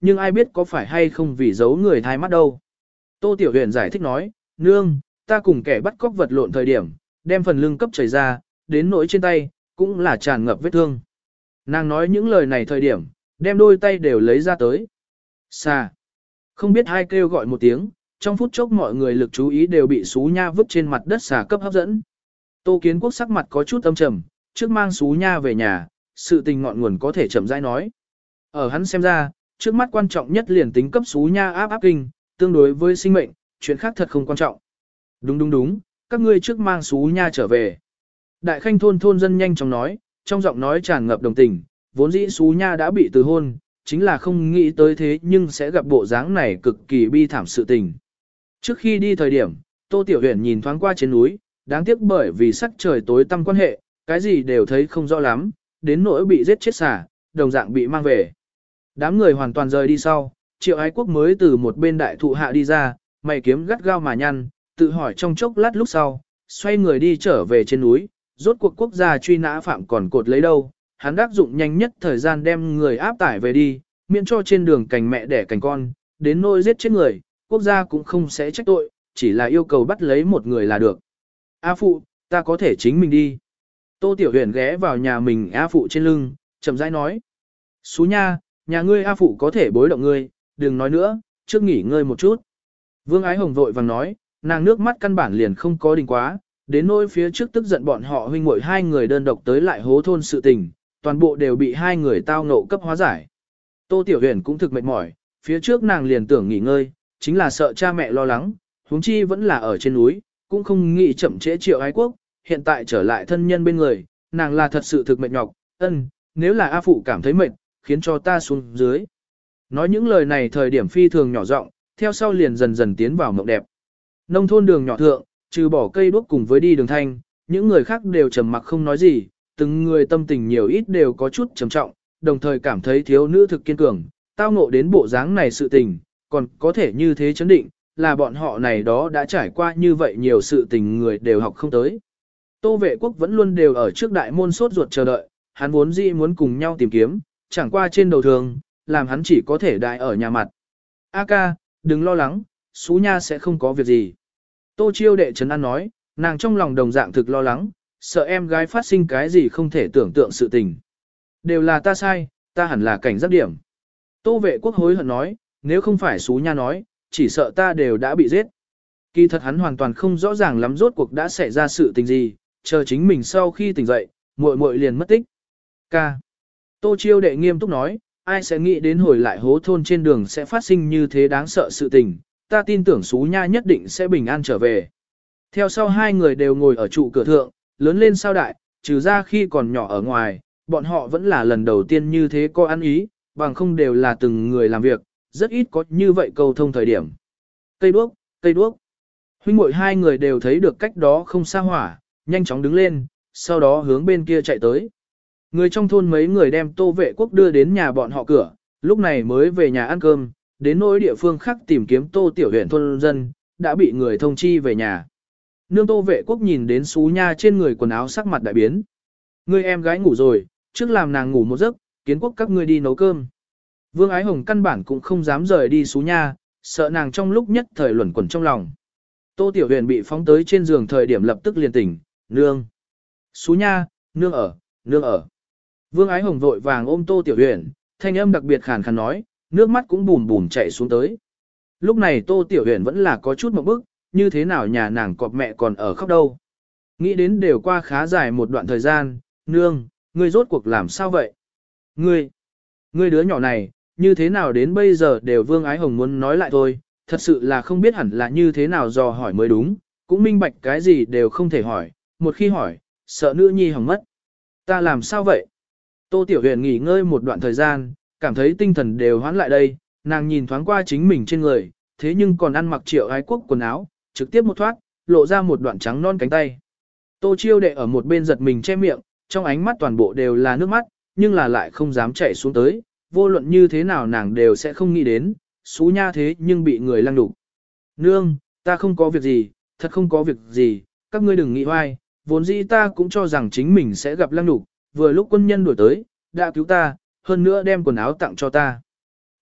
nhưng ai biết có phải hay không vì giấu người thai mắt đâu. Tô Tiểu Huyền giải thích nói, nương, ta cùng kẻ bắt cóc vật lộn thời điểm, đem phần lưng cấp chảy ra, đến nỗi trên tay, cũng là tràn ngập vết thương. Nàng nói những lời này thời điểm, đem đôi tay đều lấy ra tới. Xà. Không biết hai kêu gọi một tiếng, trong phút chốc mọi người lực chú ý đều bị Sú Nha vứt trên mặt đất xà cấp hấp dẫn. Tô Kiến Quốc sắc mặt có chút âm trầm, trước mang Sú Nha về nhà, sự tình ngọn nguồn có thể chậm rãi nói. Ở hắn xem ra, trước mắt quan trọng nhất liền tính cấp Sú Nha áp áp kinh, tương đối với sinh mệnh, chuyện khác thật không quan trọng. Đúng đúng đúng, các ngươi trước mang Sú Nha trở về. Đại Khanh thôn thôn dân nhanh chóng nói, trong giọng nói tràn ngập đồng tình, vốn dĩ Sú Nha đã bị từ hôn, chính là không nghĩ tới thế nhưng sẽ gặp bộ dáng này cực kỳ bi thảm sự tình. Trước khi đi thời điểm, Tô Tiểu Huyền nhìn thoáng qua trên núi, đáng tiếc bởi vì sắc trời tối tăm quan hệ, cái gì đều thấy không rõ lắm, đến nỗi bị giết chết xả, đồng dạng bị mang về. Đám người hoàn toàn rời đi sau, Triệu Ái Quốc mới từ một bên đại thụ hạ đi ra, mày kiếm gắt gao mà nhăn, tự hỏi trong chốc lát lúc sau, xoay người đi trở về trên núi, rốt cuộc quốc gia truy nã phạm còn cột lấy đâu, hắn đắc dụng nhanh nhất thời gian đem người áp tải về đi, miễn cho trên đường cành mẹ đẻ cành con, đến nỗi giết chết người, quốc gia cũng không sẽ trách tội, chỉ là yêu cầu bắt lấy một người là được. A phụ, ta có thể chính mình đi. Tô Tiểu Huyền ghé vào nhà mình A phụ trên lưng, chậm rãi nói. Sú Nha, nhà ngươi A phụ có thể bối động ngươi, đừng nói nữa, trước nghỉ ngơi một chút. Vương Ái Hồng vội vàng nói, nàng nước mắt căn bản liền không có đình quá, đến nỗi phía trước tức giận bọn họ huynh muội hai người đơn độc tới lại hố thôn sự tình, toàn bộ đều bị hai người tao ngộ cấp hóa giải. Tô Tiểu Huyền cũng thực mệt mỏi, phía trước nàng liền tưởng nghỉ ngơi, chính là sợ cha mẹ lo lắng, huống chi vẫn là ở trên núi, cũng không nghĩ chậm trễ Triệu Ái Quốc, hiện tại trở lại thân nhân bên người, nàng là thật sự thực mệt nhọc, ân, nếu là A Phụ cảm thấy mệt, khiến cho ta xuống dưới. Nói những lời này thời điểm phi thường nhỏ giọng, theo sau liền dần dần tiến vào mộng đẹp. Nông thôn đường nhỏ thượng, trừ bỏ cây đuốc cùng với đi đường thanh, những người khác đều trầm mặc không nói gì, từng người tâm tình nhiều ít đều có chút trầm trọng, đồng thời cảm thấy thiếu nữ thực kiên cường, tao ngộ đến bộ dáng này sự tình, còn có thể như thế chấn định, là bọn họ này đó đã trải qua như vậy nhiều sự tình người đều học không tới. Tô Vệ Quốc vẫn luôn đều ở trước đại môn sốt ruột chờ đợi, hắn vốn dĩ muốn cùng nhau tìm kiếm, chẳng qua trên đầu thường, làm hắn chỉ có thể đại ở nhà mặt. A ca, đừng lo lắng, Sú Nha sẽ không có việc gì. Tô Chiêu đệ trấn an nói, nàng trong lòng đồng dạng thực lo lắng, sợ em gái phát sinh cái gì không thể tưởng tượng sự tình. Đều là ta sai, ta hẳn là cảnh giác điểm. Tô Vệ Quốc hối hận nói, nếu không phải Sú Nha nói, chỉ sợ ta đều đã bị giết. Kỳ thật hắn hoàn toàn không rõ ràng lắm rốt cuộc đã xảy ra sự tình gì, chờ chính mình sau khi tỉnh dậy, muội muội liền mất tích. Ca. Tô Chiêu đệ nghiêm túc nói, ai sẽ nghĩ đến hồi lại hố thôn trên đường sẽ phát sinh như thế đáng sợ sự tình, ta tin tưởng Sú Nha nhất định sẽ bình an trở về. Theo sau hai người đều ngồi ở trụ cửa thượng, lớn lên sao đại, trừ ra khi còn nhỏ ở ngoài, bọn họ vẫn là lần đầu tiên như thế có ăn ý, bằng không đều là từng người làm việc, rất ít có như vậy cầu thông thời điểm. Cây đuốc, cây đuốc. Huynh muội hai người đều thấy được cách đó không xa hỏa, nhanh chóng đứng lên, sau đó hướng bên kia chạy tới. Người trong thôn mấy người đem Tô Vệ Quốc đưa đến nhà bọn họ cửa, lúc này mới về nhà ăn cơm, đến nỗi địa phương khác tìm kiếm Tô Tiểu Huyền thôn dân, đã bị người thông chi về nhà. Nương Tô Vệ Quốc nhìn đến Sú Nha trên người quần áo sắc mặt đại biến. Người em gái ngủ rồi, trước làm nàng ngủ một giấc, Kiến Quốc các ngươi đi nấu cơm. Vương Ái Hồng căn bản cũng không dám rời đi Sú Nha, sợ nàng trong lúc nhất thời luẩn quẩn trong lòng. Tô Tiểu Huyền bị phóng tới trên giường thời điểm lập tức liền tỉnh, nương. Sú Nha, nương ở, nương ở. Vương Ái Hồng vội vàng ôm Tô Tiểu Huyền, thanh âm đặc biệt khàn khàn nói, nước mắt cũng bùn bùn chảy xuống tới. Lúc này Tô Tiểu Huyền vẫn là có chút một bức, như thế nào nhà nàng cọp mẹ còn ở khóc đâu. Nghĩ đến đều qua khá dài một đoạn thời gian, nương, ngươi rốt cuộc làm sao vậy? Ngươi, ngươi đứa nhỏ này, như thế nào đến bây giờ đều Vương Ái Hồng muốn nói lại thôi, thật sự là không biết hẳn là như thế nào dò hỏi mới đúng, cũng minh bạch cái gì đều không thể hỏi, một khi hỏi, sợ nữ nhi hỏng mất. Ta làm sao vậy? Tô Tiểu Huyền nghỉ ngơi một đoạn thời gian, cảm thấy tinh thần đều hoán lại đây, nàng nhìn thoáng qua chính mình trên người, thế nhưng còn ăn mặc Triệu Ái Quốc quần áo, trực tiếp một thoát, lộ ra một đoạn trắng non cánh tay. Tô Chiêu đệ ở một bên giật mình che miệng, trong ánh mắt toàn bộ đều là nước mắt, nhưng là lại không dám chảy xuống tới, vô luận như thế nào nàng đều sẽ không nghĩ đến, Sú Nha thế nhưng bị người lăng đục. Nương, ta không có việc gì, thật không có việc gì, các ngươi đừng nghĩ hoài, vốn dĩ ta cũng cho rằng chính mình sẽ gặp lăng đục, vừa lúc quân nhân đuổi tới, đã cứu ta, hơn nữa đem quần áo tặng cho ta.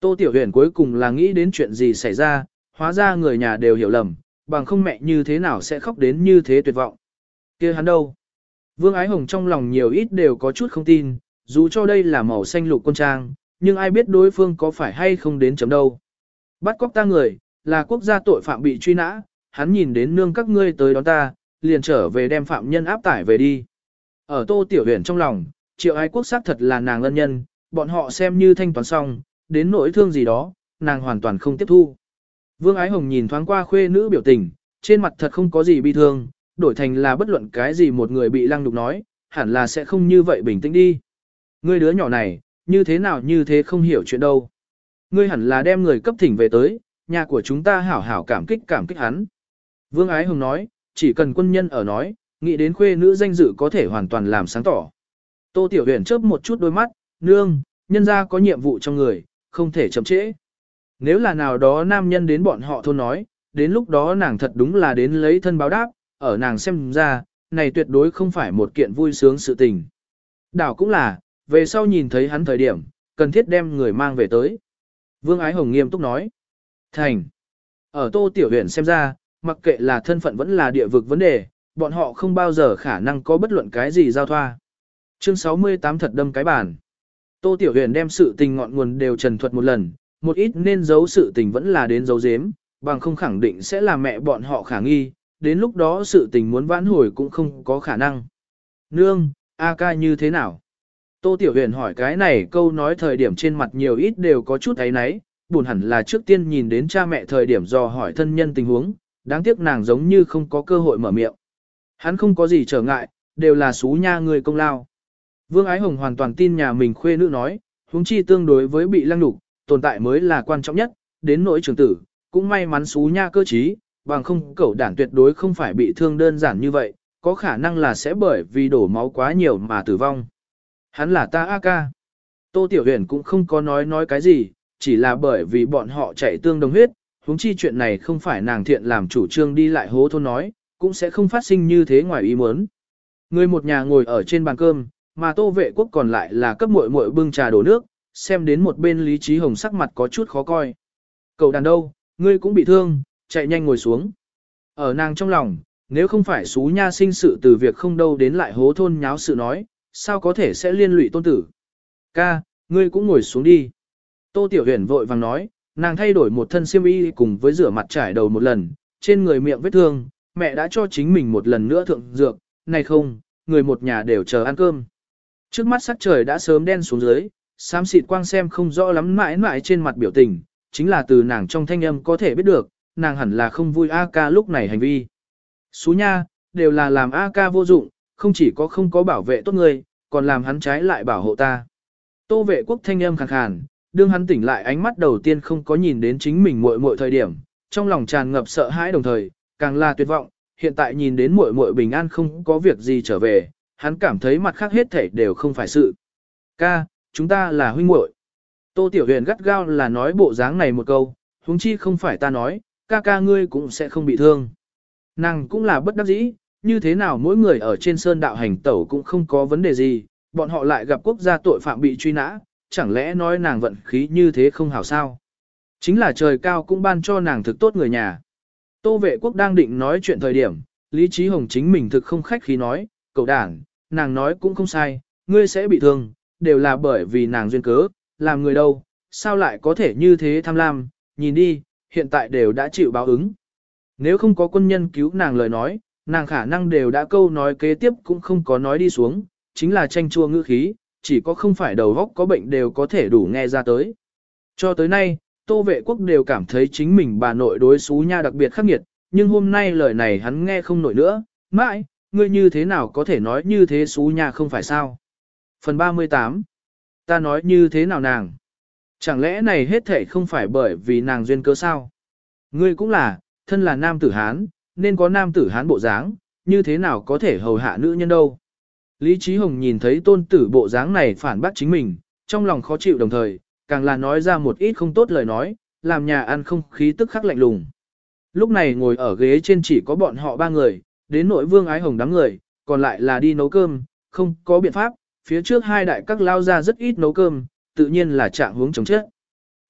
Tô Tiểu Huyền cuối cùng là nghĩ đến chuyện gì xảy ra, hóa ra người nhà đều hiểu lầm, bằng không mẹ như thế nào sẽ khóc đến như thế tuyệt vọng. Kia hắn đâu? Vương Ái Hồng trong lòng nhiều ít đều có chút không tin, dù cho đây là màu xanh lục quân trang, nhưng ai biết đối phương có phải hay không đến chấm đâu. Bắt cóc ta người, là quốc gia tội phạm bị truy nã, hắn nhìn đến nương các ngươi tới đón ta, liền trở về đem phạm nhân áp tải về đi. Ở Tô Tiểu Huyền trong lòng, Triệu Ái Quốc xác thật là nàng ân nhân, bọn họ xem như thanh toán xong, đến nỗi thương gì đó, nàng hoàn toàn không tiếp thu. Vương Ái Hồng nhìn thoáng qua khuê nữ biểu tình, trên mặt thật không có gì bi thương, đổi thành là bất luận cái gì một người bị lăng đục nói, hẳn là sẽ không như vậy bình tĩnh đi. Ngươi đứa nhỏ này, như thế nào như thế không hiểu chuyện đâu. Ngươi hẳn là đem người cấp thỉnh về tới, nhà của chúng ta hảo hảo cảm kích cảm kích hắn. Vương Ái Hồng nói, chỉ cần quân nhân ở nói, nghĩ đến khuê nữ danh dự có thể hoàn toàn làm sáng tỏ. Tô Tiểu Huyền chớp một chút đôi mắt, nương, nhân ra có nhiệm vụ trong người, không thể chậm trễ. Nếu là nào đó nam nhân đến bọn họ thôn nói, đến lúc đó nàng thật đúng là đến lấy thân báo đáp, ở nàng xem ra, này tuyệt đối không phải một kiện vui sướng sự tình. Đảo cũng là, về sau nhìn thấy hắn thời điểm, cần thiết đem người mang về tới. Vương Ái Hồng nghiêm túc nói. Thành. Ở Tô Tiểu Huyền xem ra, mặc kệ là thân phận vẫn là địa vực vấn đề, bọn họ không bao giờ khả năng có bất luận cái gì giao thoa. Chương sáu mươi tám thật đâm cái bàn. Tô Tiểu Huyền đem sự tình ngọn nguồn đều trần thuật một lần, một ít nên giấu sự tình vẫn là đến giấu giếm, bằng không khẳng định sẽ là mẹ bọn họ khả nghi, đến lúc đó sự tình muốn vãn hồi cũng không có khả năng. Nương, A ca như thế nào? Tô Tiểu Huyền hỏi cái này câu nói thời điểm trên mặt nhiều ít đều có chút ấy náy, buồn hẳn là trước tiên nhìn đến cha mẹ thời điểm dò hỏi thân nhân tình huống, đáng tiếc nàng giống như không có cơ hội mở miệng. Hắn không có gì trở ngại, đều là xú nha người công lao. Vương Ái Hồng hoàn toàn tin nhà mình khuê nữ nói, huống chi tương đối với bị lăng nhục, tồn tại mới là quan trọng nhất, đến nỗi trưởng tử, cũng may mắn xú nha cơ trí, bằng không cẩu đản tuyệt đối không phải bị thương đơn giản như vậy, có khả năng là sẽ bởi vì đổ máu quá nhiều mà tử vong. Hắn là ta A ca. Tô Tiểu Huyền cũng không có nói nói cái gì, chỉ là bởi vì bọn họ chạy tương đồng huyết, huống chi chuyện này không phải nàng thiện làm chủ trương đi lại hố thôn nói, cũng sẽ không phát sinh như thế ngoài ý muốn. Người một nhà ngồi ở trên bàn cơm, mà Tô Vệ Quốc còn lại là cấp muội muội bưng trà đổ nước, xem đến một bên Lý Trí Hồng sắc mặt có chút khó coi. Cậu đàn đâu, ngươi cũng bị thương, chạy nhanh ngồi xuống. Ở nàng trong lòng, nếu không phải xú nha sinh sự từ việc không đâu đến lại hố thôn nháo sự nói, sao có thể sẽ liên lụy tôn tử. Ca, ngươi cũng ngồi xuống đi. Tô Tiểu Huyền vội vàng nói, nàng thay đổi một thân xiêm y cùng với rửa mặt trải đầu một lần, trên người miệng vết thương, mẹ đã cho chính mình một lần nữa thượng dược, này không, người một nhà đều chờ ăn cơm. Trước mắt sắc trời đã sớm đen xuống dưới, xám xịt quang xem không rõ lắm mãi mãi trên mặt biểu tình, chính là từ nàng trong thanh âm có thể biết được, nàng hẳn là không vui A ca lúc này hành vi. Xú nha, đều là làm A ca vô dụng, không chỉ có không có bảo vệ tốt người, còn làm hắn trái lại bảo hộ ta. Tô Vệ Quốc thanh âm khàn khàn, đương hắn tỉnh lại ánh mắt đầu tiên không có nhìn đến chính mình muội muội thời điểm, trong lòng tràn ngập sợ hãi đồng thời, càng là tuyệt vọng, hiện tại nhìn đến muội muội bình an không có việc gì trở về, hắn cảm thấy mặt khác hết thảy đều không phải sự. Ca, chúng ta là huynh muội. Tô Tiểu Huyền gắt gao là nói bộ dáng này một câu, huống chi không phải ta nói, ca ca ngươi cũng sẽ không bị thương. Nàng cũng là bất đắc dĩ, như thế nào mỗi người ở trên sơn đạo hành tẩu cũng không có vấn đề gì, bọn họ lại gặp quốc gia tội phạm bị truy nã, chẳng lẽ nói nàng vận khí như thế không hảo sao? Chính là trời cao cũng ban cho nàng thực tốt người nhà. Tô Vệ Quốc đang định nói chuyện thời điểm, Lý Trí Hồng chính mình thực không khách khí nói, cậu đảng, nàng nói cũng không sai, ngươi sẽ bị thương, đều là bởi vì nàng duyên cớ, làm người đâu, sao lại có thể như thế tham lam, nhìn đi, hiện tại đều đã chịu báo ứng. Nếu không có quân nhân cứu nàng lời nói, nàng khả năng đều đã câu nói kế tiếp cũng không có nói đi xuống, chính là tranh chua ngữ khí, chỉ có không phải đầu óc có bệnh đều có thể đủ nghe ra tới. Cho tới nay, Tô Vệ Quốc đều cảm thấy chính mình bà nội đối xú nha đặc biệt khắc nghiệt, nhưng hôm nay lời này hắn nghe không nổi nữa, mãi, ngươi như thế nào có thể nói như thế xú nha không phải sao? Phần ba mươi tám. Ta nói như thế nào nàng? Chẳng lẽ này hết thể không phải bởi vì nàng duyên cớ sao? Ngươi cũng là, thân là nam tử Hán, nên có nam tử Hán bộ dáng, như thế nào có thể hầu hạ nữ nhân đâu? Lý Trí Hồng nhìn thấy tôn tử bộ dáng này phản bác chính mình, trong lòng khó chịu đồng thời, càng là nói ra một ít không tốt lời nói, làm nhà ăn không khí tức khắc lạnh lùng. Lúc này ngồi ở ghế trên chỉ có bọn họ ba người, đến nội Vương Ái Hồng đám người, còn lại là đi nấu cơm, không có biện pháp, phía trước hai đại các lao ra rất ít nấu cơm, tự nhiên là trạng hướng chống chết.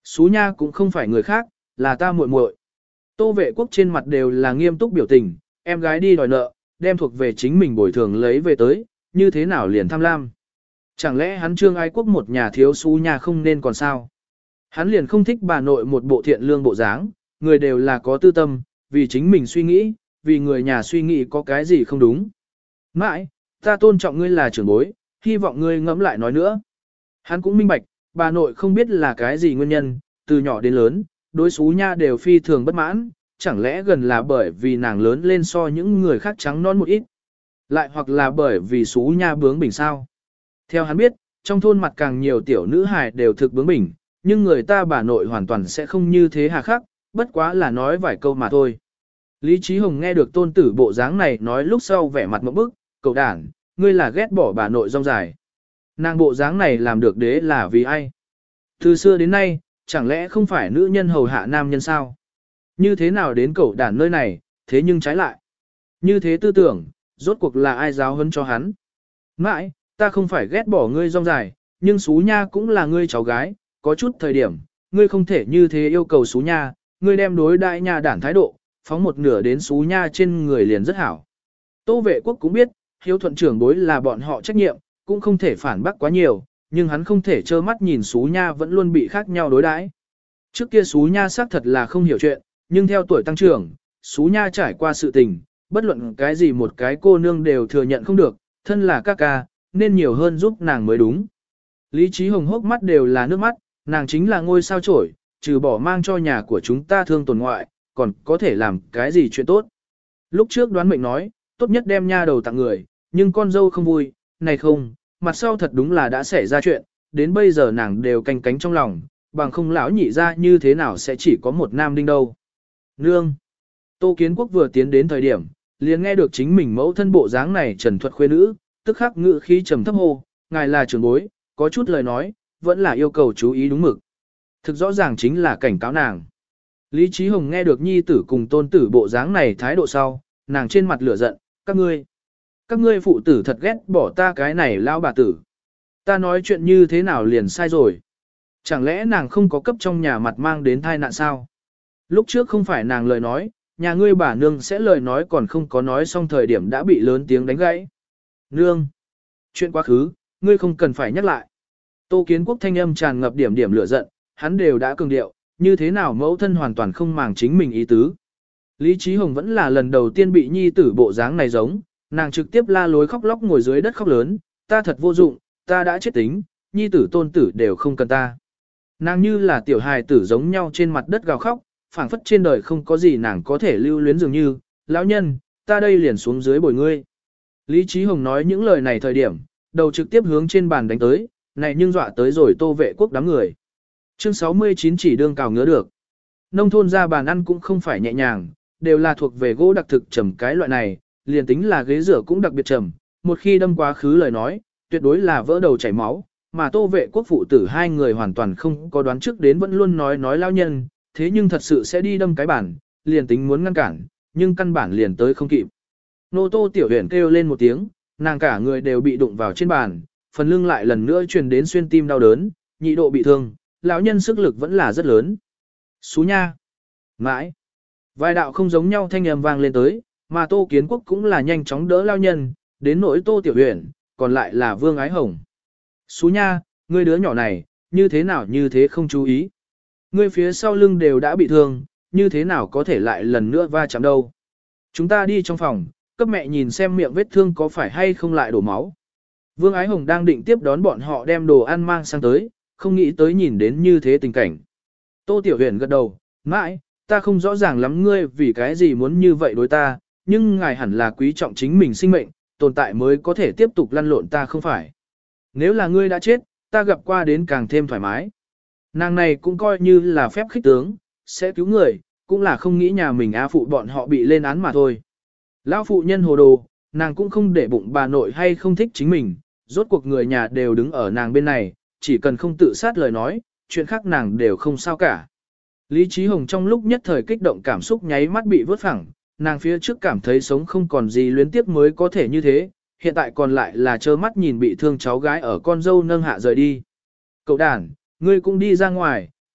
Xú nha cũng không phải người khác, là ta muội muội. Tô Vệ Quốc trên mặt đều là nghiêm túc biểu tình, em gái đi đòi nợ, đem thuộc về chính mình bồi thường lấy về tới, như thế nào liền tham lam. Chẳng lẽ hắn Trương Ái Quốc một nhà thiếu xú nha không nên còn sao? Hắn liền không thích bà nội một bộ thiện lương bộ dáng, người đều là có tư tâm, vì chính mình suy nghĩ, vì người nhà suy nghĩ có cái gì không đúng. Mãi, ta tôn trọng ngươi là trưởng bối, hy vọng ngươi ngẫm lại nói nữa. Hắn cũng minh bạch, bà nội không biết là cái gì nguyên nhân, từ nhỏ đến lớn, đối xú nha đều phi thường bất mãn, chẳng lẽ gần là bởi vì nàng lớn lên so những người khác trắng non một ít. Lại hoặc là bởi vì xú nha bướng bỉnh sao. Theo hắn biết, trong thôn mặt càng nhiều tiểu nữ hài đều thực bướng bỉnh, nhưng người ta bà nội hoàn toàn sẽ không như thế hà khắc, bất quá là nói vài câu mà thôi. Lý Chí Hồng nghe được tôn tử bộ dáng này nói lúc sau vẻ mặt ngộp bức, cậu đản, ngươi là ghét bỏ bà nội rong dài. Nàng bộ dáng này làm được đế là vì ai? Từ xưa đến nay, chẳng lẽ không phải nữ nhân hầu hạ nam nhân sao? Như thế nào đến cậu đản nơi này, thế nhưng trái lại. Như thế tư tưởng, rốt cuộc là ai giáo huấn cho hắn? Mãi, ta không phải ghét bỏ ngươi rong dài, nhưng xú nha cũng là ngươi cháu gái, có chút thời điểm, ngươi không thể như thế yêu cầu xú nha, ngươi đem đối đại nha đản thái độ, phóng một nửa đến xú nha trên người liền rất hảo. Tô Vệ Quốc cũng biết, hiếu thuận trưởng bối là bọn họ trách nhiệm, cũng không thể phản bác quá nhiều, nhưng hắn không thể trơ mắt nhìn xú nha vẫn luôn bị khác nhau đối đãi. Trước kia xú nha xác thật là không hiểu chuyện, nhưng theo tuổi tăng trưởng, xú nha trải qua sự tình, bất luận cái gì một cái cô nương đều thừa nhận không được, thân là ca ca, nên nhiều hơn giúp nàng mới đúng. Lý Chí Hồng hốc mắt đều là nước mắt, nàng chính là ngôi sao chổi, trừ bỏ mang cho nhà của chúng ta thương tổn ngoại, còn có thể làm cái gì chuyện tốt. Lúc trước đoán mệnh nói, tốt nhất đem nha đầu tặng người, nhưng con dâu không vui, này không, mặt sau thật đúng là đã xảy ra chuyện, đến bây giờ nàng đều canh cánh trong lòng, bằng không lão nhị ra như thế nào sẽ chỉ có một nam đinh đâu. Nương! Tô Kiến Quốc vừa tiến đến thời điểm, liền nghe được chính mình mẫu thân bộ dáng này trần thuật khuê nữ, tức khắc ngự khí trầm thấp hô, ngài là trưởng bối, có chút lời nói, vẫn là yêu cầu chú ý đúng mực. Thực rõ ràng chính là cảnh cáo nàng. Lý Chí Hồng nghe được nhi tử cùng tôn tử bộ dáng này thái độ sau, nàng trên mặt lửa giận, các ngươi, các ngươi phụ tử thật ghét bỏ ta cái này lao bà tử. Ta nói chuyện như thế nào liền sai rồi. Chẳng lẽ nàng không có cấp trong nhà mặt mang đến thai nạn sao? Lúc trước không phải nàng lời nói, nhà ngươi bà nương sẽ lời nói còn không có nói xong thời điểm đã bị lớn tiếng đánh gãy. Nương! Chuyện quá khứ, ngươi không cần phải nhắc lại. Tô Kiến Quốc thanh âm tràn ngập điểm điểm lửa giận, hắn đều đã cường điệu, như thế nào mẫu thân hoàn toàn không màng chính mình ý tứ. Lý Chí Hồng vẫn là lần đầu tiên bị nhi tử bộ dáng này giống, nàng trực tiếp la lối khóc lóc ngồi dưới đất khóc lớn, ta thật vô dụng, ta đã chết tính, nhi tử tôn tử đều không cần ta. Nàng như là tiểu hài tử giống nhau trên mặt đất gào khóc, phảng phất trên đời không có gì nàng có thể lưu luyến dường như, lão nhân, ta đây liền xuống dưới bồi ngươi. Lý Chí Hồng nói những lời này thời điểm, đầu trực tiếp hướng trên bàn đánh tới, này nhưng dọa tới rồi Tô Vệ Quốc đám người. Chương sáu mươi chín chỉ đương cào ngứa được. Nông thôn ra bàn ăn cũng không phải nhẹ nhàng, đều là thuộc về gỗ đặc thực trầm cái loại này, liền tính là ghế rửa cũng đặc biệt trầm, một khi đâm quá khứ lời nói, tuyệt đối là vỡ đầu chảy máu, mà Tô Vệ Quốc phụ tử hai người hoàn toàn không có đoán trước đến vẫn luôn nói nói lao nhân, thế nhưng thật sự sẽ đi đâm cái bản, liền tính muốn ngăn cản, nhưng căn bản liền tới không kịp. Nô Tô Tiểu Huyền kêu lên một tiếng, nàng cả người đều bị đụng vào trên bàn, phần lưng lại lần nữa truyền đến xuyên tim đau đớn, nhị độ bị thương, lão nhân sức lực vẫn là rất lớn. Xú nha! Mãi! Vài đạo không giống nhau thanh âm vang lên tới, mà Tô Kiến Quốc cũng là nhanh chóng đỡ lao nhân, đến nỗi Tô Tiểu Huyền, còn lại là Vương Ái Hồng. Xú nha, ngươi đứa nhỏ này, như thế nào như thế không chú ý. Ngươi phía sau lưng đều đã bị thương, như thế nào có thể lại lần nữa va chạm đâu. Chúng ta đi trong phòng, cấp mẹ nhìn xem miệng vết thương có phải hay không lại đổ máu. Vương Ái Hồng đang định tiếp đón bọn họ đem đồ ăn mang sang tới, không nghĩ tới nhìn đến như thế tình cảnh. Tô Tiểu Huyền gật đầu, mãi, ta không rõ ràng lắm ngươi vì cái gì muốn như vậy đối ta, nhưng ngài hẳn là quý trọng chính mình sinh mệnh, tồn tại mới có thể tiếp tục lăn lộn ta không phải. Nếu là ngươi đã chết, ta gặp qua đến càng thêm thoải mái. Nàng này cũng coi như là phép khích tướng, sẽ cứu người, cũng là không nghĩ nhà mình á phụ bọn họ bị lên án mà thôi. Lão phụ nhân hồ đồ, nàng cũng không để bụng bà nội hay không thích chính mình, rốt cuộc người nhà đều đứng ở nàng bên này, chỉ cần không tự sát lời nói, chuyện khác nàng đều không sao cả. Lý Chí Hồng trong lúc nhất thời kích động cảm xúc nháy mắt bị vớt phẳng, nàng phía trước cảm thấy sống không còn gì luyến tiếc mới có thể như thế, hiện tại còn lại là trơ mắt nhìn bị thương cháu gái ở con dâu nâng hạ rời đi. Cậu đàn, ngươi cũng đi ra ngoài,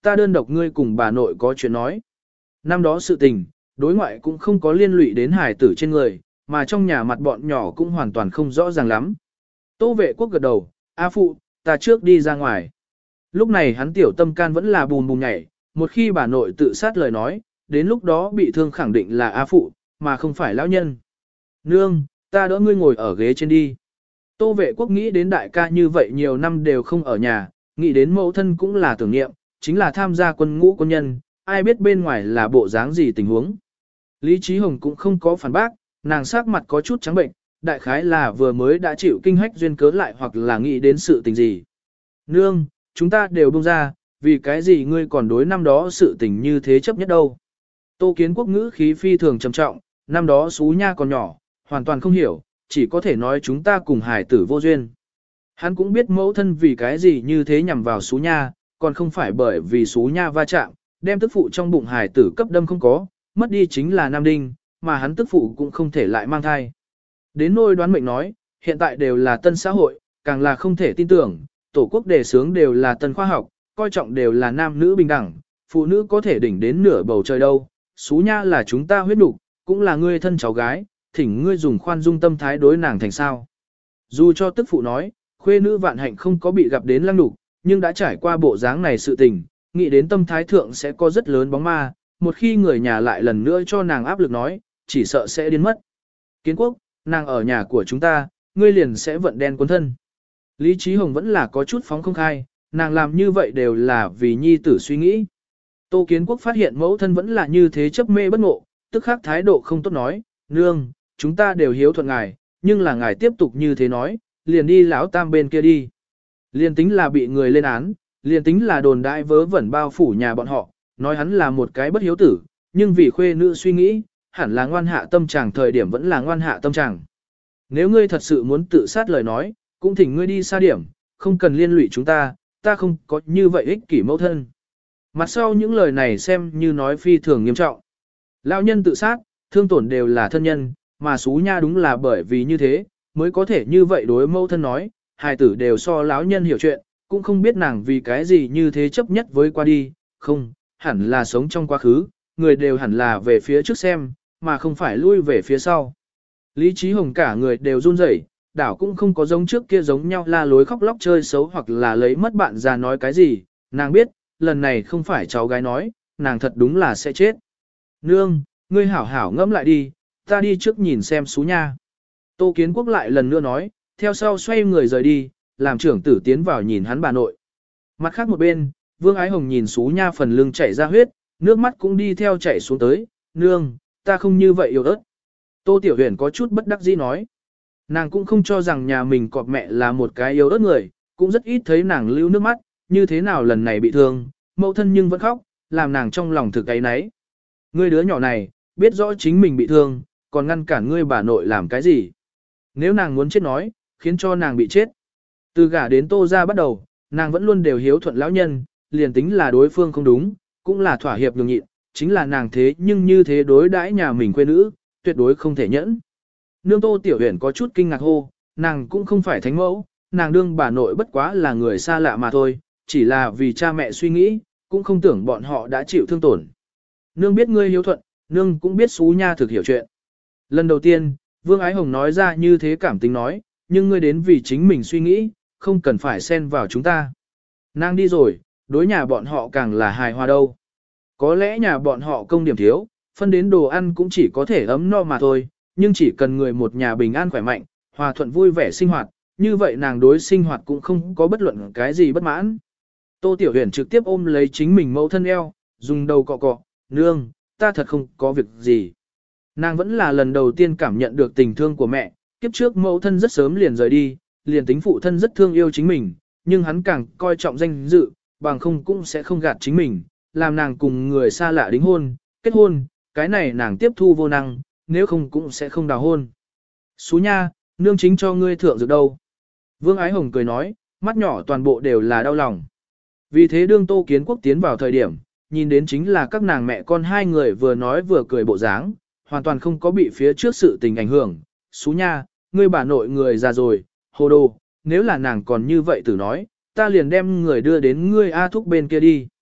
ta đơn độc ngươi cùng bà nội có chuyện nói. Năm đó sự tình, đối ngoại cũng không có liên lụy đến hài tử trên người, mà trong nhà mặt bọn nhỏ cũng hoàn toàn không rõ ràng lắm. Tô vệ quốc gật đầu, A phụ, ta trước đi ra ngoài. Lúc này hắn tiểu tâm can vẫn là bùm bùm nhảy, một khi bà nội tự sát lời nói, đến lúc đó bị thương khẳng định là A phụ, mà không phải lão nhân. Nương, ta đỡ ngươi ngồi ở ghế trên đi. Tô vệ quốc nghĩ đến đại ca như vậy nhiều năm đều không ở nhà, nghĩ đến mẫu thân cũng là tưởng niệm, chính là tham gia quân ngũ quân nhân, ai biết bên ngoài là bộ dáng gì tình huống. Lý Trí Hồng cũng không có phản bác, nàng sắc mặt có chút trắng bệnh, đại khái là vừa mới đã chịu kinh hách duyên cớ lại hoặc là nghĩ đến sự tình gì. Nương, chúng ta đều buông ra, vì cái gì ngươi còn đối năm đó sự tình như thế chấp nhất đâu. Tô Kiến Quốc ngữ khí phi thường trầm trọng, năm đó Sú Nha còn nhỏ, hoàn toàn không hiểu, chỉ có thể nói chúng ta cùng hải tử vô duyên. Hắn cũng biết mẫu thân vì cái gì như thế nhằm vào Sú Nha, còn không phải bởi vì Sú Nha va chạm, đem tức phụ trong bụng hải tử cấp đâm không có, mất đi chính là Nam Đinh, mà hắn tức phụ cũng không thể lại mang thai. Đến nôi đoán mệnh nói, hiện tại đều là tân xã hội, càng là không thể tin tưởng, tổ quốc đề xướng đều là tân khoa học, coi trọng đều là nam nữ bình đẳng, phụ nữ có thể đỉnh đến nửa bầu trời đâu. Sú Nha là chúng ta huyết nục, cũng là ngươi thân cháu gái, thỉnh ngươi dùng khoan dung tâm thái đối nàng thành sao. Dù cho tức phụ nói, khuê nữ vạn hạnh không có bị gặp đến lăng đục, nhưng đã trải qua bộ dáng này sự tình, nghĩ đến tâm thái thượng sẽ có rất lớn bóng ma, một khi người nhà lại lần nữa cho nàng áp lực nói, chỉ sợ sẽ điên mất. Kiến Quốc, nàng ở nhà của chúng ta, ngươi liền sẽ vận đen cuốn thân. Lý Trí Hồng vẫn là có chút phóng không khai, nàng làm như vậy đều là vì nhi tử suy nghĩ. Tô Kiến Quốc phát hiện mẫu thân vẫn là như thế chấp mê bất ngộ, tức khắc thái độ không tốt nói, nương, chúng ta đều hiếu thuận ngài, nhưng là ngài tiếp tục như thế nói, liền đi lão tam bên kia đi. Liền tính là bị người lên án, liền tính là đồn đại vớ vẩn bao phủ nhà bọn họ, nói hắn là một cái bất hiếu tử, nhưng vì khuê nữ suy nghĩ, hẳn là ngoan hạ tâm trạng thời điểm vẫn là ngoan hạ tâm trạng. Nếu ngươi thật sự muốn tự sát lời nói, cũng thỉnh ngươi đi xa điểm, không cần liên lụy chúng ta, ta không có như vậy ích kỷ mẫu thân. Mặt sau những lời này xem như nói phi thường nghiêm trọng. Lão nhân tự sát, thương tổn đều là thân nhân, mà Sú Nha đúng là bởi vì như thế, mới có thể như vậy đối mẫu thân nói, hài tử đều so lão nhân hiểu chuyện, cũng không biết nàng vì cái gì như thế chấp nhất với qua đi, không, hẳn là sống trong quá khứ, người đều hẳn là về phía trước xem, mà không phải lui về phía sau. Lý Trí Hồng cả người đều run rẩy, đảo cũng không có giống trước kia giống nhau la lối khóc lóc chơi xấu hoặc là lấy mất bạn già nói cái gì, nàng biết, lần này không phải cháu gái nói, nàng thật đúng là sẽ chết. Nương, ngươi hảo hảo ngẫm lại đi, ta đi trước nhìn xem Sú Nha. Tô Kiến Quốc lại lần nữa nói, theo sau xoay người rời đi, làm trưởng tử tiến vào nhìn hắn bà nội. Mặt khác một bên, Vương Ái Hồng nhìn Sú Nha phần lưng chảy ra huyết, nước mắt cũng đi theo chảy xuống tới, nương, ta không như vậy yếu ớt. Tô Tiểu Huyền có chút bất đắc dĩ nói. Nàng cũng không cho rằng nhà mình cọp mẹ là một cái yếu ớt người, cũng rất ít thấy nàng lưu nước mắt, như thế nào lần này bị thương, mẫu thân nhưng vẫn khóc, làm nàng trong lòng thực ấy nấy. Ngươi đứa nhỏ này, biết rõ chính mình bị thương, còn ngăn cản ngươi bà nội làm cái gì. Nếu nàng muốn chết nói, khiến cho nàng bị chết. Từ gả đến Tô ra bắt đầu, nàng vẫn luôn đều hiếu thuận lão nhân, liền tính là đối phương không đúng, cũng là thỏa hiệp nhường nhịn, chính là nàng thế nhưng như thế đối đãi nhà mình quê nữ, tuyệt đối không thể nhẫn. Nương Tô Tiểu Huyền có chút kinh ngạc hô, nàng cũng không phải thánh mẫu, nàng đương bà nội bất quá là người xa lạ mà thôi, chỉ là vì cha mẹ suy nghĩ, cũng không tưởng bọn họ đã chịu thương tổn. Nương biết ngươi hiếu thuận, nương cũng biết Sú Nha thực hiểu chuyện. Lần đầu tiên, Vương Ái Hồng nói ra như thế cảm tính nói, nhưng ngươi đến vì chính mình suy nghĩ, không cần phải xen vào chúng ta. Nàng đi rồi, đối nhà bọn họ càng là hài hòa đâu. Có lẽ nhà bọn họ công điểm thiếu, phân đến đồ ăn cũng chỉ có thể ấm no mà thôi, nhưng chỉ cần người một nhà bình an khỏe mạnh, hòa thuận vui vẻ sinh hoạt, như vậy nàng đối sinh hoạt cũng không có bất luận cái gì bất mãn. Tô Tiểu Huyền trực tiếp ôm lấy chính mình mẫu thân eo, dùng đầu cọ cọ, nương, ta thật không có việc gì. Nàng vẫn là lần đầu tiên cảm nhận được tình thương của mẹ, kiếp trước mẫu thân rất sớm liền rời đi, liền tính phụ thân rất thương yêu chính mình, nhưng hắn càng coi trọng danh dự, bằng không cũng sẽ không gạt chính mình, làm nàng cùng người xa lạ đính hôn, kết hôn, cái này nàng tiếp thu vô năng, nếu không cũng sẽ không đào hôn. Sú Nha, nương chính cho ngươi thượng dược đâu. Vương Ái Hồng cười nói, mắt nhỏ toàn bộ đều là đau lòng. Vì thế đương Tô Kiến Quốc tiến vào thời điểm, nhìn đến chính là các nàng mẹ con hai người vừa nói vừa cười bộ dáng, hoàn toàn không có bị phía trước sự tình ảnh hưởng. Sú Nha, ngươi bà nội người già rồi, hồ đồ, nếu là nàng còn như vậy tử nói, ta liền đem người đưa đến ngươi A Thúc bên kia đi.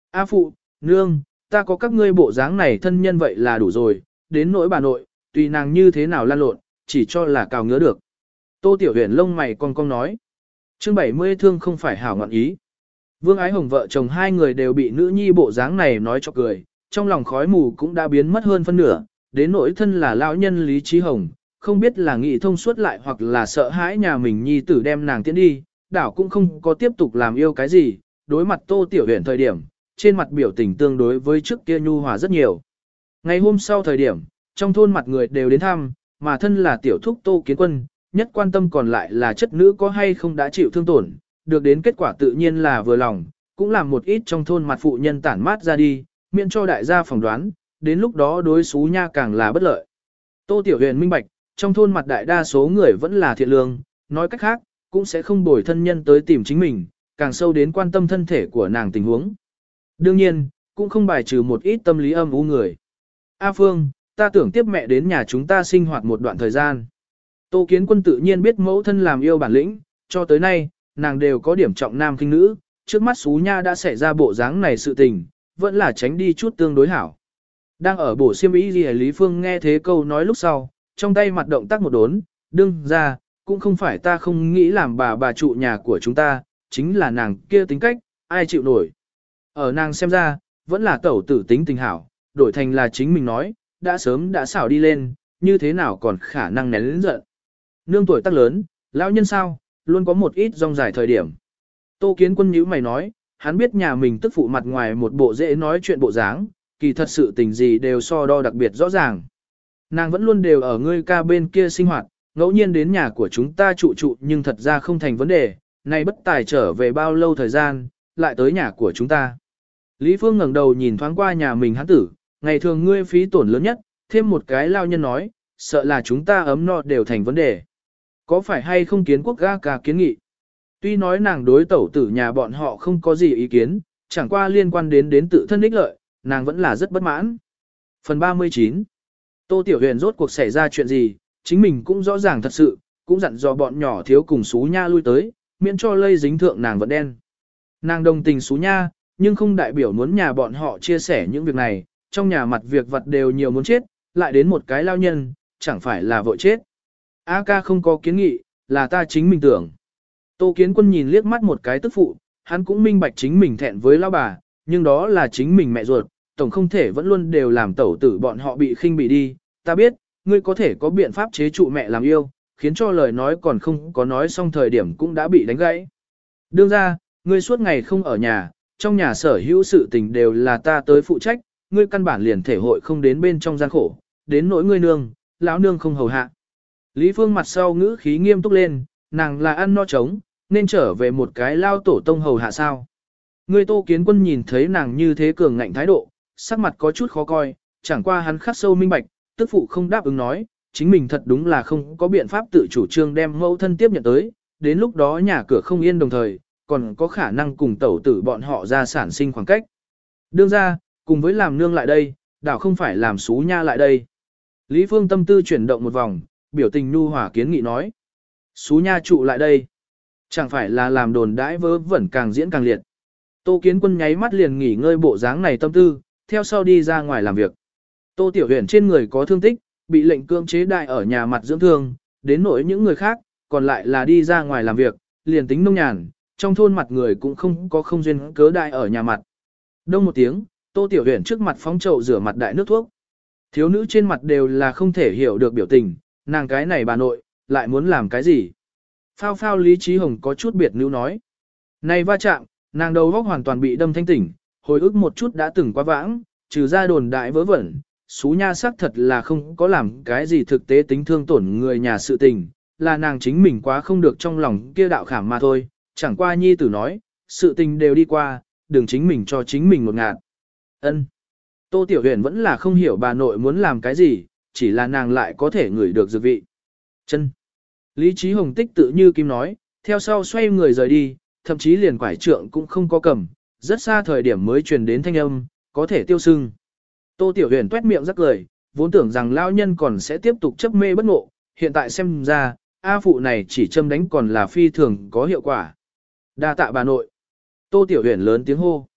A phụ, nương, ta có các ngươi bộ dáng này thân nhân vậy là đủ rồi, đến nỗi bà nội, tùy nàng như thế nào lan lộn, chỉ cho là cào ngứa được. Tô Tiểu Huyền lông mày cong cong nói. Chương bảy mươi thương không phải hảo ngọn ý. Vương Ái Hồng vợ chồng hai người đều bị nữ nhi bộ dáng này nói cho cười, trong lòng khói mù cũng đã biến mất hơn phân nửa, đến nỗi thân là lão nhân Lý Trí Hồng, không biết là nghĩ thông suốt lại hoặc là sợ hãi nhà mình nhi tử đem nàng tiến đi, đảo cũng không có tiếp tục làm yêu cái gì, đối mặt Tô Tiểu Huyền thời điểm, trên mặt biểu tình tương đối với trước kia nhu hòa rất nhiều. Ngày hôm sau thời điểm, trong thôn mặt người đều đến thăm, mà thân là tiểu thúc Tô Kiến Quân, nhất quan tâm còn lại là chất nữ có hay không đã chịu thương tổn, được đến kết quả tự nhiên là vừa lòng, cũng làm một ít trong thôn mặt phụ nhân tản mát ra đi, miễn cho đại gia phỏng đoán, đến lúc đó đối xú nha càng là bất lợi. Tô Tiểu Huyền minh bạch, trong thôn mặt đại đa số người vẫn là thiện lương, nói cách khác, cũng sẽ không bồi thân nhân tới tìm chính mình, càng sâu đến quan tâm thân thể của nàng tình huống. Đương nhiên, cũng không bài trừ một ít tâm lý âm u người. A Phương, ta tưởng tiếp mẹ đến nhà chúng ta sinh hoạt một đoạn thời gian. Tô Kiến Quân tự nhiên biết mẫu thân làm yêu bản lĩnh, cho tới nay, nàng đều có điểm trọng nam khinh nữ, trước mắt xú nha đã xảy ra bộ dáng này sự tình, vẫn là tránh đi chút tương đối hảo. Đang ở bổ xiêm y gì Lý Phương nghe thế câu nói lúc sau, trong tay mặt động tác một đốn, đương ra, cũng không phải ta không nghĩ làm bà bà trụ nhà của chúng ta, chính là nàng kia tính cách, ai chịu nổi. Ở nàng xem ra, vẫn là tẩu tử tính tình hảo, đổi thành là chính mình nói, đã sớm đã xảo đi lên, như thế nào còn khả năng nén lĩnh giận. Nương tuổi tác lớn, lão nhân sao, luôn có một ít rong dài thời điểm. Tô Kiến Quân nhíu mày nói, hắn biết nhà mình tức phụ mặt ngoài một bộ dễ nói chuyện bộ dáng, kỳ thật sự tình gì đều so đo đặc biệt rõ ràng. Nàng vẫn luôn đều ở ngươi ca bên kia sinh hoạt, ngẫu nhiên đến nhà của chúng ta trụ trụ nhưng thật ra không thành vấn đề, nay bất tài trở về bao lâu thời gian, lại tới nhà của chúng ta. Lý Phương ngẩng đầu nhìn thoáng qua nhà mình hắn tử, ngày thường ngươi phí tổn lớn nhất, thêm một cái lao nhân nói, sợ là chúng ta ấm no đều thành vấn đề. Có phải hay không Kiến Quốc ga ca kiến nghị? Tuy nói nàng đối tẩu tử nhà bọn họ không có gì ý kiến, chẳng qua liên quan đến đến tự thân ích lợi, nàng vẫn là rất bất mãn. Phần ba mươi chín. Tô Tiểu Huyền rốt cuộc xảy ra chuyện gì, chính mình cũng rõ ràng thật sự, cũng dặn dò bọn nhỏ thiếu cùng xú nha lui tới, miễn cho lây dính thượng nàng vẫn đen. Nàng đồng tình xú nha, nhưng không đại biểu muốn nhà bọn họ chia sẻ những việc này, trong nhà mặt việc vật đều nhiều muốn chết, lại đến một cái lao nhân, chẳng phải là vội chết. A ca không có kiến nghị, là ta chính mình tưởng. Tô Kiến Quân nhìn liếc mắt một cái tức phụ, hắn cũng minh bạch chính mình thẹn với lão bà, nhưng đó là chính mình mẹ ruột, tổng không thể vẫn luôn đều làm tẩu tử bọn họ bị khinh bị đi. Ta biết, ngươi có thể có biện pháp chế trụ mẹ làm yêu, khiến cho lời nói còn không có nói xong thời điểm cũng đã bị đánh gãy. Đương ra, ngươi suốt ngày không ở nhà, trong nhà sở hữu sự tình đều là ta tới phụ trách, ngươi căn bản liền thể hội không đến bên trong gian khổ, đến nỗi ngươi nương, lão nương không hầu hạ. Lý Phương mặt sau ngữ khí nghiêm túc lên, nàng là ăn no trống, nên trở về một cái lao tổ tông hầu hạ sao. Ngươi Tô Kiến Quân nhìn thấy nàng như thế cường ngạnh thái độ, sắc mặt có chút khó coi, chẳng qua hắn khắc sâu minh bạch, tức phụ không đáp ứng nói, chính mình thật đúng là không có biện pháp tự chủ trương đem mẫu thân tiếp nhận tới, đến lúc đó nhà cửa không yên đồng thời, còn có khả năng cùng tẩu tử bọn họ ra sản sinh khoảng cách. Đương ra, cùng với làm nương lại đây, đảo không phải làm xú nha lại đây. Lý Phương tâm tư chuyển động một vòng, biểu tình nhu hòa kiến nghị nói. Xú nha trụ lại đây. Chẳng phải là làm đồn đãi vớ vẩn càng diễn càng liệt. Tô Kiến Quân nháy mắt liền nghỉ ngơi bộ dáng này tâm tư, theo sau đi ra ngoài làm việc. Tô Tiểu Huyền trên người có thương tích, bị lệnh cưỡng chế đại ở nhà mặt dưỡng thương, đến nỗi những người khác, còn lại là đi ra ngoài làm việc, liền tính nông nhàn, trong thôn mặt người cũng không có không duyên cớ đại ở nhà mặt. Đông một tiếng, Tô Tiểu Huyền trước mặt phóng chậu rửa mặt đại nước thuốc. Thiếu nữ trên mặt đều là không thể hiểu được biểu tình, nàng cái này bà nội, lại muốn làm cái gì? Phao phao Lý Trí Hồng có chút biệt nữ nói. Này va chạm, nàng đầu góc hoàn toàn bị đâm thanh tỉnh, hồi ức một chút đã từng quá vãng, trừ ra đồn đại vớ vẩn, xú nha sắc thật là không có làm cái gì thực tế tính thương tổn người nhà sự tình, là nàng chính mình quá không được trong lòng kia đạo khảm mà thôi, chẳng qua nhi tử nói, sự tình đều đi qua, đừng chính mình cho chính mình một ngạt. Ân. Tô Tiểu Huyền vẫn là không hiểu bà nội muốn làm cái gì, chỉ là nàng lại có thể ngửi được dược vị. Chân. Lý Trí Hồng tích tự như kim nói, theo sau xoay người rời đi, thậm chí liền quải trượng cũng không có cầm, rất xa thời điểm mới truyền đến thanh âm, có thể tiêu sưng. Tô Tiểu Huyền tuét miệng rắc cười, vốn tưởng rằng lao nhân còn sẽ tiếp tục chấp mê bất ngộ, hiện tại xem ra, A phụ này chỉ châm đánh còn là phi thường có hiệu quả. Đa tạ bà nội. Tô Tiểu Huyền lớn tiếng hô.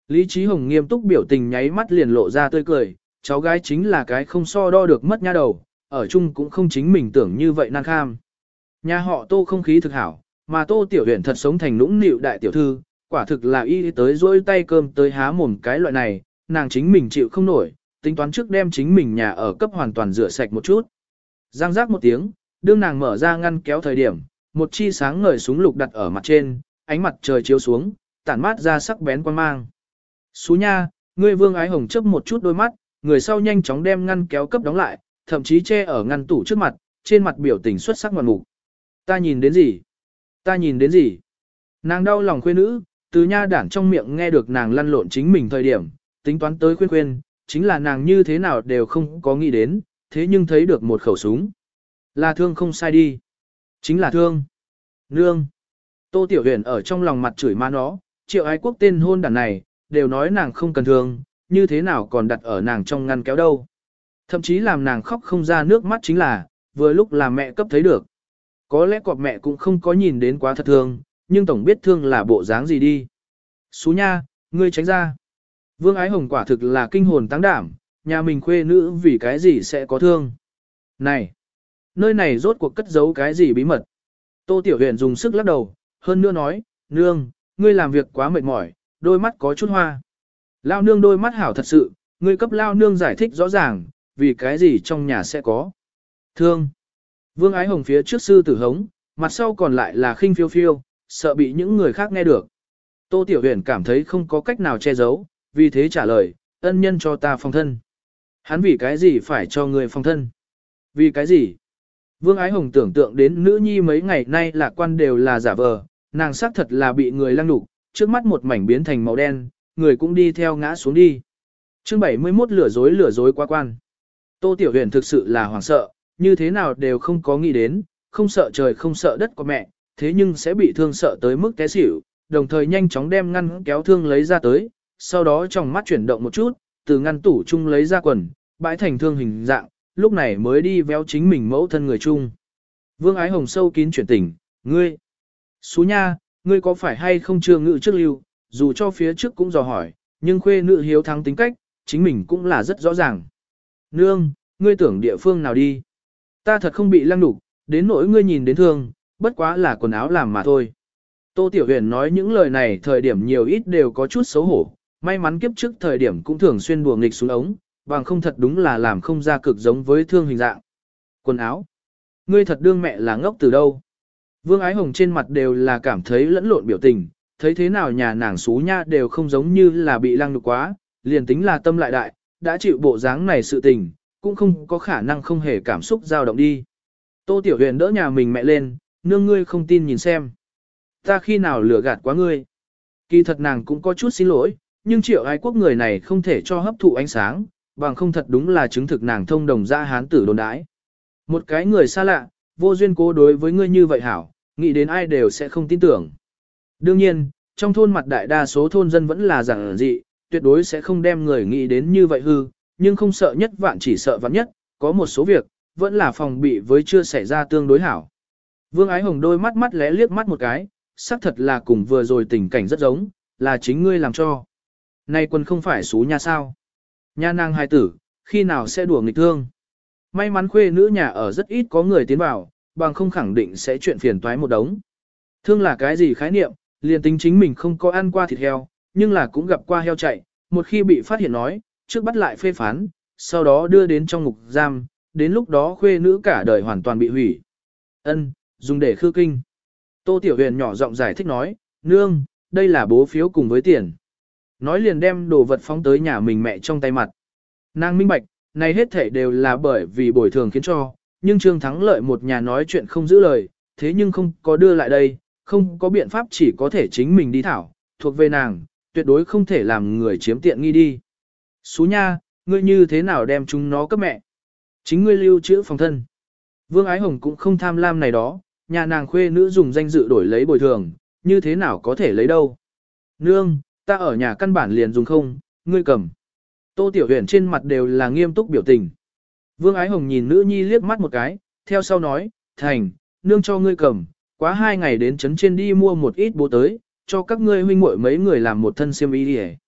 Lý Chí Hồng nghiêm túc biểu tình nháy mắt liền lộ ra tươi cười, cháu gái chính là cái không so đo được mất nha đầu, ở chung cũng không chính mình tưởng như vậy nan kham. Nhà họ Tô không khí thực hảo, mà Tô Tiểu Huyền thật sống thành nũng nịu đại tiểu thư, quả thực là y tới dỗi tay cơm tới há mồm cái loại này, nàng chính mình chịu không nổi, tính toán trước đem chính mình nhà ở cấp hoàn toàn rửa sạch một chút. Giang giác một tiếng, đương nàng mở ra ngăn kéo thời điểm, một chi sáng ngời súng lục đặt ở mặt trên, ánh mặt trời chiếu xuống, tản mát ra sắc bén quan mang. Xú nha, ngươi Vương Ái Hồng chớp một chút đôi mắt, người sau nhanh chóng đem ngăn kéo cấp đóng lại, thậm chí che ở ngăn tủ trước mặt, trên mặt biểu tình xuất sắc ngoạn mục. Ta nhìn đến gì? Ta nhìn đến gì? Nàng đau lòng khuê nữ, từ nha đản trong miệng nghe được nàng lăn lộn chính mình thời điểm, tính toán tới khuyên khuyên, chính là nàng như thế nào đều không có nghĩ đến, thế nhưng thấy được một khẩu súng. Là thương không sai đi. Chính là thương. Nương. Tô Tiểu Huyền ở trong lòng mặt chửi má nó, Triệu Ái Quốc tên hôn đản này, đều nói nàng không cần thương, như thế nào còn đặt ở nàng trong ngăn kéo đâu. Thậm chí làm nàng khóc không ra nước mắt chính là, vừa lúc là mẹ cấp thấy được. Có lẽ cọp mẹ cũng không có nhìn đến quá thật thương, nhưng tổng biết thương là bộ dáng gì đi. Xú nha, ngươi tránh ra. Vương Ái Hồng quả thực là kinh hồn táng đảm, nhà mình khuê nữ vì cái gì sẽ có thương. Này, nơi này rốt cuộc cất giấu cái gì bí mật. Tô Tiểu Huyền dùng sức lắc đầu, hơn nữa nói, nương, ngươi làm việc quá mệt mỏi, đôi mắt có chút hoa. Lao nương đôi mắt hảo thật sự, ngươi cấp lao nương giải thích rõ ràng, vì cái gì trong nhà sẽ có. Thương. Vương Ái Hồng phía trước sư tử hống, mặt sau còn lại là khinh phiêu phiêu, sợ bị những người khác nghe được. Tô Tiểu Huyền cảm thấy không có cách nào che giấu, vì thế trả lời, ân nhân cho ta phòng thân. Hắn vì cái gì phải cho người phòng thân? Vì cái gì? Vương Ái Hồng tưởng tượng đến nữ nhi mấy ngày nay lạc quan đều là giả vờ, nàng xác thật là bị người lăng đục, trước mắt một mảnh biến thành màu đen, người cũng đi theo ngã xuống đi. Chương bảy mươi mốt lừa dối lừa dối quá quan. Tô Tiểu Huyền thực sự là hoảng sợ, như thế nào đều không có nghĩ đến, không sợ trời không sợ đất của mẹ, thế nhưng sẽ bị thương sợ tới mức té xỉu, đồng thời nhanh chóng đem ngăn kéo thương lấy ra tới, sau đó trong mắt chuyển động một chút, từ ngăn tủ chung lấy ra quần, bãi thành thương hình dạng, lúc này mới đi véo chính mình mẫu thân người chung. Vương Ái Hồng sâu kín chuyển tỉnh, ngươi, xú nha, ngươi có phải hay không chưa ngự trước lưu, dù cho phía trước cũng dò hỏi, nhưng khuê nữ hiếu thắng tính cách, chính mình cũng là rất rõ ràng. Nương, ngươi tưởng địa phương nào đi? Ta thật không bị lăng đục, đến nỗi ngươi nhìn đến thương, bất quá là quần áo làm mà thôi. Tô Tiểu Huyền nói những lời này thời điểm nhiều ít đều có chút xấu hổ, may mắn kiếp trước thời điểm cũng thường xuyên đùa nghịch xuống ống, bằng không thật đúng là làm không ra cực giống với thương hình dạng. Quần áo? Ngươi thật đương mẹ là ngốc từ đâu? Vương Ái Hồng trên mặt đều là cảm thấy lẫn lộn biểu tình, thấy thế nào nhà nàng xú nha đều không giống như là bị lăng đục quá, liền tính là tâm lại đại, đã chịu bộ dáng này sự tình, cũng không có khả năng không hề cảm xúc dao động đi. Tô Tiểu Huyền đỡ nhà mình mẹ lên, nương ngươi không tin nhìn xem. Ta khi nào lừa gạt quá ngươi? Kỳ thật nàng cũng có chút xin lỗi, nhưng Triệu Ái Quốc người này không thể cho hấp thụ ánh sáng, bằng không thật đúng là chứng thực nàng thông đồng ra hán tử đồn đãi. Một cái người xa lạ, vô duyên cố đối với ngươi như vậy hảo, nghĩ đến ai đều sẽ không tin tưởng. Đương nhiên, trong thôn mặt đại đa số thôn dân vẫn là giản dị, tuyệt đối sẽ không đem người nghĩ đến như vậy hư, nhưng không sợ nhất vạn chỉ sợ vạn nhất, có một số việc, vẫn là phòng bị với chưa xảy ra tương đối hảo. Vương Ái Hồng đôi mắt mắt lẽ liếc mắt một cái, xác thật là cùng vừa rồi tình cảnh rất giống, là chính ngươi làm cho. Này quân không phải xú nha sao? Nha nàng hài tử, khi nào sẽ đùa nghịch thương? May mắn khuê nữ nhà ở rất ít có người tiến vào, bằng không khẳng định sẽ chuyện phiền toái một đống. Thương là cái gì khái niệm, liền tính chính mình không có ăn qua thịt heo, nhưng là cũng gặp qua heo chạy, một khi bị phát hiện nói, trước bắt lại phê phán, sau đó đưa đến trong ngục giam, đến lúc đó khuê nữ cả đời hoàn toàn bị hủy. Ân, dùng để khư kinh. Tô Tiểu Huyền nhỏ giọng giải thích nói, nương, đây là bố phiếu cùng với tiền. Nói liền đem đồ vật phóng tới nhà mình mẹ trong tay mặt. Nàng minh bạch, này hết thể đều là bởi vì bồi thường khiến cho, nhưng Trương Thắng Lợi một nhà nói chuyện không giữ lời, thế nhưng không có đưa lại đây, không có biện pháp chỉ có thể chính mình đi thảo, thuộc về nàng, tuyệt đối không thể làm người chiếm tiện nghi đi. Xú nha, ngươi như thế nào đem chúng nó cấp mẹ? Chính ngươi lưu trữ phòng thân. Vương Ái Hồng cũng không tham lam này đó, nhà nàng khuê nữ dùng danh dự đổi lấy bồi thường, như thế nào có thể lấy đâu. Nương, ta ở nhà căn bản liền dùng không, ngươi cầm. Tô Tiểu Huyền trên mặt đều là nghiêm túc biểu tình. Vương Ái Hồng nhìn nữ nhi liếc mắt một cái, theo sau nói, thành, nương cho ngươi cầm, quá hai ngày đến trấn trên đi mua một ít bố tới, cho các ngươi huynh muội mấy người làm một thân xiêm y đi.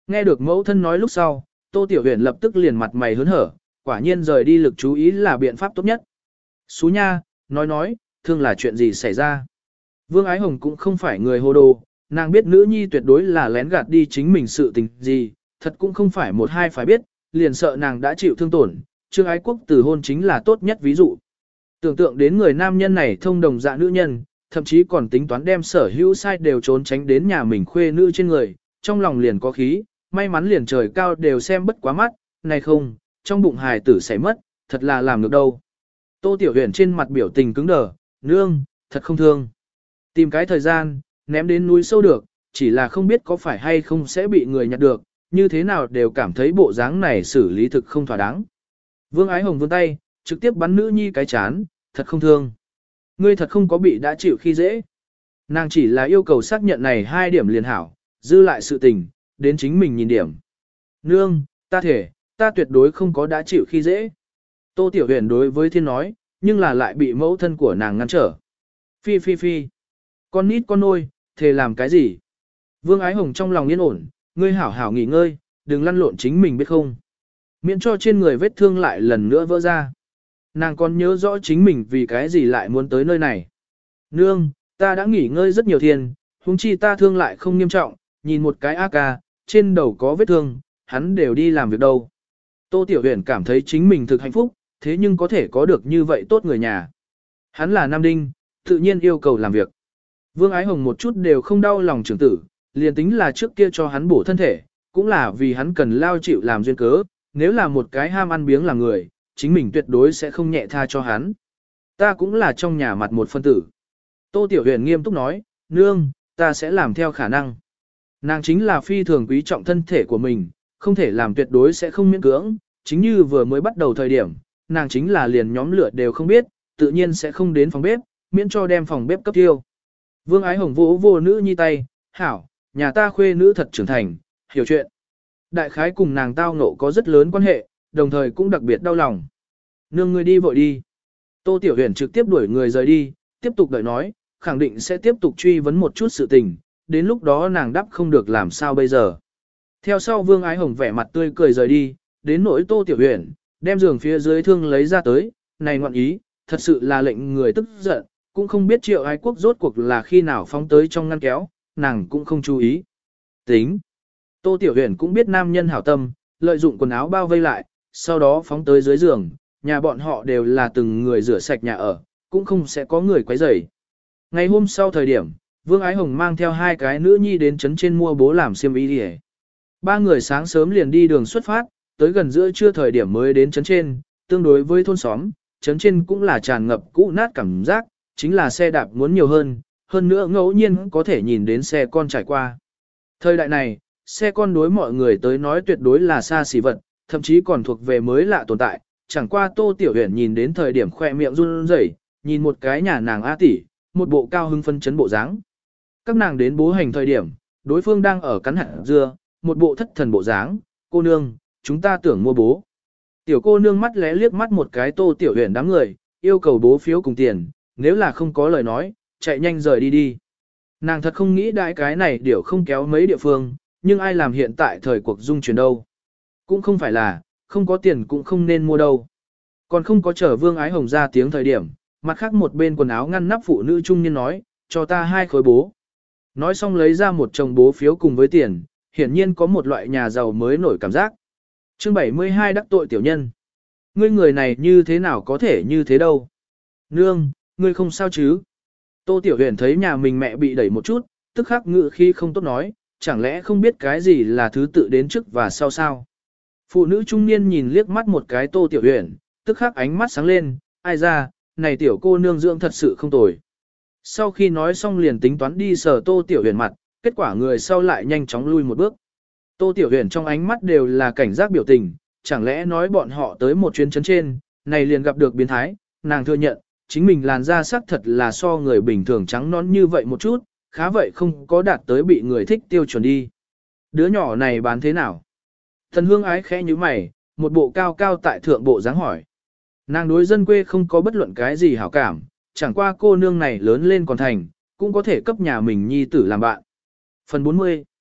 Nghe được mẫu thân nói lúc sau, Tô Tiểu Huyền lập tức liền mặt mày hớn hở, quả nhiên rời đi lực chú ý là biện pháp tốt nhất. Xú nha, nói nói, thương là chuyện gì xảy ra. Vương Ái Hồng cũng không phải người hồ đồ, nàng biết nữ nhi tuyệt đối là lén gạt đi chính mình sự tình gì, thật cũng không phải một hai phải biết, liền sợ nàng đã chịu thương tổn, Trương Ái Quốc từ hôn chính là tốt nhất ví dụ. Tưởng tượng đến người nam nhân này thông đồng dạ nữ nhân, thậm chí còn tính toán đem sở hữu sai đều trốn tránh đến nhà mình khuê nữ trên người, trong lòng liền có khí, may mắn liền trời cao đều xem bất quá mắt, này không, trong bụng hài tử sẽ mất, thật là làm được đâu. Tô Tiểu Huyền trên mặt biểu tình cứng đờ, nương, thật không thương. Tìm cái thời gian, ném đến núi sâu được, chỉ là không biết có phải hay không sẽ bị người nhặt được, như thế nào đều cảm thấy bộ dáng này xử lý thực không thỏa đáng. Vương Ái Hồng vươn tay, trực tiếp bắn nữ nhi cái chán, thật không thương. Ngươi thật không có bị đã chịu khi dễ. Nàng chỉ là yêu cầu xác nhận này hai điểm liền hảo, dư lại sự tình, đến chính mình nhìn điểm. Nương, ta thể, ta tuyệt đối không có đã chịu khi dễ. Tô Tiểu Huyền đối với thiên nói, nhưng là lại bị mẫu thân của nàng ngăn trở. Phi phi phi. Con nít con nôi, thề làm cái gì? Vương Ái Hồng trong lòng yên ổn, ngươi hảo hảo nghỉ ngơi, đừng lăn lộn chính mình biết không. Miễn cho trên người vết thương lại lần nữa vỡ ra. Nàng còn nhớ rõ chính mình vì cái gì lại muốn tới nơi này. Nương, ta đã nghỉ ngơi rất nhiều thiên, huống chi ta thương lại không nghiêm trọng, nhìn một cái a ca, trên đầu có vết thương, hắn đều đi làm việc đâu. Tô Tiểu Huyền cảm thấy chính mình thực hạnh phúc, thế nhưng có thể có được như vậy tốt người nhà. Hắn là Nam Đinh, tự nhiên yêu cầu làm việc. Vương Ái Hồng một chút đều không đau lòng trưởng tử, liền tính là trước kia cho hắn bổ thân thể, cũng là vì hắn cần lao chịu làm duyên cớ, nếu là một cái ham ăn biếng làm người, chính mình tuyệt đối sẽ không nhẹ tha cho hắn. Ta cũng là trong nhà mặt một phân tử. Tô Tiểu Huyền nghiêm túc nói, nương, ta sẽ làm theo khả năng. Nàng chính là phi thường quý trọng thân thể của mình, không thể làm tuyệt đối sẽ không miễn cưỡng, chính như vừa mới bắt đầu thời điểm, nàng chính là liền nhóm lửa đều không biết, tự nhiên sẽ không đến phòng bếp, miễn cho đem phòng bếp cấp tiêu. Vương Ái Hồng vỗ vô nữ nhi tay, hảo, nhà ta khuê nữ thật trưởng thành, hiểu chuyện. Đại khái cùng nàng tao ngộ có rất lớn quan hệ, đồng thời cũng đặc biệt đau lòng. Nương ngươi đi vội đi. Tô Tiểu Huyền trực tiếp đuổi người rời đi, tiếp tục đợi nói, khẳng định sẽ tiếp tục truy vấn một chút sự tình, đến lúc đó nàng đáp không được làm sao bây giờ. Theo sau Vương Ái Hồng vẻ mặt tươi cười rời đi, đến nỗi Tô Tiểu Huyền, đem giường phía dưới thương lấy ra tới, này ngoạn ý, thật sự là lệnh người tức giận, cũng không biết Triệu Ái Quốc rốt cuộc là khi nào phóng tới trong ngăn kéo, nàng cũng không chú ý. Tính. Tô Tiểu Huyền cũng biết nam nhân hảo tâm, lợi dụng quần áo bao vây lại, sau đó phóng tới dưới giường, nhà bọn họ đều là từng người rửa sạch nhà ở, cũng không sẽ có người quấy rầy. Ngày hôm sau thời điểm, Vương Ái Hồng mang theo hai cái nữ nhi đến trấn trên mua bố làm xiêm y đi. Ba người sáng sớm liền đi đường xuất phát, tới gần giữa trưa thời điểm mới đến trấn trên, tương đối với thôn xóm, trấn trên cũng là tràn ngập cũ nát cảm giác, chính là xe đạp muốn nhiều hơn, hơn nữa ngẫu nhiên có thể nhìn đến xe con trải qua. Thời đại này, xe con đối mọi người tới nói tuyệt đối là xa xỉ vật, thậm chí còn thuộc về mới lạ tồn tại, chẳng qua Tô Tiểu Huyền nhìn đến thời điểm khoe miệng run rẩy, nhìn một cái nhà nàng A tỷ, một bộ cao hưng phân chấn bộ dáng. Các nàng đến bố hành thời điểm, đối phương đang ở cắn hạt dưa, một bộ thất thần bộ dáng, cô nương, chúng ta tưởng mua bố. Tiểu cô nương mắt lẽ liếc mắt một cái Tô Tiểu Huyền đám người, yêu cầu bố phiếu cùng tiền, nếu là không có lời nói, chạy nhanh rời đi đi. Nàng thật không nghĩ đại cái này điều không kéo mấy địa phương, nhưng ai làm hiện tại thời cuộc dung chuyển đâu. Cũng không phải là, không có tiền cũng không nên mua đâu. Còn không có chờ Vương Ái Hồng ra tiếng thời điểm, mặt khác một bên quần áo ngăn nắp phụ nữ trung niên nói, cho ta hai khối bố. Nói xong lấy ra một chồng bố phiếu cùng với tiền, hiển nhiên có một loại nhà giàu mới nổi cảm giác. Chương bảy mươi hai đắc tội tiểu nhân. Ngươi người này như thế nào có thể như thế đâu. Nương, ngươi không sao chứ. Tô Tiểu Huyền thấy nhà mình mẹ bị đẩy một chút, tức khắc ngự khi không tốt nói, chẳng lẽ không biết cái gì là thứ tự đến trước và sau sao. Phụ nữ trung niên nhìn liếc mắt một cái Tô Tiểu Huyền, tức khắc ánh mắt sáng lên, ai ra, này tiểu cô nương dưỡng thật sự không tồi. Sau khi nói xong liền tính toán đi sờ Tô Tiểu Huyền mặt, kết quả người sau lại nhanh chóng lui một bước. Tô Tiểu Huyền trong ánh mắt đều là cảnh giác biểu tình, chẳng lẽ nói bọn họ tới một chuyến chấn trên, này liền gặp được biến thái, nàng thừa nhận, chính mình làn da sắc thật là so người bình thường trắng nõn như vậy một chút, khá vậy không có đạt tới bị người thích tiêu chuẩn đi. Đứa nhỏ này bán thế nào? Thần Hương ái khẽ như mày, một bộ cao cao tại thượng bộ dáng hỏi. Nàng đối dân quê không có bất luận cái gì hảo cảm, chẳng qua cô nương này lớn lên còn thành, cũng có thể cấp nhà mình nhi tử làm bạn. Phần bốn mươi.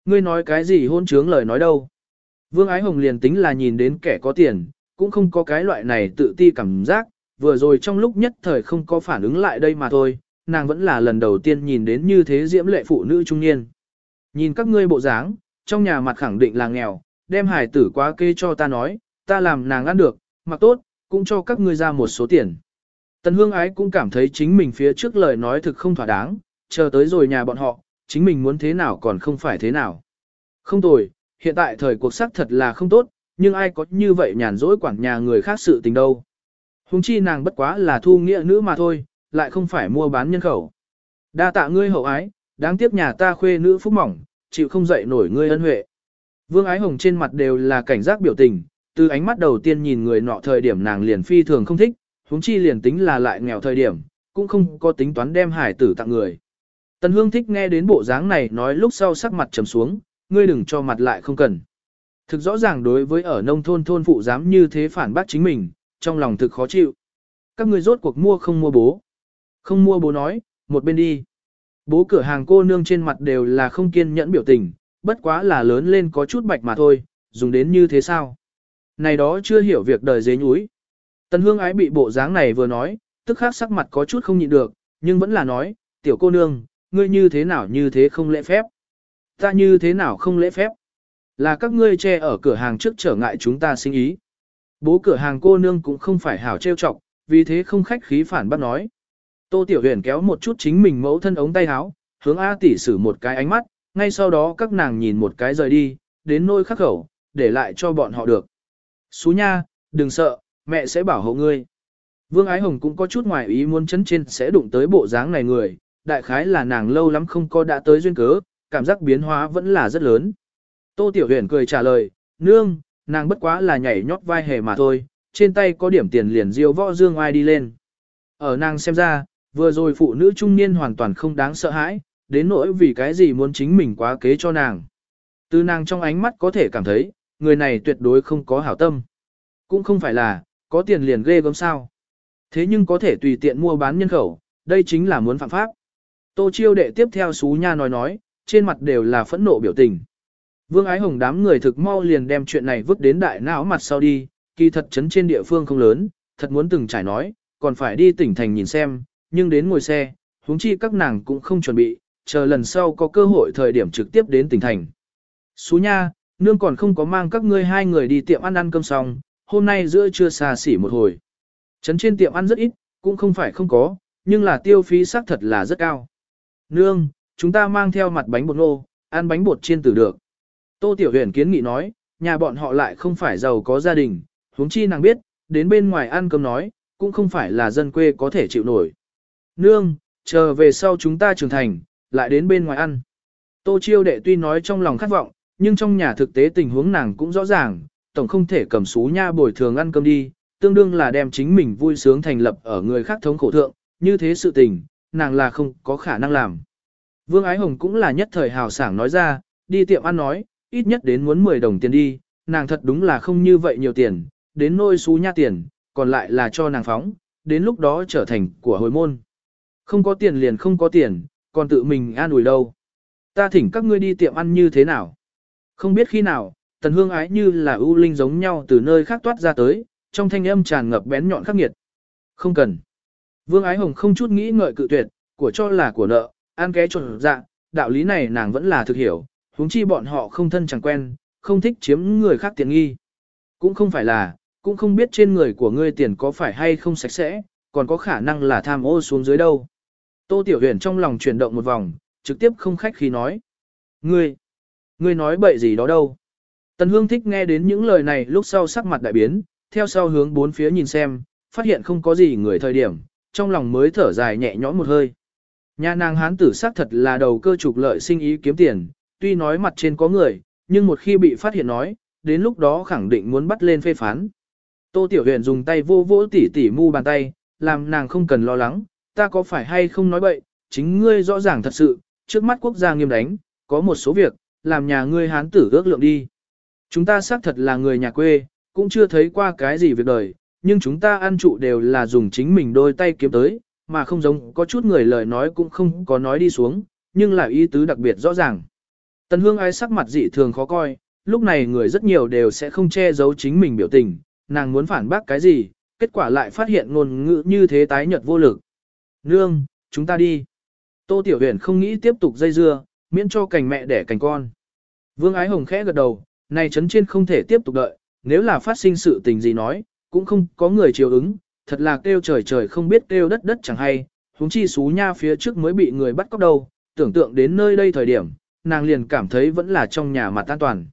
Ngươi nói cái gì hôn trướng lời nói đâu. Vương Ái Hồng liền tính là nhìn đến kẻ có tiền, cũng không có cái loại này tự ti cảm giác, vừa rồi trong lúc nhất thời không có phản ứng lại đây mà thôi, nàng vẫn là lần đầu tiên nhìn đến như thế diễm lệ phụ nữ trung niên. Nhìn các ngươi bộ dáng, trong nhà mặt khẳng định là nghèo, đem hài tử quá kê cho ta nói, ta làm nàng ăn được, mặc tốt, cũng cho các ngươi ra một số tiền. Tần Hương Ái cũng cảm thấy chính mình phía trước lời nói thực không thỏa đáng, chờ tới rồi nhà bọn họ, chính mình muốn thế nào còn không phải thế nào. Không tồi, hiện tại thời cuộc sắc thật là không tốt, nhưng ai có như vậy nhàn rỗi quản nhà người khác sự tình đâu. Hùng chi nàng bất quá là thu nghĩa nữ mà thôi, lại không phải mua bán nhân khẩu. Đa tạ ngươi hậu ái, đáng tiếc nhà ta khuê nữ phúc mỏng, chịu không dậy nổi ngươi ân huệ. Vương Ái Hồng trên mặt đều là cảnh giác biểu tình, từ ánh mắt đầu tiên nhìn người nọ thời điểm nàng liền phi thường không thích, huống chi liền tính là lại nghèo thời điểm, cũng không có tính toán đem hải tử tặng người. Tần Hương thích nghe đến bộ dáng này nói lúc sau sắc mặt trầm xuống, ngươi đừng cho mặt lại không cần. Thực rõ ràng đối với ở nông thôn thôn phụ dám như thế phản bác chính mình, trong lòng thực khó chịu. Các ngươi rốt cuộc mua không mua bố. Không mua bố nói, một bên đi. Bố cửa hàng cô nương trên mặt đều là không kiên nhẫn biểu tình, bất quá là lớn lên có chút bạch mà thôi, dùng đến như thế sao. Này đó chưa hiểu việc đời dế nhúi. Tần Hương Ái bị bộ dáng này vừa nói, tức khắc sắc mặt có chút không nhịn được, nhưng vẫn là nói, tiểu cô nương, ngươi như thế nào như thế không lễ phép. Ta như thế nào không lễ phép. Là các ngươi che ở cửa hàng trước trở ngại chúng ta sinh ý. Bố cửa hàng cô nương cũng không phải hảo trêu chọc, vì thế không khách khí phản bác nói. Tô Tiểu Huyền kéo một chút chính mình mẫu thân ống tay áo, hướng A tỷ sử một cái ánh mắt, ngay sau đó các nàng nhìn một cái rời đi, đến nôi khắc khẩu, để lại cho bọn họ được. Xú nha, đừng sợ, mẹ sẽ bảo hộ ngươi. Vương Ái Hồng cũng có chút ngoài ý muốn chấn trên sẽ đụng tới bộ dáng này người, đại khái là nàng lâu lắm không có đã tới duyên cớ, cảm giác biến hóa vẫn là rất lớn. Tô Tiểu Huyền cười trả lời, nương, nàng bất quá là nhảy nhót vai hề mà thôi, trên tay có điểm tiền liền diêu võ dương ai đi lên. Ở nàng xem ra, vừa rồi phụ nữ trung niên hoàn toàn không đáng sợ hãi, đến nỗi vì cái gì muốn chính mình quá kế cho nàng. Từ nàng trong ánh mắt có thể cảm thấy, người này tuyệt đối không có hảo tâm. Cũng không phải là, có tiền liền ghê gớm sao. Thế nhưng có thể tùy tiện mua bán nhân khẩu, đây chính là muốn phạm pháp. Tô Chiêu đệ tiếp theo Xú Nha nói nói, trên mặt đều là phẫn nộ biểu tình. Vương Ái Hồng đám người thực mau liền đem chuyện này vứt đến đại não mặt sau đi, kỳ thật chấn trên địa phương không lớn, thật muốn từng trải nói, còn phải đi tỉnh thành nhìn xem, nhưng đến ngồi xe, huống chi các nàng cũng không chuẩn bị, chờ lần sau có cơ hội thời điểm trực tiếp đến tỉnh thành. Xú Nha, nương còn không có mang các ngươi hai người đi tiệm ăn ăn cơm xong, hôm nay giữa trưa xa xỉ một hồi. Chấn trên tiệm ăn rất ít, cũng không phải không có, nhưng là tiêu phí xác thật là rất cao. Nương, chúng ta mang theo mặt bánh bột nô, ăn bánh bột chiên tử được. Tô Tiểu Huyền kiến nghị nói, nhà bọn họ lại không phải giàu có gia đình, huống chi nàng biết, đến bên ngoài ăn cơm nói, cũng không phải là dân quê có thể chịu nổi. Nương, chờ về sau chúng ta trưởng thành, lại đến bên ngoài ăn. Tô Chiêu đệ tuy nói trong lòng khát vọng, nhưng trong nhà thực tế tình huống nàng cũng rõ ràng, tổng không thể cầm Xú Nha bồi thường ăn cơm đi, tương đương là đem chính mình vui sướng thành lập ở người khác thống khổ thượng, như thế sự tình, nàng là không có khả năng làm. Vương Ái Hồng cũng là nhất thời hào sảng nói ra, đi tiệm ăn nói, ít nhất đến muốn mười đồng tiền đi, nàng thật đúng là không như vậy nhiều tiền, đến nôi Xú Nha tiền, còn lại là cho nàng phóng, đến lúc đó trở thành của hồi môn. Không có tiền liền không có tiền, còn tự mình an ủi đâu. Ta thỉnh các ngươi đi tiệm ăn như thế nào? Không biết khi nào, Tần Hương Ái như là ưu linh giống nhau từ nơi khác toát ra tới, trong thanh âm tràn ngập bén nhọn khắc nghiệt. Không cần. Vương Ái Hồng không chút nghĩ ngợi cự tuyệt, của cho là của nợ, ăn ké trộn dạ, đạo lý này nàng vẫn là thực hiểu, huống chi bọn họ không thân chẳng quen, không thích chiếm người khác tiện nghi. Cũng không phải là, cũng không biết trên người của ngươi tiền có phải hay không sạch sẽ, còn có khả năng là tham ô xuống dưới đâu. Tô Tiểu Huyền trong lòng chuyển động một vòng, trực tiếp không khách khí nói. Ngươi, ngươi nói bậy gì đó đâu. Tần Hương thích nghe đến những lời này lúc sau sắc mặt đại biến, theo sau hướng bốn phía nhìn xem, phát hiện không có gì người thời điểm, trong lòng mới thở dài nhẹ nhõm một hơi. Nhà nàng hán tử xác thật là đầu cơ trục lợi sinh ý kiếm tiền, tuy nói mặt trên có người, nhưng một khi bị phát hiện nói, đến lúc đó khẳng định muốn bắt lên phê phán. Tô Tiểu Huyền dùng tay vô vỗ tỉ tỉ mu bàn tay, làm nàng không cần lo lắng, ta có phải hay không nói bậy, chính ngươi rõ ràng thật sự, trước mắt quốc gia nghiêm đánh, có một số việc, làm nhà ngươi hán tử ước lượng đi. Chúng ta xác thật là người nhà quê, cũng chưa thấy qua cái gì việc đời, nhưng chúng ta ăn trụ đều là dùng chính mình đôi tay kiếm tới, mà không giống có chút người lời nói cũng không có nói đi xuống, nhưng là ý tứ đặc biệt rõ ràng. Tần Hương Ái sắc mặt dị thường khó coi, lúc này người rất nhiều đều sẽ không che giấu chính mình biểu tình, nàng muốn phản bác cái gì, kết quả lại phát hiện ngôn ngữ như thế tái nhợt vô lực. Nương, chúng ta đi. Tô Tiểu Huyền không nghĩ tiếp tục dây dưa, miễn cho cành mẹ đẻ cành con. Vương Ái Hồng khẽ gật đầu, này chấn trên không thể tiếp tục đợi, nếu là phát sinh sự tình gì nói, cũng không có người chiều ứng, thật là kêu trời trời không biết kêu đất đất chẳng hay, huống chi xú nha phía trước mới bị người bắt cóc đâu, tưởng tượng đến nơi đây thời điểm, nàng liền cảm thấy vẫn là trong nhà mặt an toàn.